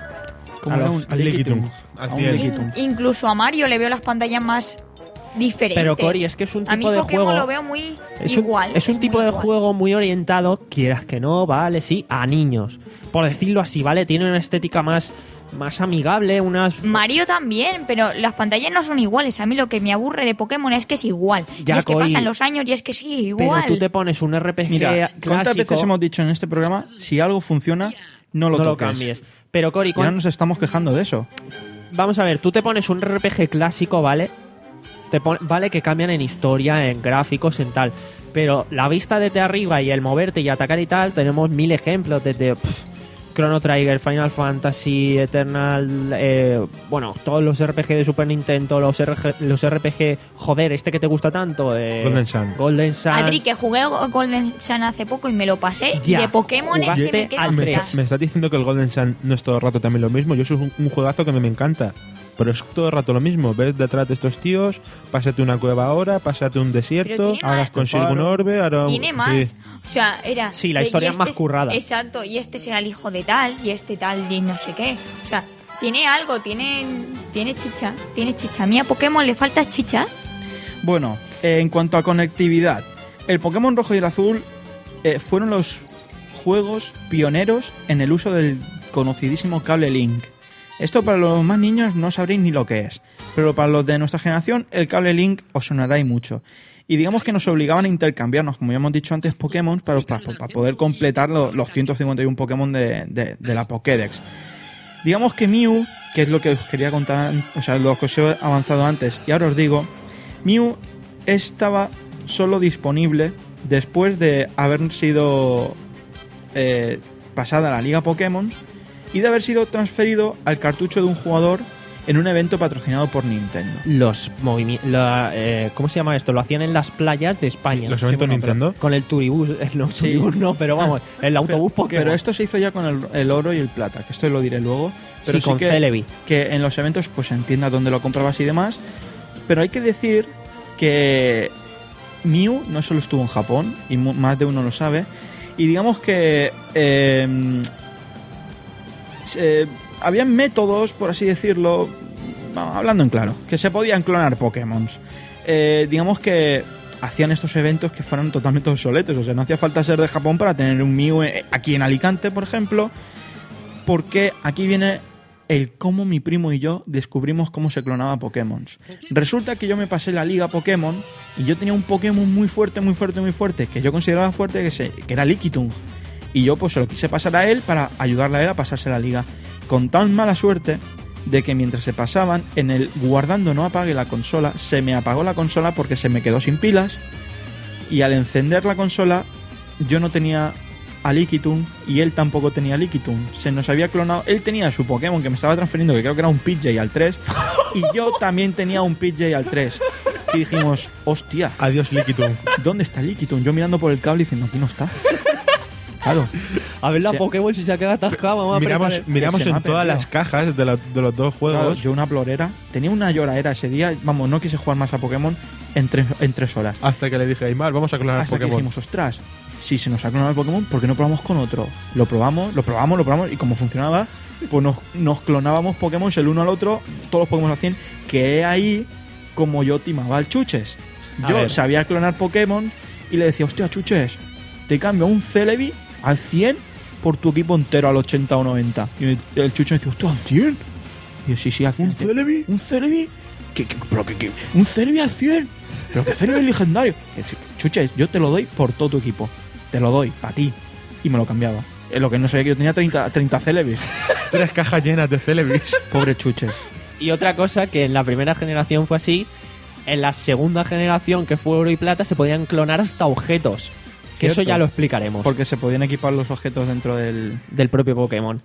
¿Cómo A era? los- Un al Lickitung. Lickitung, al A un cien. Lickitung. In- incluso a Mario le veo las pantallas más diferentes. Pero, Cori, es que es un A mí tipo de Pokémon juego- lo veo muy Es un, igual. es un tipo muy de igual. juego muy orientado, quieras que no, vale, sí, a niños. Por decirlo así, ¿vale? Tiene una estética más más amigable, unas... Mario también, pero las pantallas no son iguales. A mí lo que me aburre de Pokémon es que es igual. Ya, y es que Cory, pasan los años y es que sí, igual. Pero tú te pones un R P G Mira, clásico... ¿cuántas veces hemos dicho en este programa, si algo funciona, no lo no lo toques? cambies. Pero, Cory, Ya nos estamos quejando de eso. vamos a ver, tú te pones un R P G clásico, ¿vale? Te pon- vale que cambian en historia, en gráficos, en tal. Pero la vista desde arriba y el moverte y atacar y tal, tenemos mil ejemplos desde pff, Chrono Trigger, Final Fantasy, Eternal, eh, bueno, todos los R P G de Super Nintendo, los, R G, los R P G, joder, este que te gusta tanto, eh, Golden Sun. Golden Sun. Adri, que jugué Golden Sun hace poco y me lo pasé. Ya, Y de Pokémon es que jugaste me quedo al Me, tres. atrás. me estás diciendo que el Golden Sun no es todo el rato también lo mismo. Yo soy un, un juegazo que a mí me encanta. Pero es todo el rato lo mismo. Ves detrás de estos tíos, pásate una cueva ahora, pásate un Pero desierto, tiene ahora más. consigue un orbe, ahora... Tiene sí. más. O sea, era. Sí, la de- historia y es más este currada. Exacto, y este será el hijo de tal, y este tal, y no sé qué. O sea, tiene algo, tiene, tiene chicha. Tiene chicha. A mí a Pokémon le falta chicha. Bueno, eh, en cuanto a conectividad, el Pokémon Rojo y el Azul eh, fueron los juegos pioneros en el uso del conocidísimo cable Link. Esto para los más niños no sabréis ni lo que es, pero para los de nuestra generación el cable Link os sonará y mucho. Y digamos que nos obligaban a intercambiarnos, como ya hemos dicho antes, Pokémon para, para, para poder completar lo- los ciento cincuenta y uno Pokémon de, de- de la Pokédex. Digamos que Mew, que es lo que os quería contar, o sea, lo que os he avanzado antes, y ahora os digo, Mew estaba solo disponible después de haber sido eh, pasada a la Liga Pokémon y de haber sido transferido al cartucho de un jugador en un evento patrocinado por Nintendo. Los movimientos... ¿Cómo se llama esto? Lo hacían en las playas de España. ¿Los eventos bueno, pero Nintendo? Con el turibús. eh, No, turibús no, pero vamos, el autobús Pokémon. Pero esto se hizo ya con el, el oro y el plata, que esto lo diré luego. Pero Sí, con que, Celebi. que en los eventos pues se entienda dónde lo comprabas y demás. Pero hay que decir que Mew no solo estuvo en Japón, y mu- más de uno lo sabe. Y digamos que eh, se- habían métodos, por así decirlo, vamos, hablando en claro, que se podían clonar Pokémon. Eh, digamos que hacían estos eventos que fueran totalmente obsoletos. O sea, no hacía falta ser de Japón para tener un Mew eh, aquí en Alicante, por ejemplo. Porque aquí viene el cómo mi primo y yo descubrimos cómo se clonaba Pokémon. Resulta que yo me pasé la liga Pokémon y yo tenía un Pokémon muy fuerte, muy fuerte, muy fuerte, que yo consideraba fuerte, que, se, que era Lickitung. Y yo pues se lo quise pasar a él para ayudarle a él a pasarse la liga. Con tan mala suerte de que mientras se pasaban, en el guardando no apague la consola, se me apagó la consola porque se me quedó sin pilas. Y al encender la consola, yo no tenía a Lickitung y él tampoco tenía Lickitung. Se nos había clonado. Él tenía su Pokémon que me estaba transfiriendo, que creo que era un Pidgey al tres, y yo también tenía un Pidgey al tres. Y dijimos, hostia, Adiós, Lickitung. ¿dónde está Lickitung? Yo mirando por el cable diciendo, aquí no está. Claro. A ver la Se- Pokémon si se ha quedado atascada, vamos a Miramos, apretar el- miramos que se me en ha todas perdido. las cajas de, la- de los dos Claro, juegos. yo una plorera. Tenía una lloradera ese día. Vamos, no quise jugar más a Pokémon en tres, en tres horas. Hasta que le dije a Aymar, vamos a clonar Hasta que Pokémon. dijimos, ostras, si se nos ha clonado el Pokémon, ¿por qué no probamos con otro? Lo probamos, lo probamos, lo probamos, y como funcionaba, pues nos, nos clonábamos Pokémon el uno al otro, todos los Pokémon lo hacían, que es ahí como yo timaba al Chuches. A Yo ver. sabía clonar Pokémon y le decía, hostia, Chuches, te cambio un Celebi al cien por tu equipo entero al ochenta o noventa. Y el, el Chuches me decía, hostia, ¿al cien? Y yo, sí, sí, al cien. ¿Un Celebi? ¿Un Celebi? ¿Qué, qué, pero qué, qué? ¿Un Celebi al cien? ¿Pero qué Celebi es legendario? Y yo, Chuches, yo te lo doy por todo tu equipo. Te lo doy, para ti. Y me lo cambiaba. Es lo que no sabía, que yo tenía treinta, treinta Celebis. Tres cajas llenas de Celebis. Pobre Chuches. Y otra cosa que en la primera generación fue así, en la segunda generación, que fue oro y plata, se podían clonar hasta objetos. Que eso Cierto. ya lo explicaremos. Porque se podían equipar los objetos dentro del... Del propio Pokémon.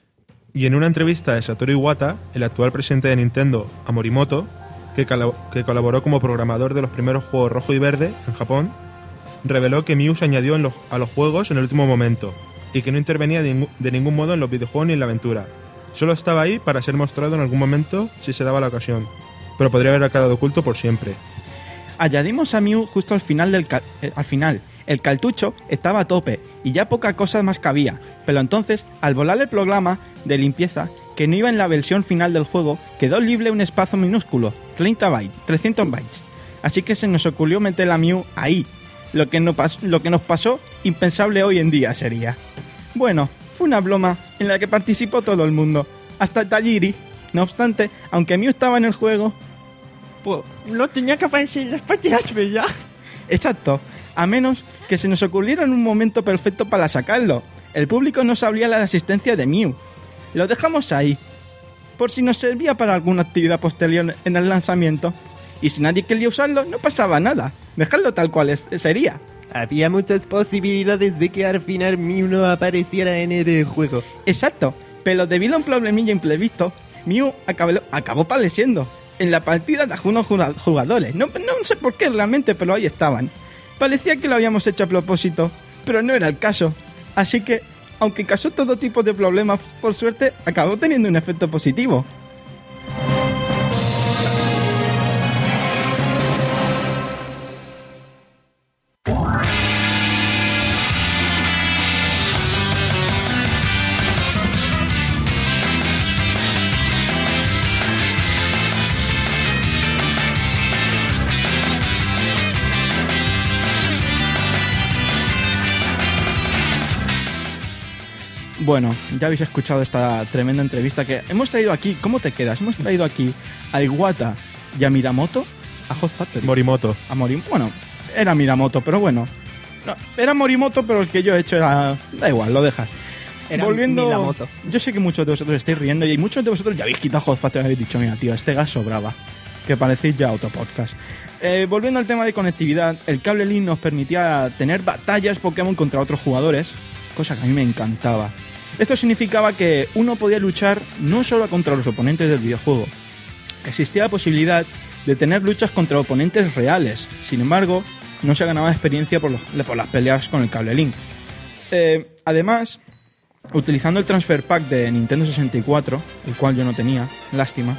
Y en una entrevista de Satoru Iwata, el actual presidente de Nintendo, a Morimoto, que, cala- que colaboró como programador de los primeros juegos Rojo y Verde en Japón, reveló que Mew se añadió en los- a los juegos en el último momento y que no intervenía de, ningú- de ningún modo en los videojuegos ni en la aventura. Solo estaba ahí para ser mostrado en algún momento si se daba la ocasión, pero podría haber quedado oculto por siempre. Añadimos a Mew justo al final del... ca- eh, al final. El cartucho estaba a tope y ya poca cosa más cabía. Pero entonces, al volar el programa de limpieza, que no iba en la versión final del juego, quedó libre un espacio minúsculo, treinta bytes, trescientos bytes. Así que se nos ocurrió meter la Mew ahí. Lo que, no pas- lo que nos pasó, impensable hoy en día sería. Bueno, fue una broma en la que participó todo el mundo. hasta Tajiri. No obstante, aunque Mew estaba en el juego, pues No tenía que aparecer en las pantallas, ¿verdad? exacto, a menos que se nos ocurriera en un momento perfecto para sacarlo. El público no sabría la existencia de Mew. Lo dejamos ahí, por si nos servía para alguna actividad posterior en el lanzamiento. Y si nadie quería usarlo, no pasaba nada. Dejadlo tal cual es, sería. Había muchas posibilidades de que al final Mew no apareciera en el juego. Exacto, pero debido a un problemilla imprevisto, Mew acabó, acabó padeciendo en la partida de algunos jugadores. No, no sé por qué realmente, pero ahí estaban. Parecía que lo habíamos hecho a propósito, pero no era el caso. Así que, aunque causó todo tipo de problemas, por suerte acabó teniendo un efecto positivo. Bueno, ya habéis escuchado esta tremenda entrevista que hemos traído aquí. ¿Cómo te quedas? Hemos traído aquí a Iwata y a Miramoto a Hot Factory. Morimoto. A Morim... Bueno, era Miramoto, pero bueno. No, era Morimoto, pero el que yo he hecho era... Da igual, lo dejas. Era Volviendo... Milamoto. Yo sé que muchos de vosotros estáis riendo y muchos de vosotros ya habéis quitado Hot Factory y habéis dicho, mira, tío, este gas sobraba. Que parecéis ya otro podcast. Eh, volviendo al tema de conectividad, el cable link nos permitía tener batallas Pokémon contra otros jugadores, cosa que a mí me encantaba. Esto significaba que uno podía luchar no solo contra los oponentes del videojuego. Existía la posibilidad de tener luchas contra oponentes reales. Sin embargo, no se ganaba experiencia por, los, por las peleas con el cable link. Eh, además, utilizando el Transfer Pack de Nintendo sesenta y cuatro, el cual yo no tenía, lástima,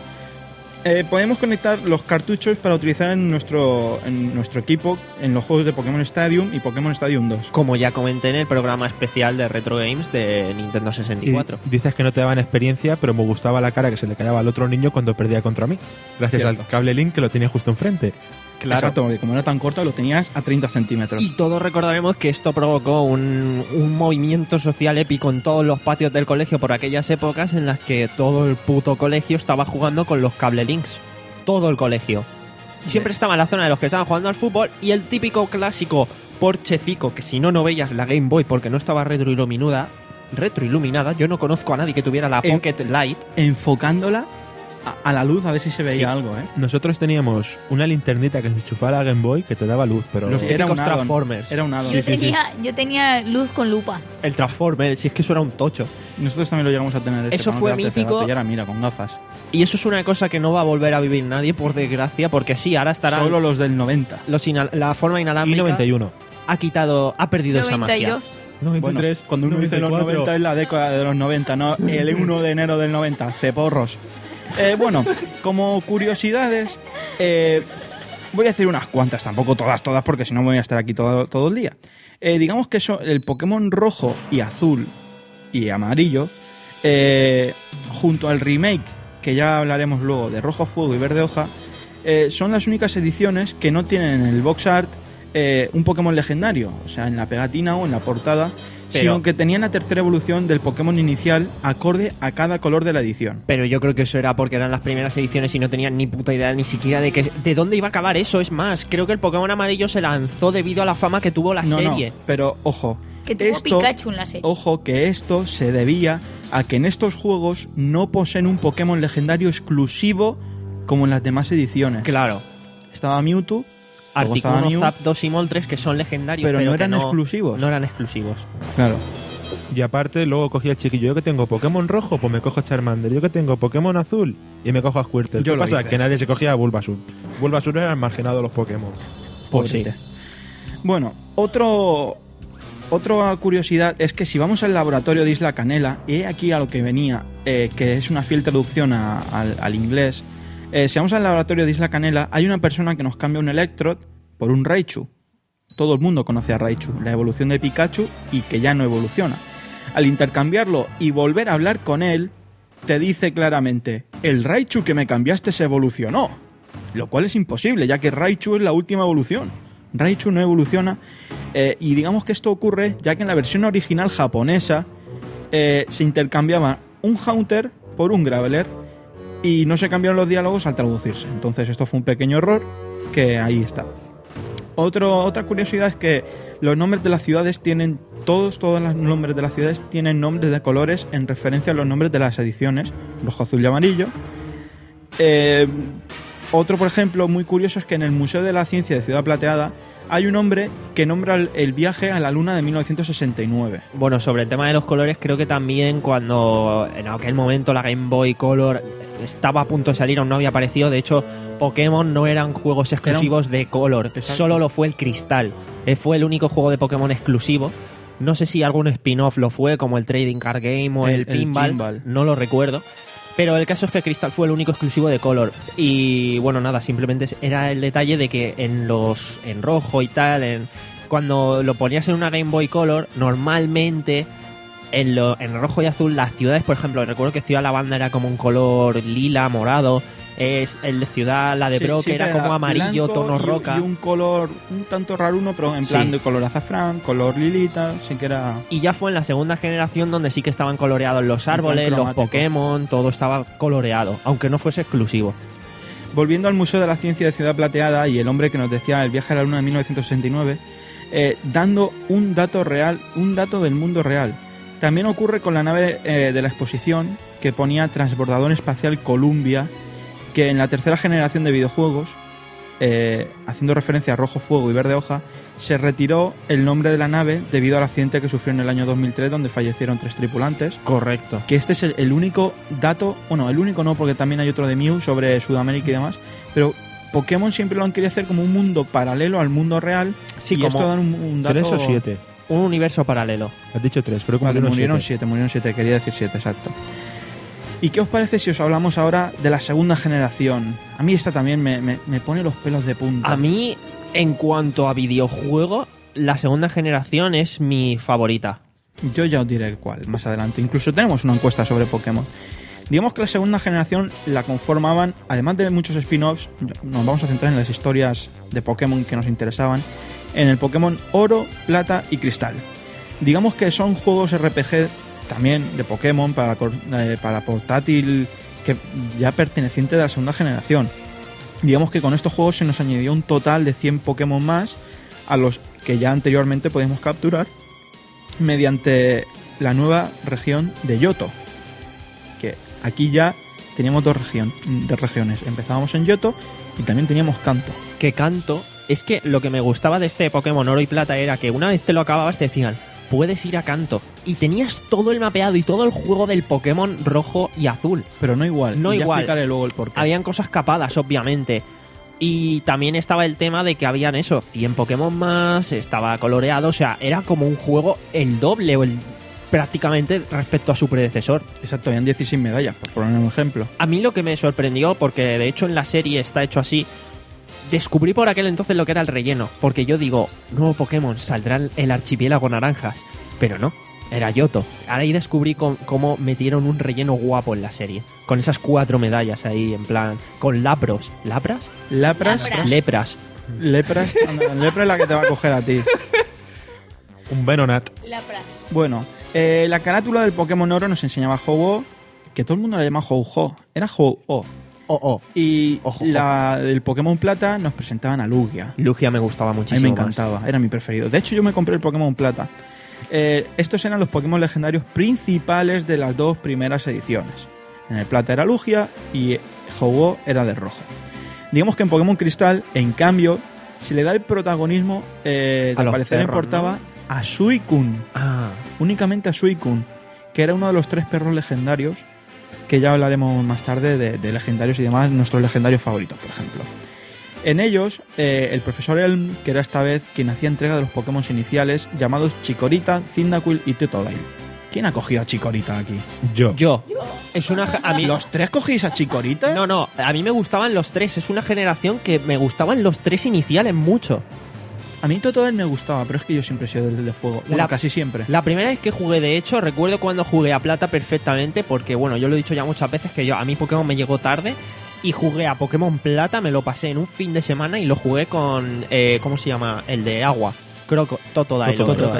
eh, podemos conectar los cartuchos para utilizar en nuestro, en nuestro equipo en los juegos de Pokémon Stadium y Pokémon Stadium dos. Como ya comenté en el programa especial de Retro Games de Nintendo sesenta y cuatro. Y dices que no te daban experiencia, pero me gustaba la cara que se le callaba al otro niño cuando perdía contra mí. Gracias Cierto. al cable link que lo tenía justo enfrente. Claro. Exacto, porque como era tan corto lo tenías a treinta centímetros. Y todos recordaremos que esto provocó un, un movimiento social épico en todos los patios del colegio por aquellas épocas en las que todo el puto colegio estaba jugando con los cable links. Todo el colegio. Siempre estaba en la zona de los que estaban jugando al fútbol y el típico clásico porchecico, que si no, no veías la Game Boy porque no estaba retroiluminada, retroiluminada, yo no conozco a nadie que tuviera la En- Pocket Light. Enfocándola a, a la luz a ver si se veía Sí. algo, ¿eh? Nosotros teníamos una linternita que se enchufaba a la Game Boy que te daba luz, pero... Los Era un típicos addon. Transformers. Era un addon. Yo tenía, yo tenía luz con lupa. El Transformer, si es que eso era un tocho. Nosotros también lo llegamos a tener. ese, Eso para no fue quedarte mítico. cegato, y ahora mira, con gafas. Y eso es una cosa que no va a volver a vivir nadie, por desgracia, porque sí, ahora estará Solo los del noventa. los inhal- la forma Y inalámbrica noventa y uno. ha quitado, ha perdido esa noventa y magia. dos. Bueno, cuando uno dice los noventa y cuatro. noventa es la década de los noventa, no el uno de enero del noventa. Ceporros. Eh, bueno, como curiosidades, eh, voy a decir unas cuantas, tampoco todas, todas, porque si no voy a estar aquí todo, todo el día. Eh, digamos que eso, el Pokémon rojo y azul y amarillo, eh, junto al remake, que ya hablaremos luego, de Rojo Fuego y Verde Hoja, eh, son las únicas ediciones que no tienen en el box art eh, un Pokémon legendario, o sea, en la pegatina o en la portada, Pero- sino que tenían la tercera evolución del Pokémon inicial acorde a cada color de la edición. Pero yo creo que eso era porque eran las primeras ediciones y no tenían ni puta idea ni siquiera de que, de dónde iba a acabar eso. Es más, creo que el Pokémon amarillo se lanzó debido a la fama que tuvo la No, serie. no, pero ojo, Que tuvo esto, Pikachu en la serie. ojo que esto se debía a que en estos juegos no poseen un Pokémon legendario exclusivo como en las demás ediciones. Claro. Estaba Mewtwo, luego estaba Articuno, Mew, Zapdos y Moltres que son legendarios. Pero no que eran exclusivos. No eran exclusivos. claro. Y aparte, luego cogía el chiquillo. Yo que tengo Pokémon rojo, pues me cojo Charmander. Yo que tengo Pokémon azul y me cojo a Squirtle. Yo ¿Qué lo pasa? hice. Que nadie se cogía a Bulbasaur. Bulbasaur era el marginado de los Pokémon. Pues sí. Pobrete. Bueno, otro otra curiosidad es que si vamos al laboratorio de Isla Canela, y he aquí a lo que venía, eh, que es una fiel traducción a- al, al inglés, eh, si vamos al laboratorio de Isla Canela, hay una persona que nos cambia un Electrode por un Raichu. Todo el mundo conoce a Raichu, la evolución de Pikachu, y que ya no evoluciona. Al intercambiarlo y volver a hablar con él, te dice claramente, el Raichu que me cambiaste se evolucionó. Lo cual es imposible, ya que Raichu es la última evolución. Raichu no evoluciona, eh, y digamos que esto ocurre ya que en la versión original japonesa eh, se intercambiaba un Haunter por un Graveler y no se cambiaron los diálogos al traducirse. Entonces esto fue un pequeño error que ahí está. Otro, otra curiosidad es que los nombres de las ciudades tienen, todos, todos los nombres de las ciudades tienen nombres de colores en referencia a los nombres de las ediciones, rojo, azul y amarillo. Eh, otro, por ejemplo, muy curioso es que en el Museo de la Ciencia de Ciudad Plateada hay un hombre que nombra el, el viaje a la Luna de mil novecientos sesenta y nueve. Bueno, sobre el tema de los colores, creo que también cuando en aquel momento la Game Boy Color estaba a punto de salir, aún no había aparecido. De hecho, Pokémon no eran juegos exclusivos de Color, Exacto. solo lo fue el Cristal. Eh, Fue el único juego de Pokémon exclusivo. No sé si algún spin-off lo fue, como el Trading Card Game o el, El- el Pinball, Pinball. no lo recuerdo. Pero el caso es que Crystal fue el único exclusivo de Color. Y bueno, nada, simplemente era el detalle de que en los en rojo y tal, en, cuando lo ponías en una Game Boy Color, normalmente en, lo, en rojo y azul las ciudades, por ejemplo, recuerdo que Ciudad Lavanda era como un color lila, morado. Es el Ciudad, la de Sí, Brock, siempre era como amarillo, blanco tono y- roca. Y un color un tanto raruno, pero en plan Sí. de color azafrán, color lilita, sí que era... Y ya fue en la segunda generación donde sí que estaban coloreados los plan árboles, los cromático. Pokémon, todo estaba coloreado, aunque no fuese exclusivo. Volviendo al Museo de la Ciencia de Ciudad Plateada y el hombre que nos decía el viaje a la Luna de mil novecientos sesenta y nueve, eh, dando un dato real, un dato del mundo real. También ocurre con la nave eh, de la exposición que ponía Transbordador Espacial Columbia, que en la tercera generación de videojuegos, eh, haciendo referencia a Rojo Fuego y Verde Hoja, se retiró el nombre de la nave debido al accidente que sufrió en el año dos mil tres donde fallecieron tres tripulantes. Correcto. Que este es el, el único dato, bueno, el único no, porque también hay otro de Mew sobre Sudamérica y demás, pero Pokémon siempre lo han querido hacer como un mundo paralelo al mundo real. Sí, y como esto da un, un dato... ¿Tres o siete? Un universo paralelo. Has dicho tres, creo que Vale, murieron murieron siete. siete, murieron siete, quería decir siete, exacto. ¿Y qué os parece si os hablamos ahora de la segunda generación? A mí esta también me, me, me pone los pelos de punta. A mí, en cuanto a videojuego, la segunda generación es mi favorita. Yo ya os diré cuál más adelante. Incluso tenemos una encuesta sobre Pokémon. Digamos que la segunda generación la conformaban, además de muchos spin-offs, nos vamos a centrar en las historias de Pokémon que nos interesaban, en el Pokémon Oro, Plata y Cristal. Digamos que son juegos R P G también de Pokémon para, cor- eh, para portátil, que ya perteneciente de la segunda generación. Digamos que con estos juegos se nos añadió un total de cien Pokémon más a los que ya anteriormente podíamos capturar mediante la nueva región de Yoto, que aquí ya teníamos dos región, de regiones. Empezábamos en Yoto y también teníamos Kanto. Que Kanto, es que lo que me gustaba de este Pokémon Oro y Plata era que una vez te lo acababas te decían, puedes ir a Kanto. Y tenías todo el mapeado y todo el juego del Pokémon rojo y azul. Pero no igual. No y ya igual. explicaré luego el porqué. Habían cosas capadas, obviamente. Y también estaba el tema de que habían eso, cien Pokémon más, estaba coloreado, o sea, era como un juego el doble o el prácticamente respecto a su predecesor. Exacto, habían dieciséis medallas, por poner un ejemplo. A mí lo que me sorprendió, porque de hecho en la serie está hecho así, descubrí por aquel entonces lo que era el relleno, porque yo digo, nuevo Pokémon, saldrá el archipiélago naranjas, pero no, era Yoto. Ahora ahí descubrí con- cómo metieron un relleno guapo en la serie, con esas cuatro medallas ahí, en plan, con Lapros. ¿Lapras? Lapras, Lapras. Lepras. lepras, anda, lepra es la que te va a coger a ti. Un Venonat. La pra- Bueno, eh, la carátula del Pokémon Oro nos enseñaba Ho-Oh, que todo el mundo la llama Ho-Ho, era Ho-Oh. Oh, oh. Y Ojo, la del Pokémon Plata nos presentaban a Lugia. Lugia me gustaba A mí muchísimo me más. encantaba, era mi preferido. De hecho, yo me compré el Pokémon Plata. Eh, estos eran los Pokémon legendarios principales de las dos primeras ediciones. En el Plata era Lugia y Ho-Oh era de rojo. Digamos que en Pokémon Cristal, en cambio, se le da el protagonismo, eh, A de los aparecer en perros, portada, a Suicune. Ah, Únicamente a Suicune, que era uno de los tres perros legendarios, que ya hablaremos más tarde de, de legendarios y demás, nuestros legendarios favoritos, por ejemplo. En ellos, eh, el profesor Elm, que era esta vez quien hacía entrega de los Pokémon iniciales, llamados Chikorita, Cyndaquil y Totodile. ¿Quién ha cogido a Chikorita aquí? Yo. yo. Es una... ge- A mí, ¿Los tres cogéis a Chikorita? No, no, a mí me gustaban los tres. Es una generación que me gustaban los tres iniciales mucho. A mí Totodile me gustaba, pero es que yo siempre he sido del de fuego. Bueno, La- casi siempre. La primera vez que jugué, de hecho, recuerdo cuando jugué a Plata perfectamente, porque bueno, yo lo he dicho ya muchas veces que yo a mí Pokémon me llegó tarde y jugué a Pokémon Plata, me lo pasé en un fin de semana y lo jugué con, eh, ¿cómo se llama? El de agua. Creo que Totodile. Totodile. Totodile.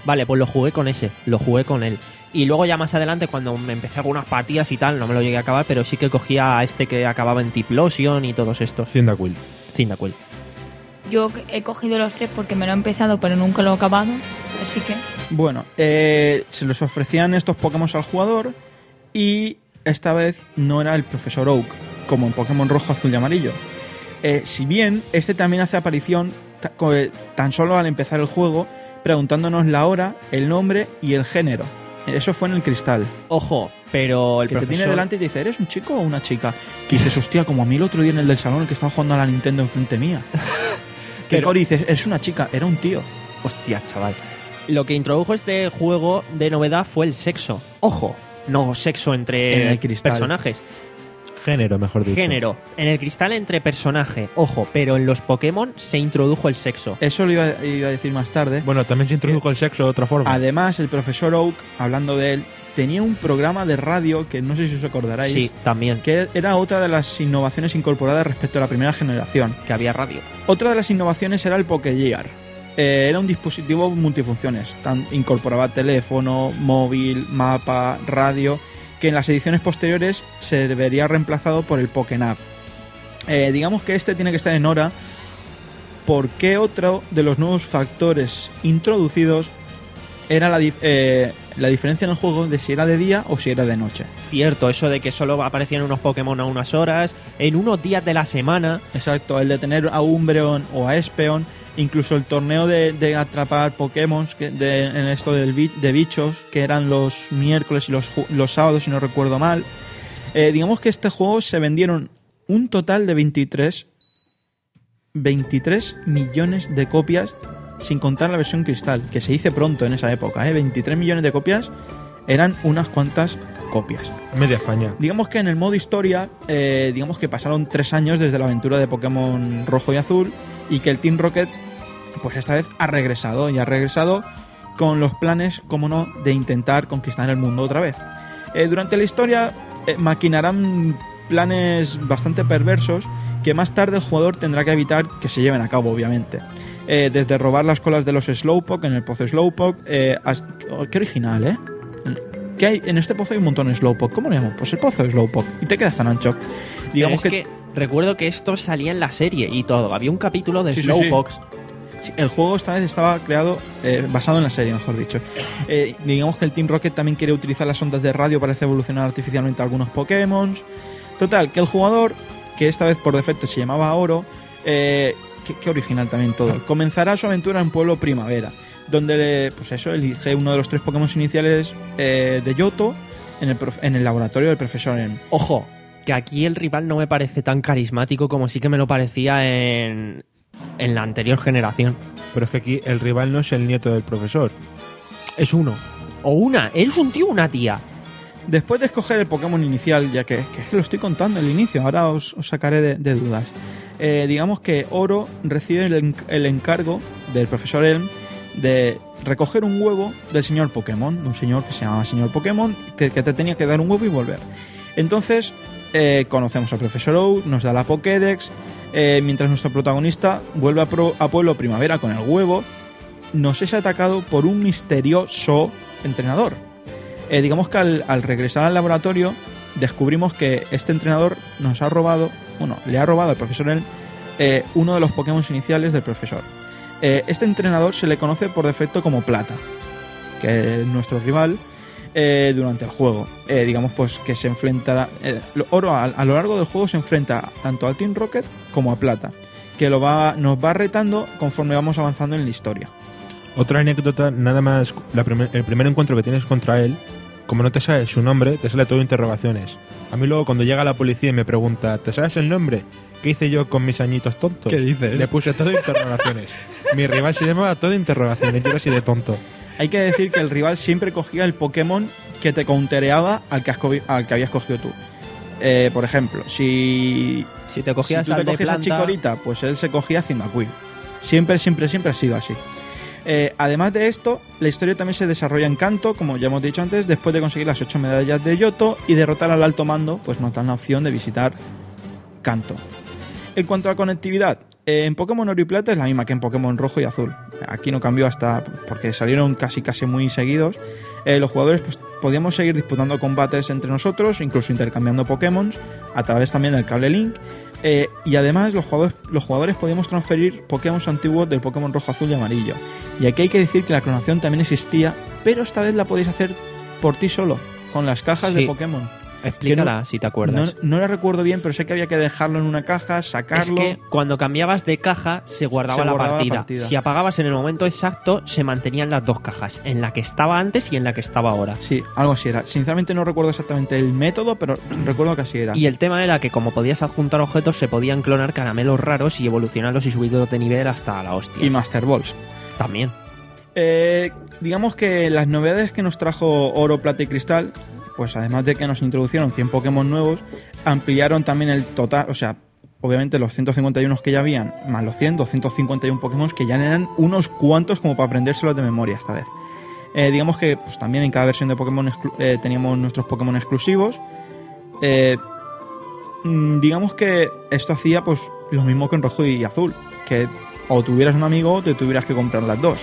Vale, pues lo jugué con ese, lo jugué con él. Y luego ya más adelante, cuando me empecé algunas partidas y tal, no me lo llegué a acabar, pero sí que cogía a este que acababa en Tiplosion y todos estos. Cyndaquil. Cyndaquil. Yo he cogido los tres porque me lo he empezado, pero nunca lo he acabado. Así que... Bueno, eh, se les ofrecían estos Pokémon al jugador y esta vez no era el Profesor Oak, como en Pokémon Rojo, Azul y Amarillo. Eh, si bien este también hace aparición ta- co- eh, tan solo al empezar el juego, preguntándonos la hora, el nombre y el género. Eso fue en el Cristal. Ojo, pero el Que profesor... te tiene delante y te dice, ¿eres un chico o una chica? Que dices, hostia, como a mí el otro día en el del salón, el que estaba jugando a la Nintendo enfrente mía. Que Pero- Cory dices, es una chica, era un tío. Hostia, chaval. Lo que introdujo este juego de novedad fue el sexo. Ojo, no sexo entre En el Cristal. personajes. Género, mejor dicho. Género. En el Cristal entre personaje. Ojo, pero en los Pokémon se introdujo el sexo. Eso lo iba, iba a decir más tarde. Bueno, también se introdujo el sexo de otra forma. Además, el profesor Oak, hablando de él, tenía un programa de radio que no sé si os acordaráis. Sí, también. Que era otra de las innovaciones incorporadas respecto a la primera generación. Que había radio. Otra de las innovaciones era el PokéGear. Eh, era un dispositivo multifunciones. Tan, incorporaba teléfono, móvil, mapa, radio, que en las ediciones posteriores se vería reemplazado por el PokéNav. Eh, digamos que este tiene que estar en hora porque otro de los nuevos factores introducidos era la, dif- eh, la diferencia en el juego de si era de día o si era de noche. Cierto, eso de que solo aparecían unos Pokémon a unas horas, en unos días de la semana. Exacto, el de tener a Umbreon o a Espeon, incluso el torneo de, de atrapar Pokémon que de, en esto del bi- de bichos, que eran los miércoles y los, ju- los sábados, si no recuerdo mal. Eh, digamos que este juego se vendieron un total de veintitrés millones de copias, sin contar la versión cristal, que se dice pronto en esa época, ¿eh? veintitrés millones de copias eran unas cuantas copias. Media España. Digamos que en el modo historia, eh, digamos que pasaron tres años desde la aventura de Pokémon Rojo y Azul y que el Team Rocket, pues esta vez ha regresado y ha regresado con los planes, como no, de intentar conquistar el mundo otra vez. Eh, durante la historia eh, maquinarán planes bastante perversos que más tarde el jugador tendrá que evitar que se lleven a cabo, obviamente. Eh, desde robar las colas de los Slowpoke en el pozo Slowpoke, eh, hasta- oh, qué original, ¿eh? Que hay en este pozo hay un montón de Slowpoke. ¿Cómo lo llamo? Pues el pozo de Slowpoke. Y te quedas tan ancho. Digamos Pero es que... recuerdo que esto salía en la serie y todo. Había un capítulo de Sí, sí, Slowpoke. Sí, el juego esta vez estaba creado eh, basado en la serie, mejor dicho. Eh, digamos que el Team Rocket también quiere utilizar las ondas de radio para hacer evolucionar artificialmente algunos Pokémon. Total, que el jugador, que esta vez por defecto se llamaba Oro, eh, qué, qué original también todo, comenzará su aventura en Pueblo Primavera, donde, pues eso, elige uno de los tres Pokémon iniciales eh, de Yoto en el, prof- en el laboratorio del profesor Elm. Ojo, que aquí el rival no me parece tan carismático como sí que me lo parecía en, en la anterior generación. Pero es que aquí el rival no es el nieto del profesor. Es uno. O una. Eres un tío o una tía. Después de escoger el Pokémon inicial, ya que, que es que lo estoy contando el inicio, ahora os, os sacaré de, de dudas. Eh, digamos que Oro recibe el, en- el encargo del profesor Elm de recoger un huevo del señor Pokémon, de un señor que se llamaba señor Pokémon, que, que te tenía que dar un huevo y volver. Entonces, eh, conocemos al profesor Oak, nos da la Pokédex, eh, mientras nuestro protagonista vuelve a, pro- a Pueblo Primavera con el huevo, nos es atacado por un misterioso entrenador. Eh, digamos que al, al regresar al laboratorio descubrimos que este entrenador nos ha robado, bueno, le ha robado al profesor Elm eh, uno de los Pokémon iniciales del profesor. Eh, este entrenador se le conoce por defecto como Plata, que es nuestro rival eh, durante el juego. Eh, digamos pues que se enfrentará... Eh, Oro a, a lo largo del juego se enfrenta tanto al Team Rocket como a Plata, que lo va, nos va retando conforme vamos avanzando en la historia. Otra anécdota, nada más, la primer- el primer encuentro que tienes contra él, como no te sabes su nombre, te sale todo interrogaciones. A mí luego cuando llega la policía y me pregunta, ¿te sabes el nombre? ¿Qué hice yo con mis añitos tontos? ¿Qué dices? Le puse todo interrogaciones. Mi rival se llamaba todo interrogaciones, yo era así de tonto. Hay que decir que el rival siempre cogía el Pokémon que te countereaba al que, has co- al que habías cogido tú. Eh, por ejemplo, si, Si te cogías si tú te al de cogías a planta... Chikorita, pues él se cogía a Cyndaquil. Siempre, siempre, siempre ha sido así. Eh, además de esto, la historia también se desarrolla en Kanto, como ya hemos dicho antes, después de conseguir las ocho medallas de Yoto y derrotar al alto mando, pues nos dan la opción de visitar Kanto. En cuanto a conectividad, Eh, en Pokémon Oro y Plata es la misma que en Pokémon Rojo y Azul. Aquí no cambió hasta porque salieron casi casi muy seguidos. Eh, los jugadores pues, podíamos seguir disputando combates entre nosotros, incluso intercambiando Pokémon a través también del cable Link. Eh, y además los jugadores, los jugadores podíamos transferir Pokémon antiguos del Pokémon Rojo, Azul y Amarillo. Y aquí hay que decir que la clonación también existía, pero esta vez la podéis hacer por ti solo, con las cajas Sí. de Pokémon. Explícala no, si te acuerdas. No, no la recuerdo bien, pero sé que había que dejarlo en una caja, sacarlo. Es que cuando cambiabas de caja se guardaba, Se la, guardaba la partida. partida. Si apagabas en el momento exacto, se mantenían las dos cajas, en la que estaba antes y en la que estaba ahora. Sí, algo así era. Sinceramente no recuerdo exactamente el método, pero recuerdo que así era. Y el tema era que como podías adjuntar objetos, se podían clonar caramelos raros y evolucionarlos y subirlos de nivel hasta la hostia. Y Master Balls. También. Eh, digamos que las novedades que nos trajo Oro, Plata y Cristal, pues además de que nos introducieron cien Pokémon nuevos, ampliaron también el total, o sea, obviamente los ciento cincuenta y uno que ya habían, más los cien, doscientos cincuenta y uno Pokémon que ya eran unos cuantos como para aprendérselos de memoria esta vez. Eh, digamos que pues, también en cada versión de Pokémon exclu- eh, teníamos nuestros Pokémon exclusivos. Eh, mm, digamos que esto hacía pues lo mismo que en Rojo y Azul, que o tuvieras un amigo o te tuvieras que comprar las dos.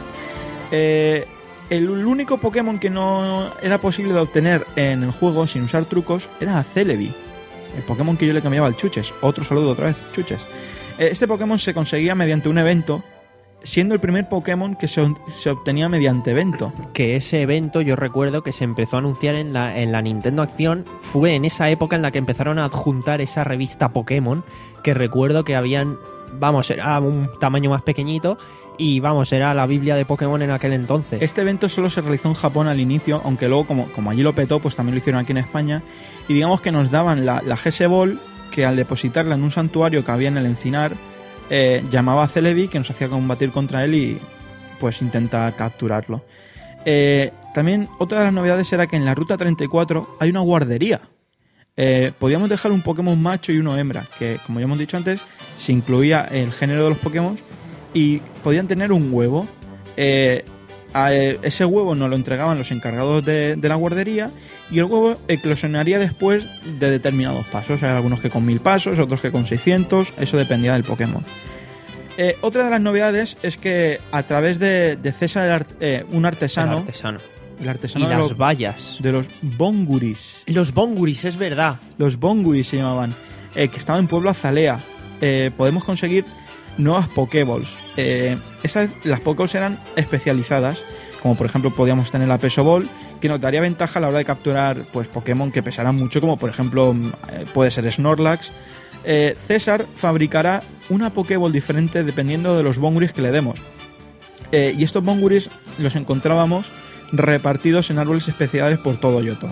Eh, el único Pokémon que no era posible de obtener en el juego sin usar trucos era Celebi, el Pokémon que yo le cambiaba al Chuches. Otro saludo otra vez, Chuches. Eh, este Pokémon se conseguía mediante un evento, siendo el primer Pokémon que se, se obtenía mediante evento. Que ese evento yo recuerdo que se empezó a anunciar en la, en la Nintendo Acción. Fue en esa época en la que empezaron a adjuntar esa revista Pokémon, que recuerdo que habían, vamos, era un tamaño más pequeñito y vamos, era la Biblia de Pokémon en aquel entonces. Este evento solo se realizó en Japón al inicio, aunque luego como, como allí lo petó, pues también lo hicieron aquí en España. Y digamos que nos daban la, la G S Ball, que al depositarla en un santuario que había en el Encinar, eh, llamaba a Celebi, que nos hacía combatir contra él y pues intenta capturarlo. Eh, también otra de las novedades era que en la Ruta treinta y cuatro hay una guardería. Eh, podíamos dejar un Pokémon macho y uno hembra, que como ya hemos dicho antes, se incluía el género de los Pokémon y podían tener un huevo. Eh, a, eh, ese huevo nos lo entregaban los encargados de, de la guardería y el huevo eclosionaría después de determinados pasos. Hay algunos que con mil pasos, otros que con seiscientos, eso dependía del Pokémon. Eh, otra de las novedades es que a través de, de César, el art, eh, un artesano, El artesano. el artesano Y de, las los, vallas. de los Bonguris, Los Bonguris, es verdad. los Bonguris se llamaban, eh, que estaba en Pueblo Azalea. Eh, podemos conseguir nuevas Pokéballs. Eh, esas, las Pokéballs eran especializadas, como por ejemplo podíamos tener la Peso Ball, que nos daría ventaja a la hora de capturar pues Pokémon que pesaran mucho, como por ejemplo eh, puede ser Snorlax. Eh, César fabricará una Pokéball diferente dependiendo de los Bonguris que le demos. Eh, y estos Bonguris los encontrábamos repartidos en árboles especiales por todo Yoto.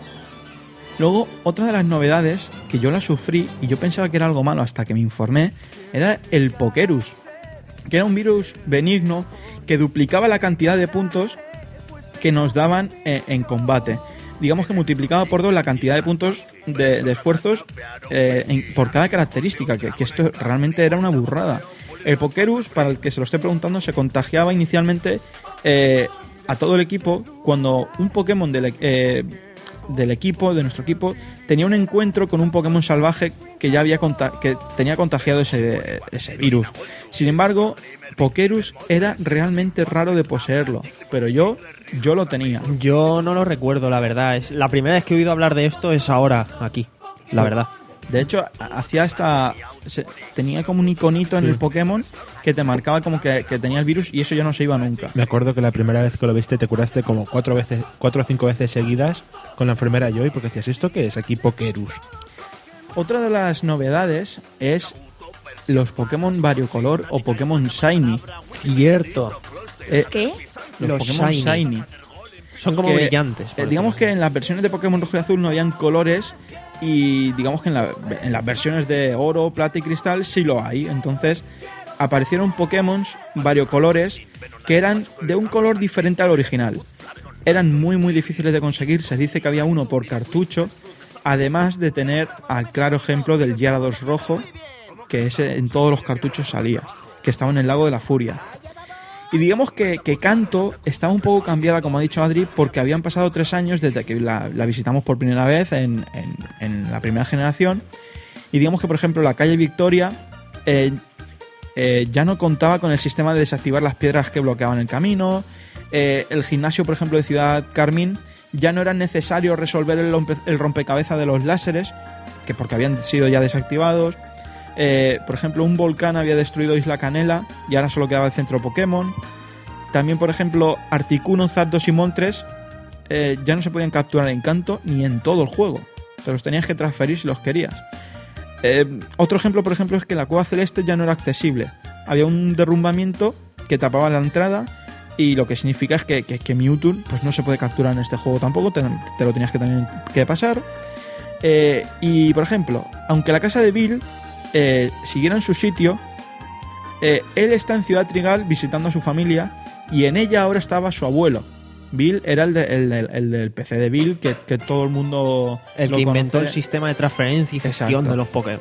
Luego, otra de las novedades que yo la sufrí y yo pensaba que era algo malo hasta que me informé, era el Pokerus, que era un virus benigno que duplicaba la cantidad de puntos que nos daban eh, en combate. Digamos que multiplicaba por dos la cantidad de puntos de, de esfuerzos eh, en, por cada característica, que, que esto realmente era una burrada. El Pokerus, para el que se lo esté preguntando, se contagiaba inicialmente eh, a todo el equipo cuando un Pokémon del, eh, del equipo, de nuestro equipo, tenía un encuentro con un Pokémon salvaje que ya había conta- que tenía contagiado ese, ese virus. Sin embargo, Pokerus era realmente raro de poseerlo, pero yo, yo lo tenía. Yo no lo recuerdo, la verdad. Es la primera vez que he oído hablar de esto es ahora, aquí, la verdad. De hecho, hacía hasta... se- tenía como un iconito en Sí. el Pokémon que te marcaba como que, que tenía el virus y eso ya no se iba nunca. Me acuerdo que la primera vez que lo viste te curaste como cuatro veces, cuatro o cinco veces seguidas con la enfermera Joy porque decías, ¿esto qué es? Aquí Pokerus. Otra de las novedades es los Pokémon variocolor o Pokémon Shiny. Cierto. Eh, ¿Qué? los, Los Pokémon Shiny. Shiny. Son como que, brillantes. eh, por digamos que decirlo en las versiones de Pokémon Rojo y Azul no habían colores y digamos que en, la- en las versiones de Oro, Plata y Cristal sí lo hay. Entonces aparecieron Pokémon variocolores que eran de un color diferente al original. Eran muy muy difíciles de conseguir, se dice que había uno por cartucho, además de tener al claro ejemplo del Gyarados rojo, que ese en todos los cartuchos salía, que estaba en el Lago de la Furia. Y digamos que, que Kanto estaba un poco cambiada, como ha dicho Adri, porque habían pasado tres años desde que la, la visitamos por primera vez en, en, en la primera generación. Y digamos que, por ejemplo, la calle Victoria, eh, eh, ya no contaba con el sistema de desactivar las piedras que bloqueaban el camino. Eh, el gimnasio, por ejemplo, de Ciudad Carmín, ya no era necesario resolver el, rompe, el rompecabezas de los láseres, que porque habían sido ya desactivados. Eh, por ejemplo, un volcán había destruido Isla Canela y ahora solo quedaba el centro Pokémon. También, por ejemplo, Articuno, Zapdos y Moltres eh, ya no se podían capturar en canto ni en todo el juego. Te los tenías que transferir si los querías. Eh, otro ejemplo, por ejemplo, es que la Cueva Celeste ya no era accesible. Había un derrumbamiento que tapaba la entrada y lo que significa es que, que, que Mewtwo pues, no se puede capturar en este juego tampoco, te, te lo tenías que también que pasar. Eh, y, por ejemplo, aunque la casa de Bill eh, siguiera en su sitio, eh, él está en Ciudad Trigal visitando a su familia y en ella ahora estaba su abuelo. Bill era el, de, el, el, el del P C de Bill, que, que todo el mundo El lo que inventó conoce. el sistema de transferencia y gestión Exacto. de los Pokémon.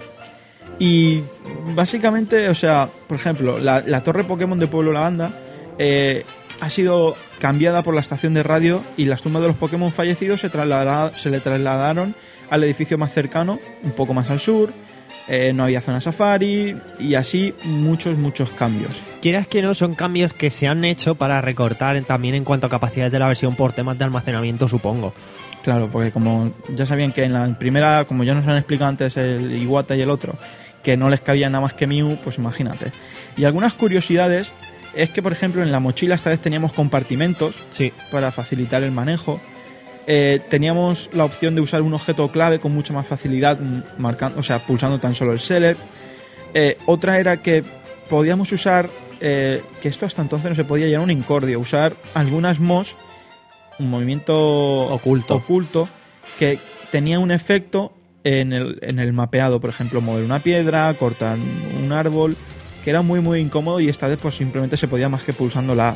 Y básicamente, o sea, por ejemplo, la, la torre Pokémon de Pueblo Lavanda eh, ha sido cambiada por la estación de radio y las tumbas de los Pokémon fallecidos se, traslada, se le trasladaron al edificio más cercano, un poco más al sur. Eh, no había zona safari y así muchos, muchos cambios. Quieras que no, son cambios que se han hecho para recortar en- también en cuanto a capacidades de la versión por temas de almacenamiento, supongo. Claro, porque como ya sabían que en la primera, como ya nos han explicado antes el Iwata y el otro, que no les cabía nada más que Mew, pues imagínate. Y algunas curiosidades es que, por ejemplo, en la mochila esta vez teníamos compartimentos Sí. para facilitar el manejo. Eh, teníamos la opción de usar un objeto clave con mucha más facilidad, marcando, o sea, pulsando tan solo el select. Eh, otra era que podíamos usar, eh, que esto hasta entonces no se podía, ya un incordio, usar algunas M O S, un movimiento Oculto. oculto que tenía un efecto en el, en el mapeado, por ejemplo, mover una piedra, cortar un árbol, que era muy muy incómodo y esta vez pues simplemente se podía más que pulsando la A.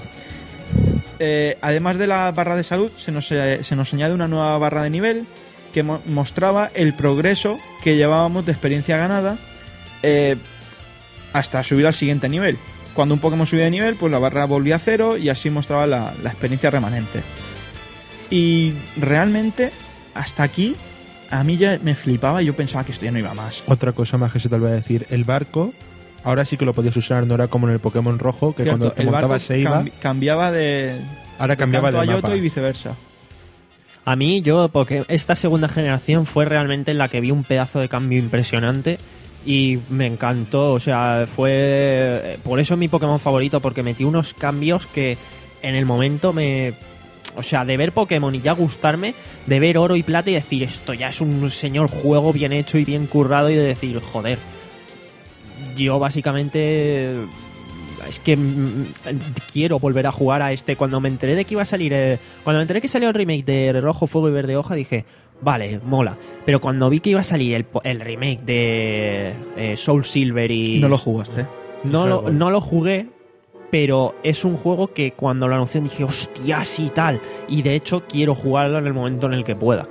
Eh, además de la barra de salud, se nos, eh, se nos añade una nueva barra de nivel que mo- mostraba el progreso que llevábamos de experiencia ganada eh, hasta subir al siguiente nivel. Cuando un Pokémon subía de nivel, pues la barra volvía a cero y así mostraba la, la experiencia remanente. Y realmente, hasta aquí, a mí ya me flipaba y yo pensaba que esto ya no iba más. Otra cosa más que se te olvidó decir, el barco, ahora sí que lo podías usar, no era como en el Pokémon rojo, que Cierto, cuando te el barco montabas se iba, cambi- cambiaba de, ahora de cambiaba Kanto de a mapa. Yoto y viceversa. A mí, yo, porque esta segunda generación fue realmente en la que vi un pedazo de cambio impresionante y me encantó. O sea, fue. Por eso es mi Pokémon favorito, porque metí unos cambios que en el momento me. O sea, de ver Pokémon y ya gustarme, de ver oro y plata y decir, esto ya es un señor juego bien hecho y bien currado, y de decir, joder. Yo básicamente. Es que mm, quiero volver a jugar a este. Cuando me enteré de que iba a salir eh, cuando me enteré que salió el remake de Rojo, Fuego y Verde Hoja, dije, vale, mola. Pero cuando vi que iba a salir el, po- el remake de eh, Soul Silver y... No lo jugaste. no, lo, juego. no lo jugué, pero es un juego que cuando lo anunciaron dije, hostia, sí, tal. Y de hecho quiero jugarlo en el momento en el que pueda.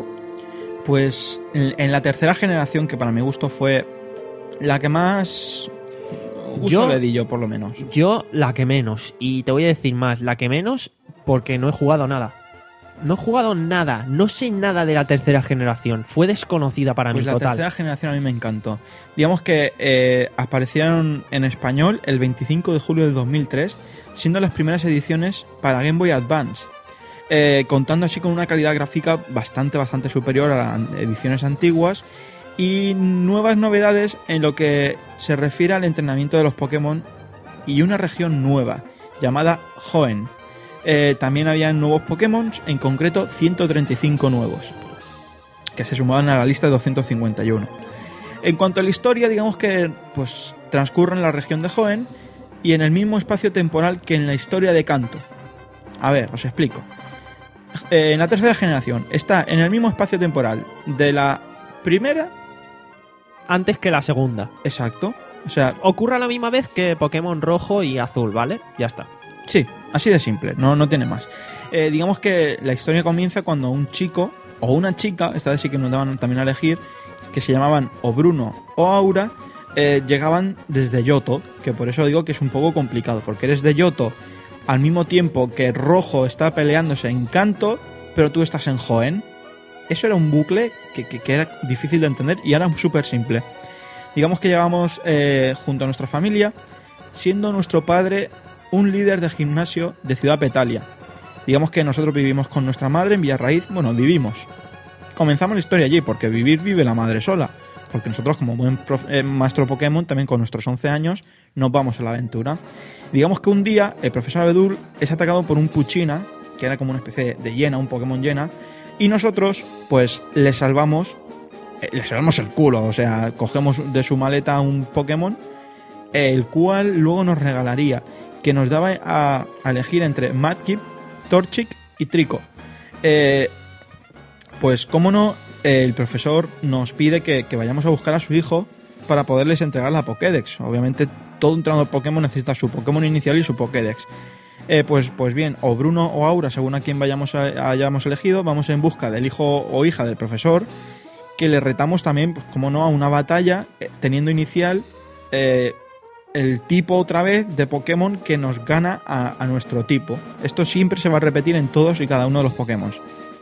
Pues en, en la tercera generación, que para mi gusto fue la que más uso Yo- le di yo, por lo menos. Yo la que menos, y te voy a decir más, la que menos porque no he jugado nada. No he jugado nada, no sé nada de la tercera generación, fue desconocida para Pues mí la total. tercera generación a mí me encantó. Digamos que eh, aparecieron en español el veinticinco de julio del dos mil tres, siendo las primeras ediciones para Game Boy Advance, eh, contando así con una calidad gráfica bastante, bastante superior a las ediciones antiguas y nuevas novedades en lo que se refiere al entrenamiento de los Pokémon y una región nueva llamada Hoenn. Eh, también había nuevos Pokémon, en concreto ciento treinta y cinco nuevos, que se sumaban a la lista de doscientos cincuenta y uno. En cuanto a la historia, digamos que pues transcurre en la región de Hoenn y en el mismo espacio temporal que en la historia de Kanto. A ver, os explico. Eh, en la tercera generación está en el mismo espacio temporal de la primera. Antes que la segunda. Exacto. O sea, Ocurre a la misma vez que Pokémon Rojo y Azul, ¿vale? Ya está. sí, así de simple, no, no tiene más. Eh, digamos que la historia comienza cuando un chico o una chica, esta vez sí que nos daban también a elegir, que se llamaban o Bruno o Aura, eh, llegaban desde Yoto, que por eso digo que es un poco complicado, porque eres de Yoto al mismo tiempo que Rojo está peleándose en Kanto, pero tú estás en Hoenn. Eso era un bucle que, que, que era difícil de entender y era súper simple. Digamos que llegamos eh, junto a nuestra familia, siendo nuestro padre un líder de gimnasio de Ciudad Petalia. Digamos que nosotros vivimos con nuestra madre en Villarraíz. Bueno, vivimos. Comenzamos la historia allí, porque vivir vive la madre sola. Porque nosotros, como buen prof, eh, maestro Pokémon, también con nuestros once años, nos vamos a la aventura. Digamos que un día el profesor Abedul es atacado por un Puchina, que era como una especie de, de hiena, un Pokémon hiena, y nosotros, pues, le salvamos, eh, le salvamos el culo. O sea, cogemos de su maleta un Pokémon, el cual luego nos regalaría, que nos daba a, a elegir entre Mudkip, Torchic y Trico. Eh, pues, cómo no, el profesor nos pide que, que vayamos a buscar a su hijo para poderles entregar la Pokédex. Obviamente, todo entrenador Pokémon necesita su Pokémon inicial y su Pokédex. Eh, pues, pues bien, o Bruno o Aura, según a quien vayamos a, hayamos elegido, vamos en busca del hijo o hija del profesor, que le retamos también, pues, como no, a una batalla, eh, teniendo inicial eh, el tipo otra vez de Pokémon que nos gana a, a nuestro tipo. Esto siempre se va a repetir en todos y cada uno de los Pokémon.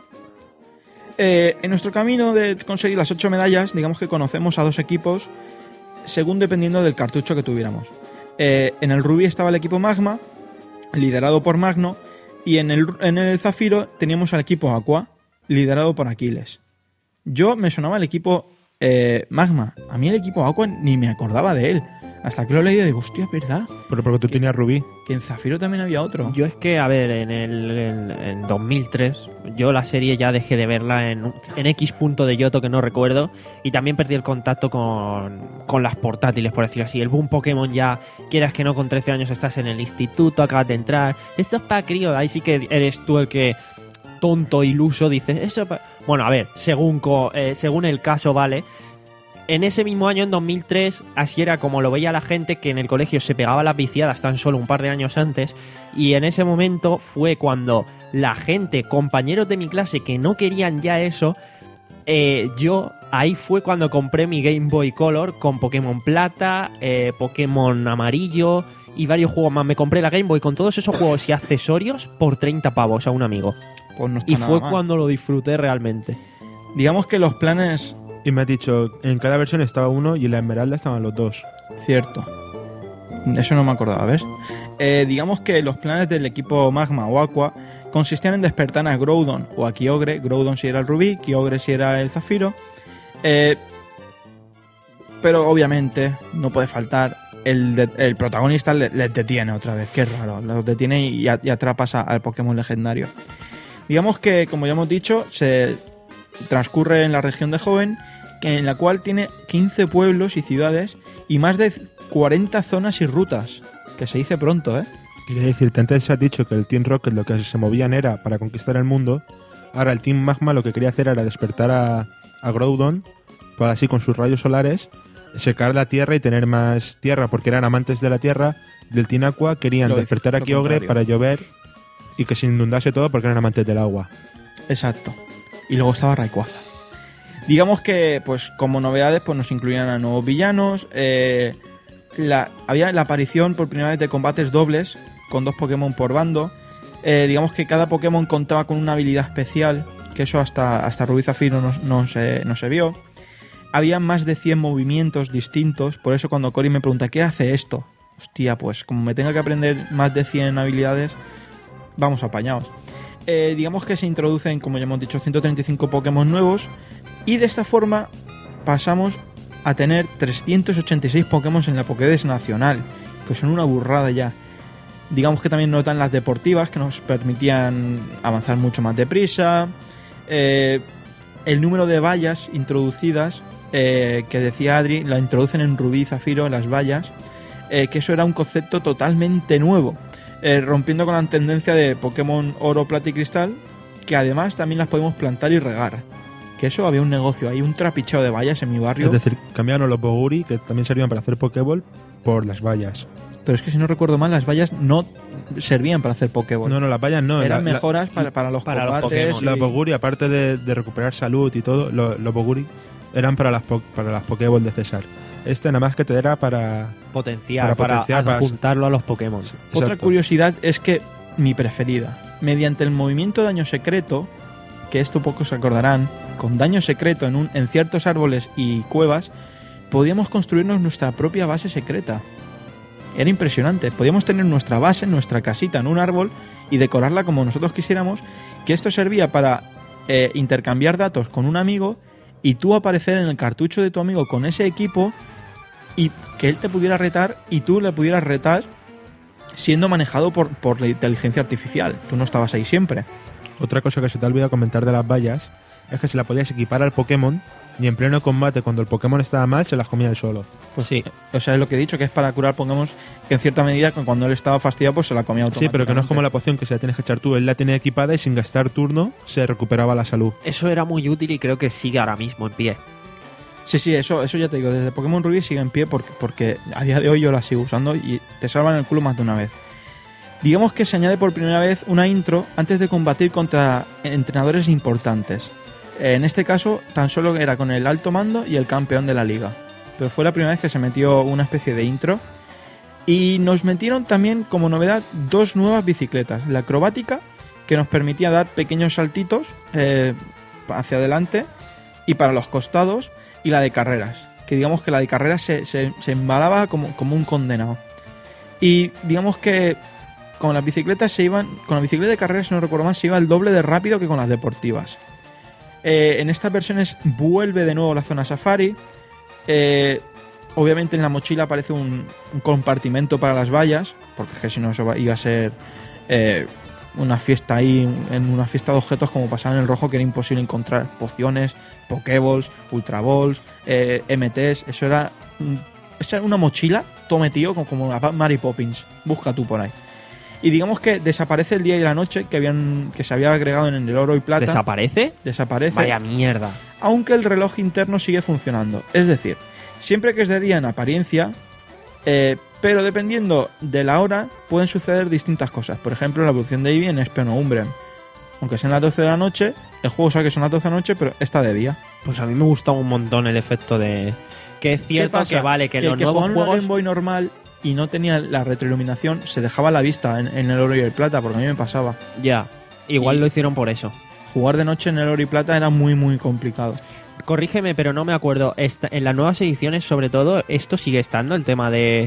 Eh, en nuestro camino de conseguir las ocho medallas, digamos que conocemos a dos equipos según dependiendo del cartucho que tuviéramos. Eh, en el Rubí estaba el equipo Magma, liderado por Magno, y en el, en el Zafiro teníamos al equipo Aqua, liderado por Aquiles. Yo me sonaba el equipo eh, Magma. A mí el equipo Aqua ni me acordaba de él. Hasta que lo leí y digo, hostia, es verdad. Pero porque tú que, tenías Rubí. Que en Zafiro también había otro. Yo es que, a ver, en el en, en dos mil tres, yo la serie ya dejé de verla en, en X punto de Yoto, que no recuerdo, y también perdí el contacto con, con las portátiles, por decirlo así. El boom Pokémon ya, quieras que no, con trece años estás en el instituto, acabas de entrar. Esto es para crío, ahí sí que eres tú el que, tonto, iluso, dices, eso pa... Bueno, a ver, según, co, eh, según el caso, vale. En ese mismo año, en dos mil tres, así era como lo veía la gente, que en el colegio se pegaba las viciadas tan solo un par de años antes, y en ese momento fue cuando la gente, compañeros de mi clase que no querían ya eso, eh, yo ahí fue cuando compré mi Game Boy Color con Pokémon Plata, eh, Pokémon Amarillo y varios juegos más. Me compré la Game Boy con todos esos juegos y accesorios por treinta pavos a un amigo. Pues no está y nada fue mal. cuando lo disfruté realmente. Digamos que los planes... Y me has dicho, en cada versión estaba uno y en la Esmeralda estaban los dos. Cierto. Eso no me acordaba, ¿ves? Eh, digamos que los planes del equipo Magma o Aqua consistían en despertar a Groudon o a Kyogre. Groudon si era el Rubí, Kyogre si era el Zafiro. Eh, pero obviamente no puede faltar el, de, el protagonista les le detiene otra vez. Qué raro, los detiene y, y atrapas a, al Pokémon legendario. Digamos que, como ya hemos dicho, se transcurre en la región de Hoenn, en la cual tiene quince pueblos y ciudades y más de cuarenta zonas y rutas, que se dice pronto, ¿eh? Quería decirte, antes has dicho que el Team Rocket lo que se movían era para conquistar el mundo. Ahora el Team Magma lo que quería hacer era despertar a, a Groudon, para así con sus rayos solares secar la tierra y tener más tierra, porque eran amantes de la tierra. Del Team Aqua querían Lo despertar a Kyogre para llover y que se inundase todo, porque eran amantes del agua. Exacto. Y luego estaba Rayquaza. Digamos que, pues, como novedades, pues nos incluían a nuevos villanos. Eh, la, había la aparición por primera vez de combates dobles con dos Pokémon por bando. Eh, digamos que cada Pokémon contaba con una habilidad especial, que eso hasta, hasta Rubí Zafiro no, no, se, no se vio. Había más de cien movimientos distintos, por eso cuando Cory me pregunta ¿qué hace esto? Hostia, pues como me tenga que aprender más de cien habilidades, vamos apañados. Eh, digamos que se introducen, como ya hemos dicho, ciento treinta y cinco Pokémon nuevos, y de esta forma pasamos a tener trescientos ochenta y seis Pokémon en la Pokédex nacional, que son una burrada ya. Digamos que también notan las deportivas, que nos permitían avanzar mucho más deprisa. Eh, el número de vallas introducidas, eh, que decía Adri, la introducen en Rubí y Zafiro, las vallas, eh, que eso era un concepto totalmente nuevo, eh, rompiendo con la tendencia de Pokémon Oro, Plata y Cristal, que además también las podemos plantar y regar. Que eso había un negocio, hay un trapicheo de vallas en mi barrio. Es decir, cambiaron los Boguri, que también servían para hacer Pokéball, por las vallas. Pero es que si no recuerdo mal, las vallas no servían para hacer Pokéball. No, no, las vallas no. Eran la, mejoras la, para, para los para los combates. Pokémon. y... Los Boguri, aparte de, de recuperar salud y todo, los, los Boguri eran para las, po, para las Pokéball de César. Este nada más que te era para... Potenciar, Para para, potenciar, para- adjuntarlo a los Pokémon. Otra Exacto. curiosidad es que mi preferida, mediante el movimiento daño secreto, que esto pocos se acordarán, con daño secreto en, un, en ciertos árboles y cuevas, podíamos construirnos nuestra propia base secreta. Era impresionante. Podíamos tener nuestra base, nuestra casita en un árbol y decorarla como nosotros quisiéramos, que esto servía para eh, intercambiar datos con un amigo y tú aparecer en el cartucho de tu amigo con ese equipo y que él te pudiera retar y tú le pudieras retar siendo manejado por, por la inteligencia artificial. Tú no estabas ahí siempre. Otra cosa que se te ha olvidado comentar de las vallas es que se la podías equipar al Pokémon y en pleno combate, cuando el Pokémon estaba mal, se las comía él solo. Pues sí. O sea, es lo que he dicho, que es para curar Pokémon que en cierta medida cuando él estaba fastidiado pues se la comía automáticamente. Sí, pero que no es como la poción que se la tienes que echar tú. Él la tenía equipada y sin gastar turno se recuperaba la salud. Eso era muy útil y creo que sigue ahora mismo en pie. Sí, sí, eso, eso ya te digo, desde Pokémon Rubí sigue en pie porque, porque a día de hoy yo la sigo usando y te salvan el culo más de una vez. Digamos que se añade por primera vez una intro antes de combatir contra entrenadores importantes. En este caso, tan solo era con el alto mando y el campeón de la liga. Pero fue la primera vez que se metió una especie de intro. Y nos metieron también como novedad dos nuevas bicicletas. La acrobática, que nos permitía dar pequeños saltitos eh, hacia adelante y para los costados, y la de carreras, que digamos que la de carreras se, se, se embalaba como, como un condenado. Y digamos que con las bicicletas se iban, con la bicicleta de carreras, si no recuerdo mal, se iba el doble de rápido que con las deportivas. Eh, en estas versiones vuelve de nuevo la zona safari. Eh, obviamente en la mochila aparece un, un compartimento para las vallas, porque es que si no eso iba a ser eh, una fiesta ahí, en una fiesta de objetos como pasaba en el rojo, que era imposible encontrar pociones, Pokéballs, Ultra Balls, eh, M Ts. Eso era, eso era una mochila, todo metido como, como la Mary Poppins. Busca tú por ahí. Y digamos que desaparece el día y la noche que habían que se había agregado en el oro y plata. ¿Desaparece? Desaparece. Vaya mierda. Aunque el reloj interno sigue funcionando. Es decir, siempre que es de día en apariencia, eh, pero dependiendo de la hora, pueden suceder distintas cosas. Por ejemplo, la evolución de Eevee en Espeon o Umbreon. Aunque sean las doce de la noche, el juego sabe que son las doce de la noche, pero está de día. Pues a mí me gusta un montón el efecto de... Que es cierto que vale, que, que los el que nuevos jugaba en una juegos... Game Boy normal y no tenía la retroiluminación, se dejaba la vista en, en el oro y el plata, porque a mí me pasaba. Ya, igual Y- lo hicieron por eso. Jugar de noche en el oro y plata era muy, muy complicado. Corrígeme, pero no me acuerdo. Esta- en las nuevas ediciones, sobre todo, esto sigue estando, el tema de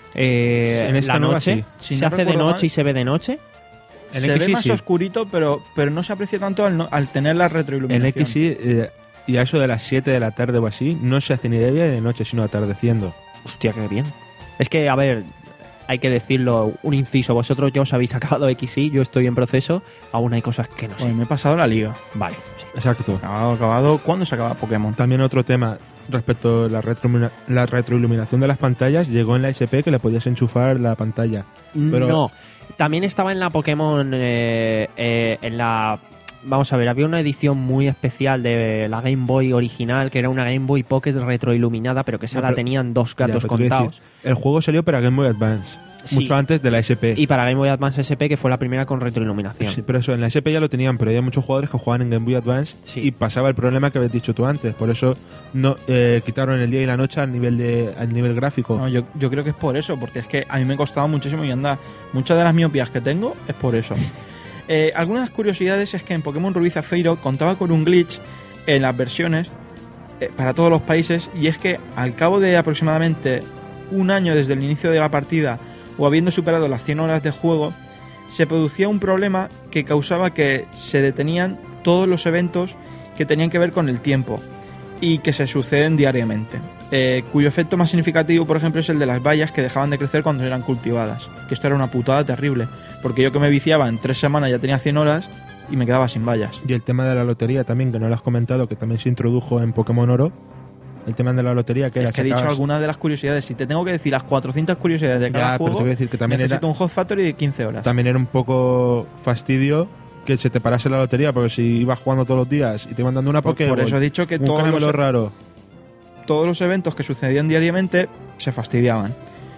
eh, En esta la nueva noche. sí. Si ¿Se no hace de recuerdo noche mal- y se ve de noche? En se X ve más sí. oscurito, pero, pero no se aprecia tanto al, no- al tener la En retroiluminación. X sí, eh, y a eso de las siete de la tarde o así, no se hace ni de día ni de noche, sino atardeciendo. Hostia, qué bien. Es que, a ver, hay que decirlo, un inciso. Vosotros ya os habéis acabado X Y, yo estoy en proceso. Aún hay cosas que no sé. Pues me he pasado la liga. Vale, sí. Exacto. Acabado, acabado. ¿Cuándo se acaba Pokémon? También otro tema respecto a la, retroilumina- la retroiluminación de las pantallas, llegó en la S P que le podías enchufar la pantalla. Pero No, también estaba en la Pokémon, eh, eh, en la... Vamos a ver, había una edición muy especial de la Game Boy original, que era una Game Boy Pocket retroiluminada, pero que esa No, la pero- tenían dos Ya, gatos pero te quiero contados. decir, el juego salió para Game Boy Advance, Sí. mucho antes de la S P. Y para Game Boy Advance S P, que fue la primera con retroiluminación. Sí, pero eso, en la S P ya lo tenían, pero había muchos jugadores que jugaban en Game Boy Advance Sí. y pasaba el problema que habías dicho tú antes. Por eso no eh, quitaron el día y la noche al nivel de al nivel gráfico. No, yo, yo creo que es por eso, porque es que a mí me costaba muchísimo y anda. Muchas de las miopías que tengo es por eso. Eh, algunas curiosidades es que en Pokémon Rubí Zafiro contaba con un glitch en las versiones eh, para todos los países, y es que al cabo de aproximadamente un año desde el inicio de la partida o habiendo superado las cien horas de juego, se producía un problema que causaba que se detenían todos los eventos que tenían que ver con el tiempo y que se suceden diariamente, eh, cuyo efecto más significativo, por ejemplo, es el de las bayas que dejaban de crecer cuando eran cultivadas, que esto era una putada terrible, porque yo que me viciaba en tres semanas ya tenía cien horas y me quedaba sin bayas. Y el tema de la lotería también, que no lo has comentado, que también se introdujo en Pokémon Oro. El tema de la lotería, que era Es que he dicho sacabas- algunas de las curiosidades. Si te tengo que decir las cuatrocientas curiosidades de Ya, cada pero juego, te voy a decir que también necesito era- un Hot Factory de quince horas. También era un poco fastidio que se te parase la lotería, porque si ibas jugando todos los días y te iban dando una Por- Pokéball, por eso he dicho que un todos caramelo los- raro. Todos los eventos que sucedían diariamente se fastidiaban.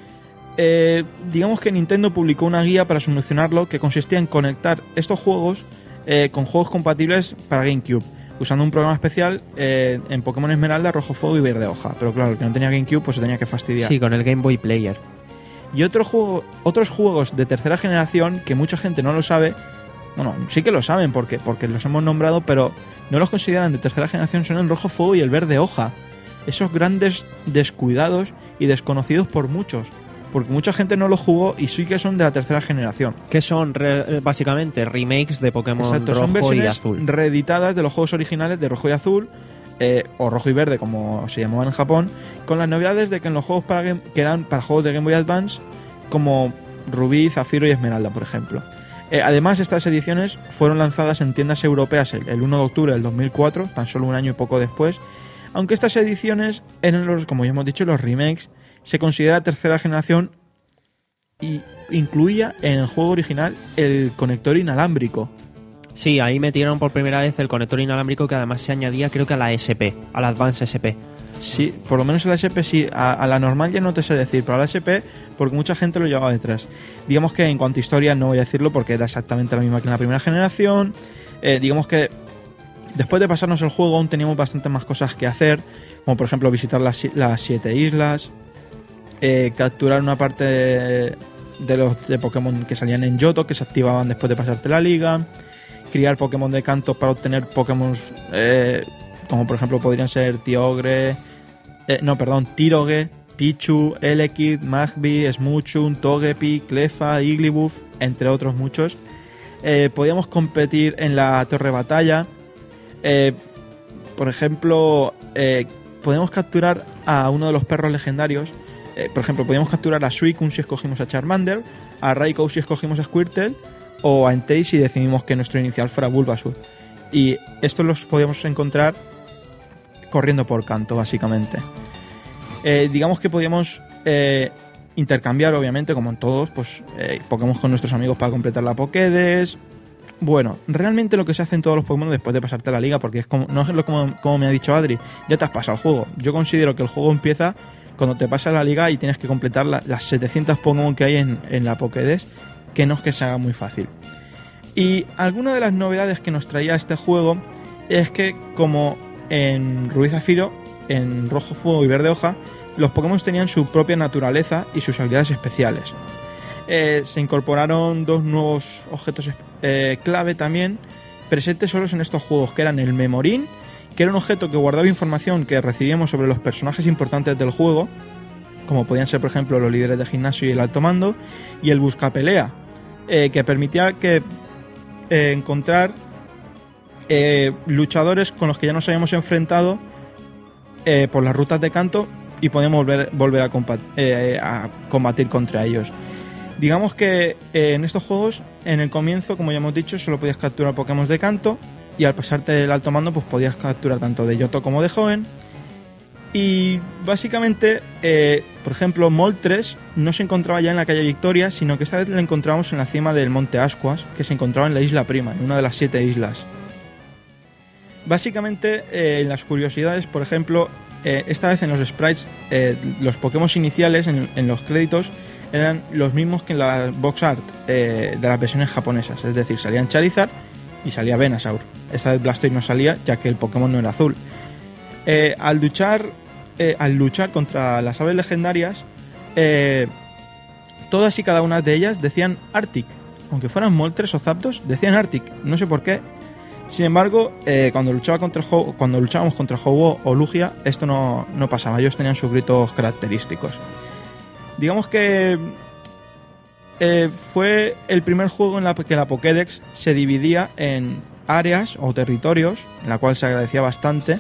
Eh, digamos que Nintendo publicó una guía para solucionarlo, que consistía en conectar estos juegos eh, con juegos compatibles para GameCube, usando un programa especial eh, en Pokémon Esmeralda, Rojo Fuego y Verde Hoja. Pero claro, el que no tenía GameCube pues se tenía que fastidiar. Sí, con el Game Boy Player. Y otro juego, otros juegos de tercera generación que mucha gente no lo sabe, bueno, sí que lo saben porque, porque los hemos nombrado, pero no los consideran de tercera generación, son el Rojo Fuego y el Verde Hoja. esos grandes descuidados y desconocidos por muchos. Porque mucha gente no lo jugó y sí que son de la tercera generación. Que son re- básicamente remakes de Pokémon Exacto, rojo son versiones y azul. reeditadas de los juegos originales de rojo y azul, eh, o rojo y verde como se llamaban en Japón, con las novedades de que en los juegos para game, que eran para juegos de Game Boy Advance, como Rubí, Zafiro y Esmeralda, por ejemplo. Eh, además, estas ediciones fueron lanzadas en tiendas europeas el, el uno de octubre del dos mil cuatro, tan solo un año y poco después, aunque estas ediciones eran, los, como ya hemos dicho, los remakes. Se considera tercera generación y incluía en el juego original el conector inalámbrico. Sí, ahí metieron por primera vez el conector inalámbrico, que además se añadía creo que a la S P, a la Advance S P. Sí, por lo menos a la S P sí, a, a la normal ya no te sé decir, pero a la S P porque mucha gente lo llevaba detrás. Digamos que en cuanto a historia no voy a decirlo porque era exactamente la misma que en la primera generación. Eh, digamos que después de pasarnos el juego aún teníamos bastante más cosas que hacer, como por ejemplo visitar las, las siete islas, eh, capturar una parte de, de los de Pokémon que salían en Johto, que se activaban después de pasarte la liga, criar Pokémon de canto para obtener Pokémon eh, como por ejemplo podrían ser Kyogre, eh, no perdón, Tyrogue, Pichu, Elekid, Magby, Smoochum, Togepi, Cleffa, Igglybuff, entre otros muchos. Eh, podíamos competir en la Torre Batalla. Eh, por ejemplo, eh, podemos capturar a uno de los perros legendarios. Eh, por ejemplo, podíamos capturar a Suicune si escogimos a Charmander, a Raikou si escogimos a Squirtle, o a Entei si decidimos que nuestro inicial fuera Bulbasaur. Y estos los podíamos encontrar corriendo por canto, básicamente. Eh, digamos que podíamos eh, intercambiar, obviamente, como en todos, pues eh, Pokémon con nuestros amigos para completar la Pokédex. Bueno, realmente lo que se hace en todos los Pokémon después de pasarte la liga, porque es como, no es lo como, como me ha dicho Adri, ya te has pasado el juego. Yo considero que el juego empieza cuando te pasas la liga y tienes que completar la, las setecientas Pokémon que hay en, en la Pokédex, que no es que se haga muy fácil. Y alguna de las novedades que nos traía este juego es que, como en Rubí Zafiro, en Rojo Fuego y Verde Hoja, los Pokémon tenían su propia naturaleza y sus habilidades especiales. Eh, se incorporaron dos nuevos objetos eh, clave también, presentes solos en estos juegos, que eran el Memorín, que era un objeto que guardaba información que recibíamos sobre los personajes importantes del juego, como podían ser, por ejemplo, los líderes de gimnasio y el alto mando, y el Buscapelea, eh, que permitía que eh, encontrar eh, luchadores con los que ya nos habíamos enfrentado eh, por las rutas de canto y podíamos volver, volver a, combat- eh, a combatir contra ellos. Digamos que eh, en estos juegos, en el comienzo, como ya hemos dicho, solo podías capturar Pokémon de canto, y al pasarte el alto mando, pues podías capturar tanto de Johto como de Hoenn. Y básicamente, eh, por ejemplo, Moltres no se encontraba ya en la calle Victoria, sino que esta vez la encontramos en la cima del Monte Ascuas, que se encontraba en la Isla Prima, en una de las siete islas. Básicamente, eh, en las curiosidades, por ejemplo, eh, esta vez en los sprites, eh, los Pokémon iniciales en, en los créditos eran los mismos que en la box art eh, de las versiones japonesas, es decir, salían Charizard y salía Venusaur. Esta vez Blastoise no salía, ya que el Pokémon no era azul. Eh, al luchar eh, al luchar contra las aves legendarias, eh, todas y cada una de ellas decían Arctic, aunque fueran Moltres o Zapdos, decían Arctic, no sé por qué. Sin embargo, eh, cuando luchaba contra Ho- cuando luchábamos contra Ho-Oh o Lugia, esto no, no pasaba, ellos tenían sus gritos característicos. Digamos que eh, fue el primer juego en la que la Pokédex se dividía en áreas o territorios, en la cual se agradecía bastante.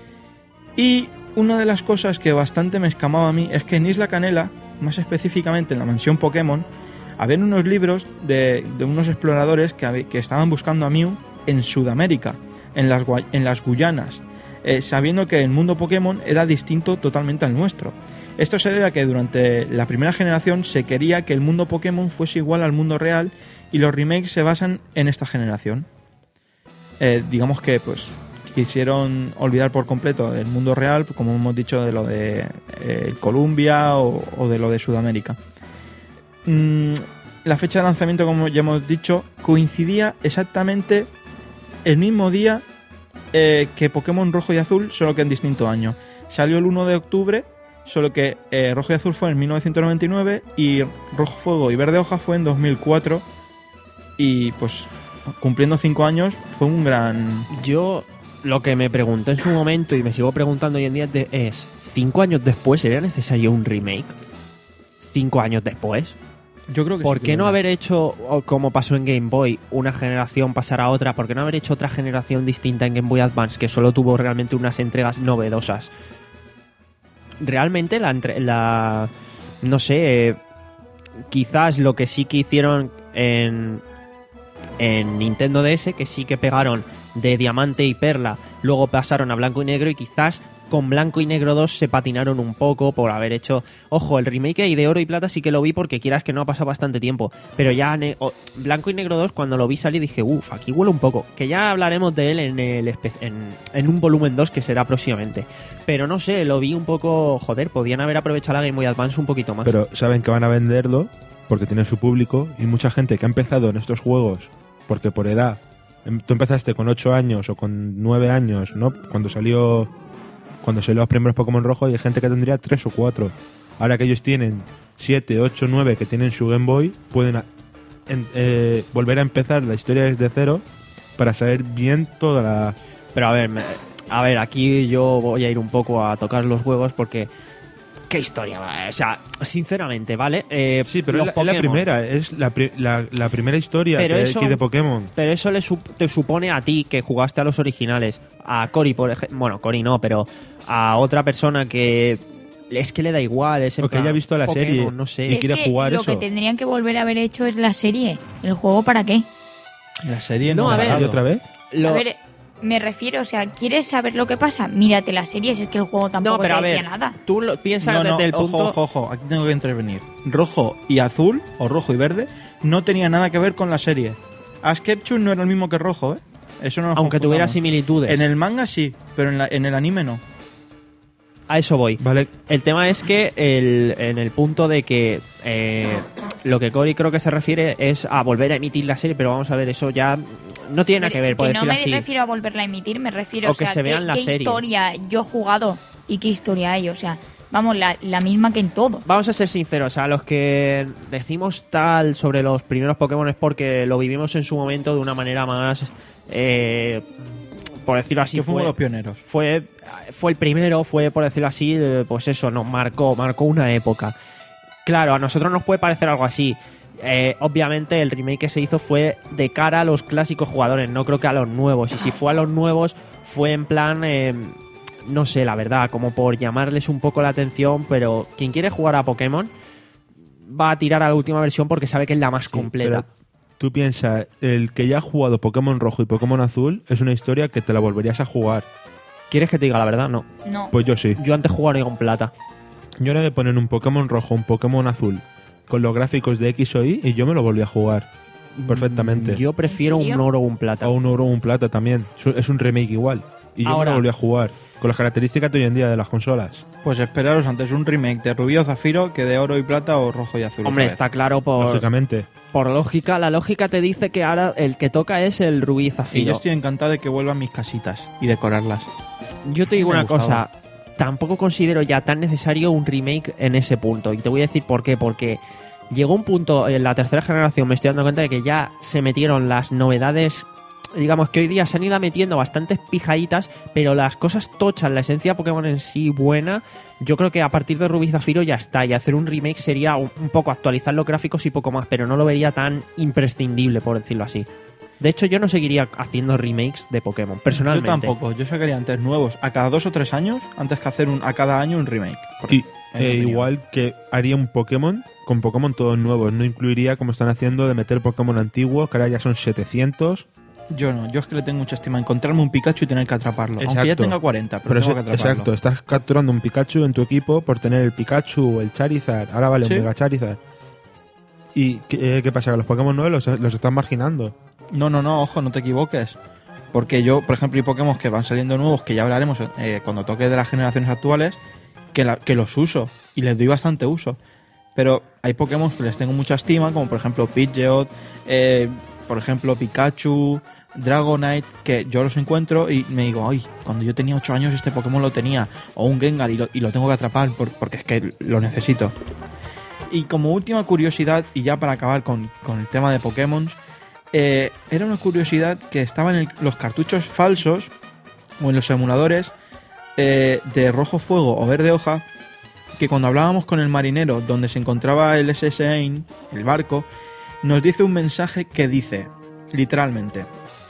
Y una de las cosas que bastante me escamaba a mí es que en Isla Canela, más específicamente en la mansión Pokémon, habían unos libros de, de unos exploradores que, hab- que estaban buscando a Mew en Sudamérica, en las, Gua- en las Guyanas, eh, sabiendo que el mundo Pokémon era distinto totalmente al nuestro. Esto se debe a que durante la primera generación se quería que el mundo Pokémon fuese igual al mundo real, y los remakes se basan en esta generación. Eh, digamos que pues quisieron olvidar por completo el mundo real, como hemos dicho, de lo de eh, Columbia o, o de lo de Sudamérica. Mm, la fecha de lanzamiento, como ya hemos dicho, coincidía exactamente el mismo día eh, que Pokémon Rojo y Azul, solo que en distinto año. Salió el uno de octubre, solo que eh, Rojo y Azul fue en mil novecientos noventa y nueve y Rojo Fuego y Verde Hoja fue en dos mil cuatro, y pues cumpliendo cinco años fue un gran... Yo lo que me pregunté en su momento y me sigo preguntando hoy en día de- es, ¿cinco años después sería necesario un remake? ¿Cinco años después? Yo creo que ¿Por sí, qué que no lo haber hecho, o como pasó en Game Boy, una generación pasar a otra? ¿Por qué no haber hecho otra generación distinta en Game Boy Advance que solo tuvo realmente unas entregas novedosas? Realmente la... entre- la no sé, eh, quizás lo que sí que hicieron en, en Nintendo D S, que sí que pegaron de diamante y perla, luego pasaron a blanco y negro y quizás con blanco y negro dos se patinaron un poco por haber hecho... Ojo, el remake ahí de oro y plata sí que lo vi porque quieras que no ha pasado bastante tiempo, pero ya ne- o- blanco y negro dos cuando lo vi salir dije, uff, aquí huele un poco, que ya hablaremos de él en, el espe- en, en un volumen dos que será próximamente, pero no sé, lo vi un poco, joder, podían haber aprovechado la Game Boy Advance un poquito más. Pero saben que van a venderlo porque tienen su público y mucha gente que ha empezado en estos juegos porque por edad, em- tú empezaste con ocho años o con nueve años, ¿no? Cuando salió cuando salió los primeros Pokémon Rojo y hay gente que tendría tres o cuatro. Ahora que ellos tienen siete, ocho, nueve que tienen su Game Boy, pueden a- en- eh, volver a empezar la historia desde cero para saber bien toda la... Pero a ver, me- a ver, aquí yo voy a ir un poco a tocar los huevos porque... ¿Qué historia? O sea, sinceramente, ¿vale? Eh, Sí, pero es los la, es la Pokémon. primera, es la, pri- la, la primera historia Pero que eso- aquí de Pokémon. Pero eso le sup- te supone a ti que jugaste a los originales, a Cory, por ejemplo, bueno, Cory no, pero a otra persona que es que le da igual, es en O que plan, haya visto la Pokémon, serie no sé. y Es quiere que jugar lo eso. que tendrían que volver a haber hecho es la serie. ¿El juego para qué? La serie No, no, a ha ver, pasado. ¿Y otra vez? Lo- A ver, me refiero, o sea, ¿quieres saber lo que pasa? Mírate la serie, si es que el juego tampoco no, pero te a ver, decía nada. tú lo piensas No, no, desde el ojo, punto... ojo, ojo, aquí tengo que intervenir. Rojo y azul, o rojo y verde, no tenía nada que ver con la serie. Ash Ketchum no era el mismo que rojo, ¿eh? Eso no nos Aunque tuviera confundamos. similitudes. En el manga sí, pero en, la- en el anime no. A eso voy. Vale, El tema es que el, en el punto de que eh, lo que Cory creo que se refiere es a volver a emitir la serie, pero vamos a ver, eso ya no tiene nada que ver, por no decirlo me así. refiero a volverla a emitir, me refiero O o que sea, se vea qué, en la qué serie. historia yo he jugado y qué historia hay, o sea, vamos, la, la misma que en todo. Vamos a ser sinceros, a los que decimos tal sobre los primeros Pokémon es porque lo vivimos en su momento de una manera más, eh, por decirlo así, que fuimos fue, los pioneros. fue, fue el primero, fue, por decirlo así, eh, pues eso, nos marcó, marcó una época. Claro, a nosotros nos puede parecer algo así. Eh, obviamente el remake que se hizo fue de cara a los clásicos jugadores, no creo que a los nuevos. Y si fue a los nuevos, fue en plan... eh, no sé, la verdad, como por llamarles un poco la atención, pero quien quiere jugar a Pokémon va a tirar a la última versión porque sabe que es la más completa. pero tú piensas, el que ya ha jugado Pokémon Rojo y Pokémon Azul es una historia que te la volverías a jugar. ¿Quieres que te diga la verdad? No. No. Pues yo sí. Yo antes jugaría con plata. Yo ahora me ponen un Pokémon Rojo, un Pokémon Azul, con los gráficos de X o Y, y yo me lo volví a jugar perfectamente. Yo prefiero ¿En serio? un oro o un plata. O un oro o un plata también. Su- Es un remake igual. Y yo Ahora- me lo volví a jugar. Con las características de hoy en día de las consolas. Pues esperaros antes un remake de Rubí o Zafiro que de oro y plata o rojo y azul. Hombre, otra vez. está claro por, Lógicamente. por lógica. La lógica te dice que ahora el que toca es el rubí y Y zafiro. yo estoy encantado de que vuelvan mis casitas y decorarlas. Yo te digo Me una gustaba. cosa, tampoco considero ya tan necesario un remake en ese punto. Y te voy a decir por qué. Porque llegó un punto en la tercera generación, me estoy dando cuenta de que ya se metieron las novedades, digamos que hoy día se han ido metiendo bastantes pijaditas, pero las cosas tochas, la esencia de Pokémon en sí buena, yo creo que a partir de Rubí y Zafiro ya está. Y hacer un remake sería un, un poco actualizar los gráficos y poco más, pero no lo vería tan imprescindible, por decirlo así. De hecho, yo no seguiría haciendo remakes de Pokémon, personalmente. Yo tampoco, yo sacaría antes nuevos a cada dos o tres años antes que hacer un a cada año un remake. Por- Y en mi eh, opinión. igual que haría un Pokémon con Pokémon todos nuevos. No incluiría, como están haciendo, de meter Pokémon antiguos, que ahora ya son setecientos. Yo no, yo es que le tengo mucha estima. Encontrarme un Pikachu y tener que atraparlo. Aunque ya Exacto. tenga cuarenta, pero, Pero tengo ese- que atraparlo. exacto, estás capturando un Pikachu en tu equipo por tener el Pikachu o el Charizard. Ahora vale, Sí. un Mega Charizard. ¿Y qué, eh, qué pasa? Que los Pokémon nuevos los, los están marginando. No, no, no, ojo, no te equivoques. Porque yo, por ejemplo, hay Pokémon que van saliendo nuevos, que ya hablaremos eh, cuando toque de las generaciones actuales, que, la- que los uso y les doy bastante uso. Pero hay Pokémon que les tengo mucha estima, como por ejemplo Pidgeot, eh, por ejemplo Pikachu, Dragonite, que yo los encuentro y me digo, ay, cuando yo tenía ocho años este Pokémon lo tenía, o un Gengar y lo, y lo tengo que atrapar por- porque es que lo necesito. Y como última curiosidad, y ya para acabar con, con el tema de Pokémon, eh, era una curiosidad que estaban en el- los cartuchos falsos o en los emuladores eh, de rojo fuego o verde hoja, que cuando hablábamos con el marinero donde se encontraba el S S Ain, el barco, nos dice un mensaje que dice, literalmente: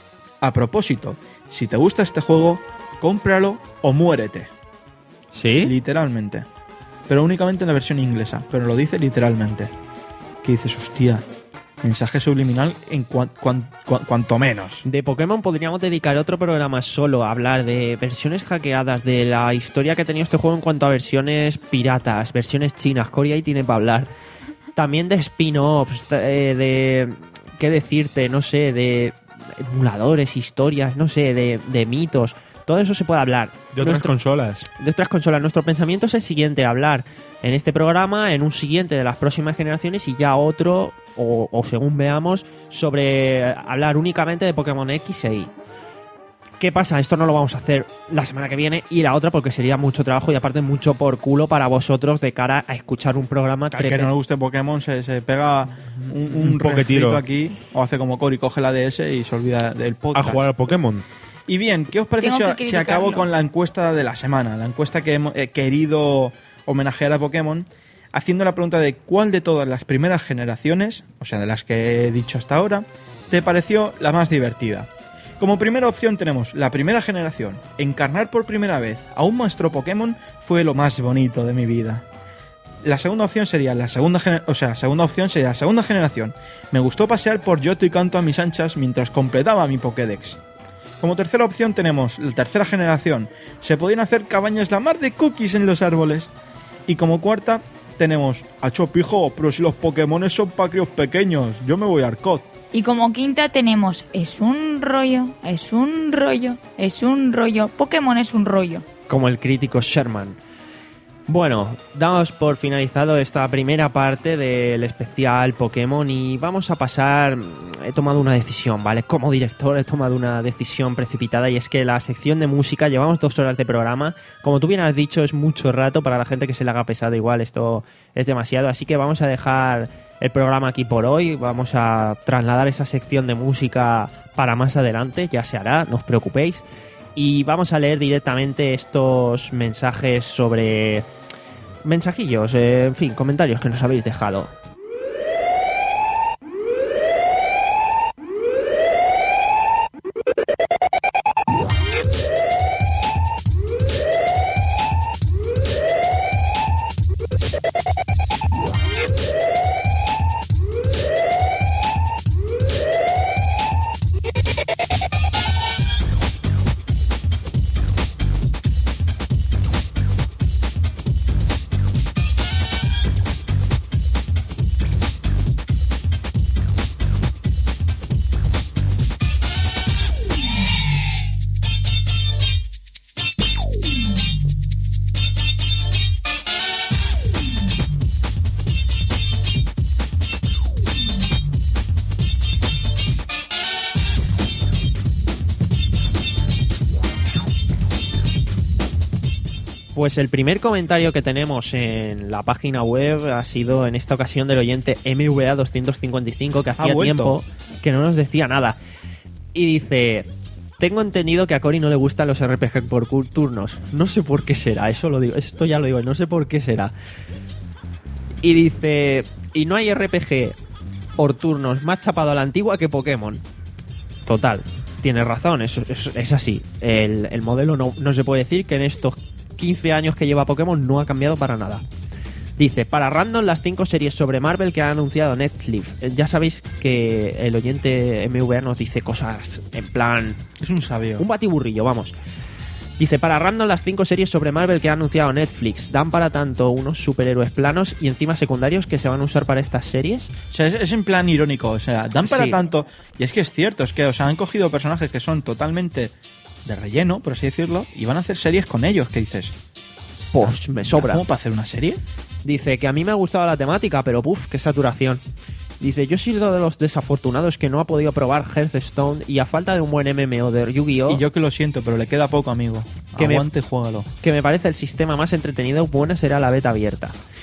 a propósito, si te gusta este juego, cómpralo o muérete. ¿Sí? Literalmente. Pero únicamente en la versión inglesa, pero lo dice literalmente. Que dices, hostia, mensaje subliminal en cuan, cuan, cuan, cuanto menos. De Pokémon podríamos dedicar otro programa solo a hablar de versiones hackeadas, de la historia que ha tenido este juego en cuanto a versiones piratas, versiones chinas. Cory ahí tiene para hablar. También de spin-offs, de, de... ¿qué decirte? No sé, de emuladores, historias, no sé, de, de mitos. Todo eso se puede hablar. De otras Nuestro, consolas. De otras consolas. Nuestro pensamiento es el siguiente, hablar en este programa, en un siguiente de las próximas generaciones y ya otro, o, o según veamos, sobre hablar únicamente de Pokémon X e Y. ¿Qué pasa? Esto no lo vamos a hacer la semana que viene y la otra porque sería mucho trabajo y aparte mucho por culo para vosotros de cara a escuchar un programa. Al que no le guste Pokémon se, se pega un, un, Un poquetiro refrito aquí, o hace como Cory, coge la D S y se olvida del A podcast. jugar al Pokémon. Y bien, ¿qué os parece Tengo si, que si acabo criticarlo. con la encuesta de la semana? La encuesta que hemos eh, querido homenajear a Pokémon, haciendo la pregunta de cuál de todas las primeras generaciones, o sea, de las que he dicho hasta ahora, te pareció la más divertida. Como primera opción tenemos la primera generación. Encarnar por primera vez a un maestro Pokémon fue lo más bonito de mi vida. La segunda opción sería la segunda gener- o sea, segunda opción sería la segunda generación. Me gustó pasear por Yoto y Kanto a mis anchas mientras completaba mi Pokédex. Como tercera opción tenemos la tercera generación. Se podían hacer cabañas la mar de cookies en los árboles. Y como cuarta tenemos Acho pijo, pero si los Pokémones son pa' críos pequeños, yo me voy a Arcot. Y como quinta tenemos, es un rollo, es un rollo, es un rollo, Pokémon es un rollo. Como el crítico Sherman. Bueno, damos por finalizado esta primera parte del especial Pokémon y vamos a pasar... He tomado una decisión, ¿vale? Como director he tomado una decisión precipitada y es que la sección de música, llevamos dos horas de programa. Como tú bien has dicho, es mucho rato para la gente que se le haga pesado, igual esto es demasiado. Así que vamos a dejar el programa aquí por hoy. Vamos a trasladar esa sección de música para más adelante, ya se hará, no os preocupéis. Y vamos a leer directamente estos mensajes sobre... Mensajillos, eh, en fin, comentarios que nos habéis dejado. Pues el primer comentario que tenemos en la página web ha sido en esta ocasión del oyente M V A doscientos cincuenta y cinco, que hacía vuelto. tiempo que no nos decía nada. Y dice: tengo entendido que a Cory no le gustan los R P G por cu- turnos. No sé por qué será, eso lo digo, esto ya lo digo, no sé por qué será. Y dice: y no hay R P G por turnos más chapado a la antigua que Pokémon. Total, tienes razón, es, es, es así. El, el modelo no, no se puede decir que en estos quince años que lleva Pokémon no ha cambiado para nada. Dice: para random las cinco series sobre Marvel que ha anunciado Netflix. Eh, Ya sabéis que el oyente M V A nos dice cosas en plan... Es un sabio. Un batiburrillo, vamos. Dice: para random las cinco series sobre Marvel que ha anunciado Netflix. Dan para tanto unos superhéroes planos y encima secundarios que se van a usar para estas series. O sea, es, es en plan irónico, o sea, dan para Sí. tanto. Y es que es cierto, es que, o sea, han cogido personajes que son totalmente de relleno, por así decirlo, y van a hacer series con ellos, que dices, Pues me sobra. ¿cómo para hacer una serie? Dice que a mí me ha gustado la temática, pero puf, qué saturación. Dice: yo he sido de los desafortunados que no ha podido probar Hearthstone y a falta de un buen M M O de Yu-Gi-Oh! Y yo que lo siento, pero le queda poco, amigo. Que me- Aguante, juégalo. que me parece el sistema más entretenido, buena será la beta abierta.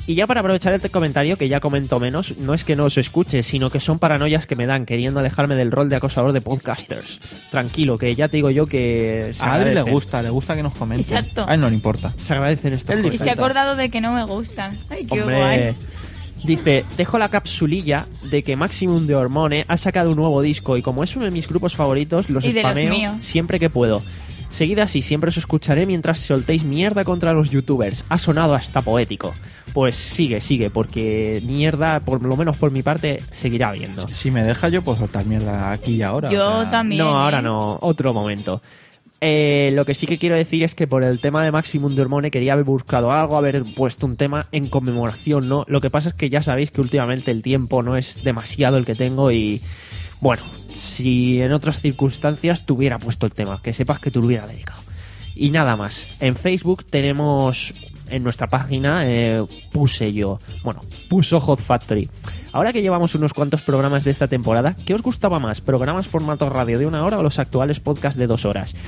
Y ya para aprovechar este comentario, que ya comento menos, no es que no os escuche, sino que son paranoias que me dan queriendo alejarme del rol de acosador de podcasters. Tranquilo, que ya te digo yo que se A Adri le agradecen. gusta, le gusta que nos comenten. Exacto. A él no le importa. Se agradecen estos Y se ha acordado de que no me gustan. Ay, qué Hombre, guay. dice, dejo la capsulilla de que Maximum de Hormone ha sacado un nuevo disco y como es uno de mis grupos favoritos, los Y de los spameo míos. siempre que puedo. Seguid así, siempre os escucharé mientras soltéis mierda contra los youtubers. Ha sonado hasta poético. Pues sigue, sigue, porque mierda, por lo menos por mi parte, seguirá habiendo. Si me deja, yo puedo soltar mierda aquí y ahora. Yo o sea, también. No, ahora ¿eh? no, otro momento. Eh, lo que sí que quiero decir es que por el tema de Maximum de Hormone quería haber buscado algo, haber puesto un tema en conmemoración, ¿no? Lo que pasa es que ya sabéis que últimamente el tiempo no es demasiado el que tengo y... Bueno, si en otras circunstancias te hubiera puesto el tema, que sepas que te lo hubiera dedicado. Y nada más. En Facebook tenemos... En nuestra página eh, puse yo... Bueno, puso Hot Factory. Ahora que llevamos unos cuantos programas de esta temporada, ¿qué os gustaba más? ¿Programas formato radio de una hora o los actuales podcasts de dos horas?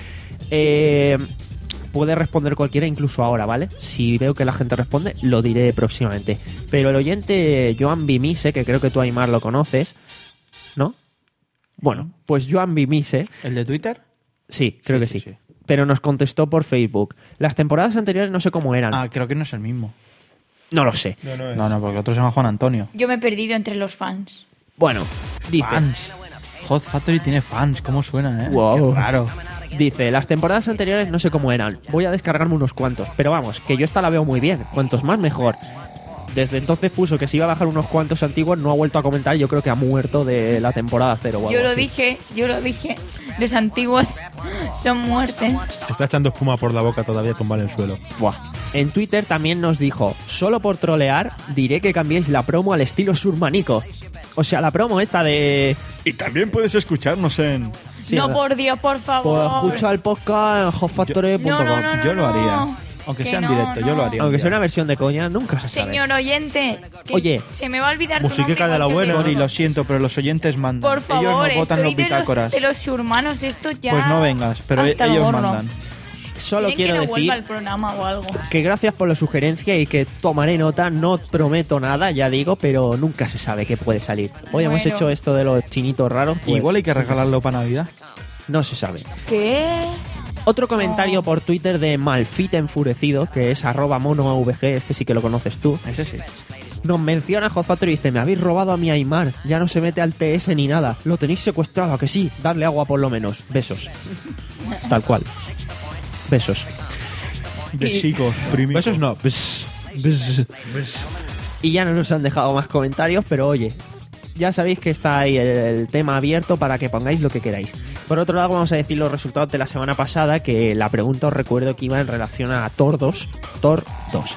Eh, puede responder cualquiera, incluso ahora, ¿vale? Si veo que la gente responde, lo diré próximamente. Pero el oyente Joan Bimise, que creo que tú, Aymar, lo conoces, ¿no? Bueno, pues Joan Bimise... ¿El de Twitter? Sí, creo Sí, que sí, sí, sí. Pero nos contestó por Facebook. Las temporadas anteriores no sé cómo eran. Ah, creo que no es el mismo. No lo sé. No, no es. No, no, porque el otro se llama Juan Antonio. Yo me he perdido entre los fans. Bueno, dice... Fans. Hot Factory tiene fans. ¿Cómo suena, eh? Wow. Qué raro. Dice, las temporadas anteriores no sé cómo eran. Voy a descargarme unos cuantos. Pero vamos, que yo esta la veo muy bien. Cuantos más, mejor. Desde entonces puso que si iba a bajar unos cuantos antiguos, no ha vuelto a comentar. Yo creo que ha muerto de la temporada cero. o Yo algo lo así. dije, yo lo dije. Los antiguos son muerte. Está echando espuma por la boca todavía tumbar en el suelo. Buah. En Twitter también nos dijo, solo por trolear diré que cambiéis la promo al estilo surmanico. O sea, la promo esta de... Y también puedes escucharnos en... Sí, no, ¿verdad? por Dios, por Pues favor. escucha el podcast en hot factory punto com. No, no, no, Yo lo no. haría. Aunque Que sea en no, directo, yo no. lo haría. Aunque un sea día. una versión de coña, nunca se sabe. Señor oyente, que Oye, se me va a olvidar tu musiquita nombre de la igual que el buena. Cori, lo siento, pero los oyentes mandan. Por favor, ellos no votan estoy los de los, bitácoras. de los urmanos, esto ya... Pues no vengas, pero hasta el ellos gorro. mandan. solo Quieren quiero que no decir vuelva al programa o algo. que gracias por la sugerencia y que tomaré nota. No prometo nada, ya digo, pero nunca se sabe qué puede salir. Hoy hemos Bueno. hecho esto de los chinitos raros. pues, Igual hay que regalarlo para Navidad. no se sabe. ¿Qué? Otro comentario por Twitter de Malfit Enfurecido, que es arroba monoavg, este sí que lo conoces tú. Ese sí. Nos menciona Hot Factory y dice, me habéis robado a mi Aymar, ya no se mete al T S ni nada, lo tenéis secuestrado, ¿a que sí? Darle agua por lo menos, besos. Tal cual. Besos. Besicos, primicos. Besos no. Bes, bes, bes. Y ya no nos han dejado más comentarios, pero oye, ya sabéis que está ahí el, el tema abierto para que pongáis lo que queráis. Por otro lado, vamos a decir los resultados de la semana pasada, que la pregunta os recuerdo que iba en relación a Thor dos, Thor dos,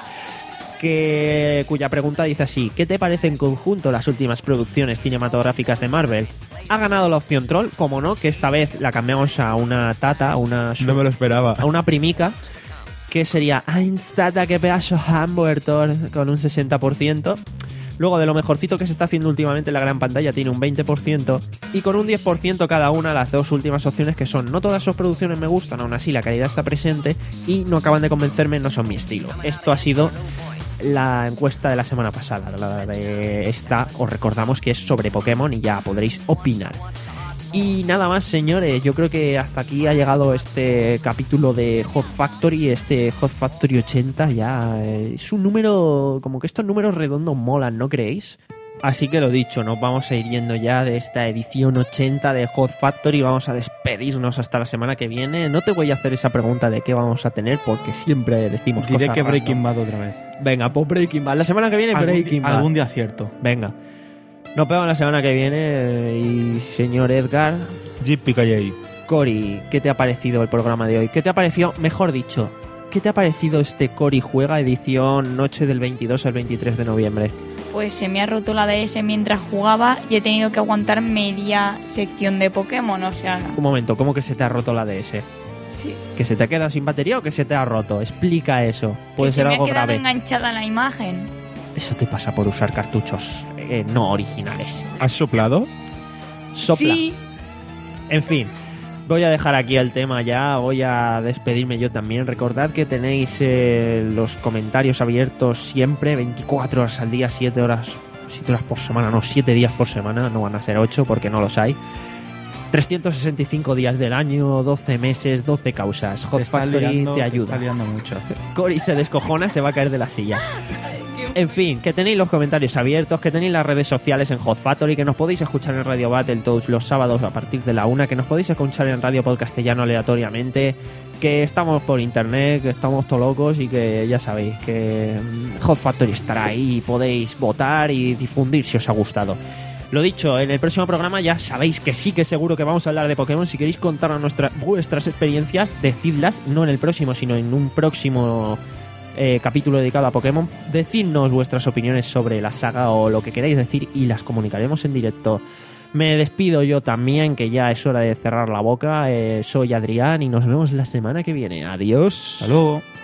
que, cuya pregunta dice así, ¿qué te parece en conjunto las últimas producciones cinematográficas de Marvel? Ha ganado la opción troll, como no, que esta vez la cambiamos a una tata, a una, No me lo esperaba. a una primica, que sería Einstata que pedazo Hamburger con un sesenta por ciento. Luego, de lo mejorcito que se está haciendo últimamente en la gran pantalla, tiene un veinte por ciento. Y con un diez por ciento cada una las dos últimas opciones, que son, no todas sus producciones me gustan, aún así la calidad está presente y no acaban de convencerme, no son mi estilo. Esto ha sido la encuesta de la semana pasada. La de esta os recordamos que es sobre Pokémon y ya podréis opinar. Y nada más, señores, yo creo que hasta aquí ha llegado este capítulo de Hot Factory, este Hot Factory ochenta. Ya eh, es un número, como que estos números redondos molan, ¿no creéis? Así que lo dicho, nos vamos a ir yendo ya de esta edición ochenta de Hot Factory. Vamos a despedirnos hasta la semana que viene. No te voy a hacer esa pregunta de qué vamos a tener, porque siempre decimos Diré cosas que random. Breaking Bad otra vez. Venga, pues Breaking Bad. La semana que viene Algún, Breaking di- Bad. algún día acierto. Venga. Nos vemos la semana que viene. Y señor Edgar, Jeep Picayay. Cori, ¿qué te ha parecido el programa de hoy? ¿Qué te ha parecido, mejor dicho, qué te ha parecido este Cori Juega edición noche del veintidós al veintitrés de noviembre? Pues se me ha roto la D S mientras jugaba y he tenido que aguantar media sección de Pokémon, o sea... Un momento, ¿cómo que se te ha roto la D S? Sí. ¿Que se te ha quedado sin batería o que se te ha roto? Explica eso. Puede que ser se me algo ha quedado grave. enganchada la imagen. Eso te pasa por usar cartuchos eh, no originales. ¿Has soplado? Sopla. Sí. En fin, Voy a dejar aquí el tema ya, voy a despedirme yo también. Recordad que tenéis eh, los comentarios abiertos siempre, veinticuatro horas al día, siete horas, siete horas por semana, no, siete días por semana, no van a ser ocho porque no los hay. trescientos sesenta y cinco días del año, doce meses, doce causas. Hot Te está Factory liando, te te ayuda. está liando mucho. Cory se descojona, se va a caer de la silla. En fin, que tenéis los comentarios abiertos, que tenéis las redes sociales en Hot Factory, que nos podéis escuchar en Radio Battletoads los sábados a partir de la una, que nos podéis escuchar en Radio Podcastellano aleatoriamente, que estamos por internet, que estamos todos locos y que ya sabéis que Hot Factory estará ahí y podéis votar y difundir si os ha gustado. Lo dicho, en el próximo programa ya sabéis que sí que seguro que vamos a hablar de Pokémon. Si queréis contarnos nuestra, vuestras experiencias, decidlas, no en el próximo, sino en un próximo eh, capítulo dedicado a Pokémon. Decidnos vuestras opiniones sobre la saga o lo que queráis decir y las comunicaremos en directo. Me despido yo también, que ya es hora de cerrar la boca. Eh, soy Adrián y nos vemos la semana que viene. Adiós. Hasta luego.